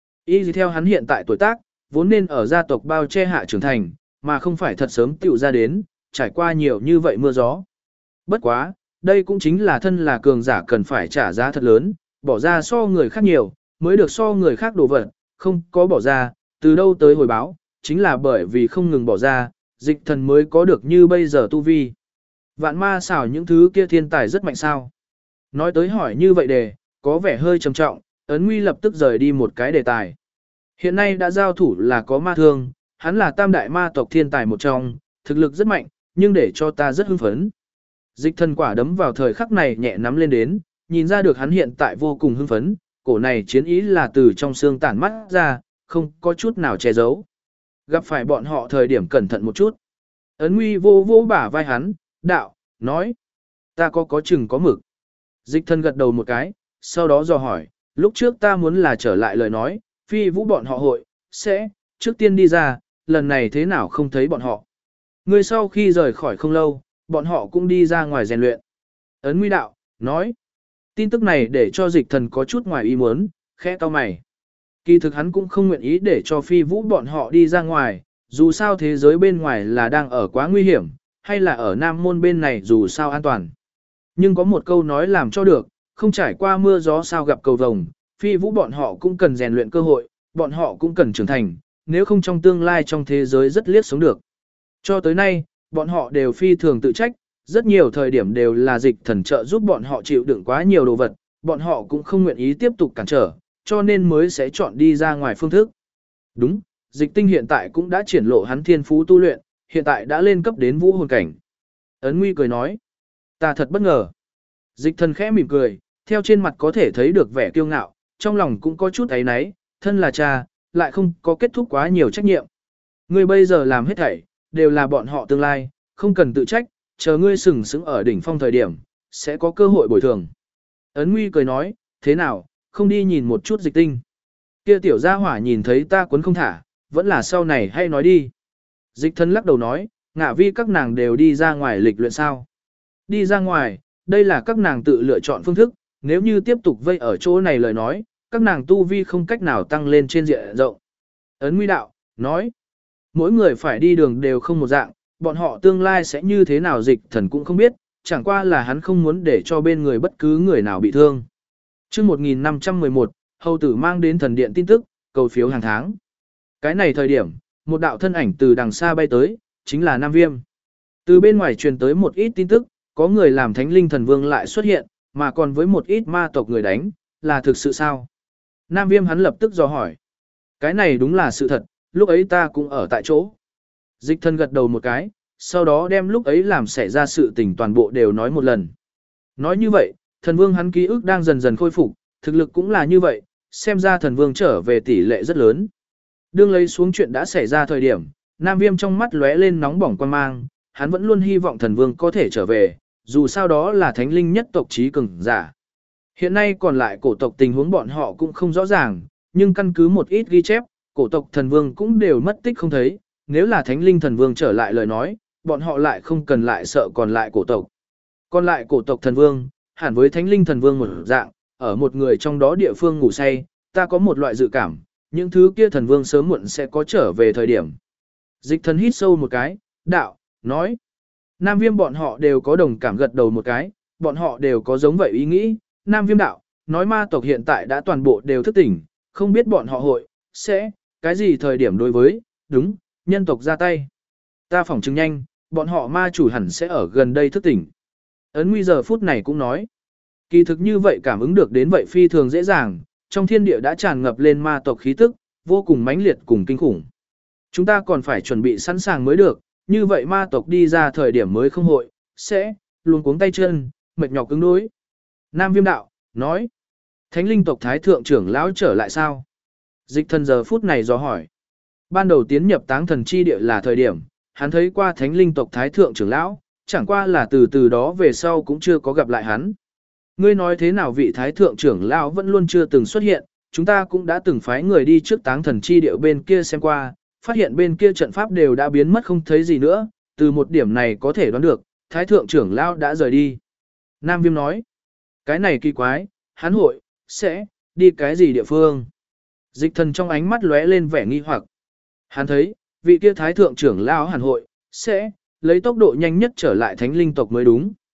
Y theo hắn hiện tại tuổi tác, vốn nên ở gia tộc bao che hạ trưởng thành, mà không phải thật sớm tiểu ra đến, trải qua nhiều như vậy mưa gió. Bất quá, đây cũng chính là thân là cường giả cần phải trả giá thật lớn, bỏ ra so người khác nhiều, mới được so người khác đồ vật, không có bỏ ra, từ đâu tới hồi báo, chính là bởi vì không ngừng bỏ ra, dịch thần mới có được như bây giờ tu vi. Vạn ma xảo những thứ kia thiên tài rất mạnh sao. Nói tới hỏi như vậy đề, có vẻ hơi trầm trọng, Ấn Nguy lập tức rời đi một cái đề tài. Hiện nay đã giao thủ là có ma thương, hắn là tam đại ma tộc thiên tài một trong, thực lực rất mạnh, nhưng để cho ta rất hưng phấn. Dịch thần quả đấm vào thời khắc này nhẹ nắm lên đến, nhìn ra được hắn hiện tại vô cùng hưng phấn, cổ này chiến ý là từ trong xương tản mắt ra, không có chút nào che giấu. Gặp phải bọn họ thời điểm cẩn thận một chút. Ấn Nguy vô vô bả vai hắn, đạo, nói, ta có chừng có mực. Dịch thần gật đầu một cái, sau đó dò hỏi, lúc trước ta muốn là trở lại lời nói, phi vũ bọn họ hội, sẽ, trước tiên đi ra, lần này thế nào không thấy bọn họ. Người sau khi rời khỏi không lâu, bọn họ cũng đi ra ngoài rèn luyện. Ấn Nguy đạo, nói, tin tức này để cho dịch thần có chút ngoài ý muốn, khẽ cau mày. Kỳ thực hắn cũng không nguyện ý để cho phi vũ bọn họ đi ra ngoài, dù sao thế giới bên ngoài là đang ở quá nguy hiểm, hay là ở Nam Môn bên này dù sao an toàn. Nhưng có một câu nói làm cho được, không trải qua mưa gió sao gặp cầu vồng, phi vũ bọn họ cũng cần rèn luyện cơ hội, bọn họ cũng cần trưởng thành, nếu không trong tương lai trong thế giới rất liếc sống được. Cho tới nay, bọn họ đều phi thường tự trách, rất nhiều thời điểm đều là dịch thần trợ giúp bọn họ chịu đựng quá nhiều đồ vật, bọn họ cũng không nguyện ý tiếp tục cản trở, cho nên mới sẽ chọn đi ra ngoài phương thức. Đúng, dịch tinh hiện tại cũng đã triển lộ hắn thiên phú tu luyện, hiện tại đã lên cấp đến vũ hồn cảnh. Ấn Nguy cười nói, ta thật bất ngờ. Dịch thần khẽ mỉm cười, theo trên mặt có thể thấy được vẻ kiêu ngạo, trong lòng cũng có chút áy náy, thân là cha, lại không có kết thúc quá nhiều trách nhiệm. Ngươi bây giờ làm hết thảy, đều là bọn họ tương lai, không cần tự trách, chờ ngươi sừng sững ở đỉnh phong thời điểm, sẽ có cơ hội bồi thường. Ấn Nguy cười nói, thế nào, không đi nhìn một chút dịch tinh. Kia tiểu gia hỏa nhìn thấy ta quấn không thả, vẫn là sau này hay nói đi. Dịch thân lắc đầu nói, Ngạ Vi các nàng đều đi ra ngoài lịch luyện sao. Đi ra ngoài, đây là các nàng tự lựa chọn phương thức, nếu như tiếp tục vây ở chỗ này lời nói, các nàng tu vi không cách nào tăng lên trên diện rộng. Ấn Nguy đạo, nói, mỗi người phải đi đường đều không một dạng, bọn họ tương lai sẽ như thế nào dịch thần cũng không biết, chẳng qua là hắn không muốn để cho bên người bất cứ người nào bị thương. Chương 1511, hầu tử mang đến thần điện tin tức, cầu phiếu hàng tháng. Cái này thời điểm, một đạo thân ảnh từ đằng xa bay tới, chính là Nam Viêm. Từ bên ngoài truyền tới một ít tin tức, có người làm Thánh Linh Thần Vương lại xuất hiện, mà còn với một ít ma tộc người đánh, là thực sự sao? Nam Viêm hắn lập tức dò hỏi. Cái này đúng là sự thật, lúc ấy ta cũng ở tại chỗ. Dịch thân gật đầu một cái, sau đó đem lúc ấy làm xảy ra sự tình toàn bộ đều nói một lần. Nói như vậy, thần vương hắn ký ức đang dần dần khôi phục, thực lực cũng là như vậy, xem ra thần vương trở về tỷ lệ rất lớn. Đương lấy xuống chuyện đã xảy ra thời điểm, Nam Viêm trong mắt lóe lên nóng bỏng quan mang, hắn vẫn luôn hy vọng thần vương có thể trở về, dù sao đó là thánh linh nhất tộc trí cường giả. Hiện nay còn lại cổ tộc tình huống bọn họ cũng không rõ ràng, nhưng căn cứ một ít ghi chép, cổ tộc thần vương cũng đều mất tích không thấy, nếu là thánh linh thần vương trở lại lời nói, bọn họ lại không cần lại sợ còn lại cổ tộc. Còn lại cổ tộc thần vương, hẳn với thánh linh thần vương một dạng, ở một người trong đó địa phương ngủ say, ta có một loại dự cảm, những thứ kia thần vương sớm muộn sẽ có trở về thời điểm. Dịch thần hít sâu một cái, đạo, nói. Nam Viêm bọn họ đều có đồng cảm gật đầu một cái, bọn họ đều có giống vậy ý nghĩ. Nam Viêm đạo, nói ma tộc hiện tại đã toàn bộ đều thức tỉnh, không biết bọn họ hội, sẽ, cái gì thời điểm đối với, đúng, nhân tộc ra tay. Ta phỏng chứng nhanh, bọn họ ma chủ hẳn sẽ ở gần đây thức tỉnh. Ấn Nguy giờ phút này cũng nói. Kỳ thực như vậy cảm ứng được đến vậy phi thường dễ dàng, trong thiên địa đã tràn ngập lên ma tộc khí tức, vô cùng mãnh liệt cùng kinh khủng. Chúng ta còn phải chuẩn bị sẵn sàng mới được, như vậy ma tộc đi ra thời điểm mới không hội, sẽ, luống cuống tay chân, mệt nhọc cứng đối. Nam Viêm đạo, nói. Thánh linh tộc thái thượng trưởng lão trở lại sao? Dịch thần giờ phút này dò hỏi. Ban đầu tiến nhập táng thần chi địa là thời điểm, hắn thấy qua thánh linh tộc thái thượng trưởng lão, chẳng qua là từ đó về sau cũng chưa có gặp lại hắn. Ngươi nói thế nào vị thái thượng trưởng lão vẫn luôn chưa từng xuất hiện, chúng ta cũng đã từng phái người đi trước táng thần chi địa bên kia xem qua, phát hiện bên kia trận pháp đều đã biến mất không thấy gì nữa, từ một điểm này có thể đoán được, thái thượng trưởng lão đã rời đi. Nam Viêm nói, cái này kỳ quái, hắn hội, sẽ, đi cái gì địa phương? Dịch thần trong ánh mắt lóe lên vẻ nghi hoặc. Hắn thấy, vị kia thái thượng trưởng lão hẳn hội, sẽ, lấy tốc độ nhanh nhất trở lại thánh linh tộc mới đúng.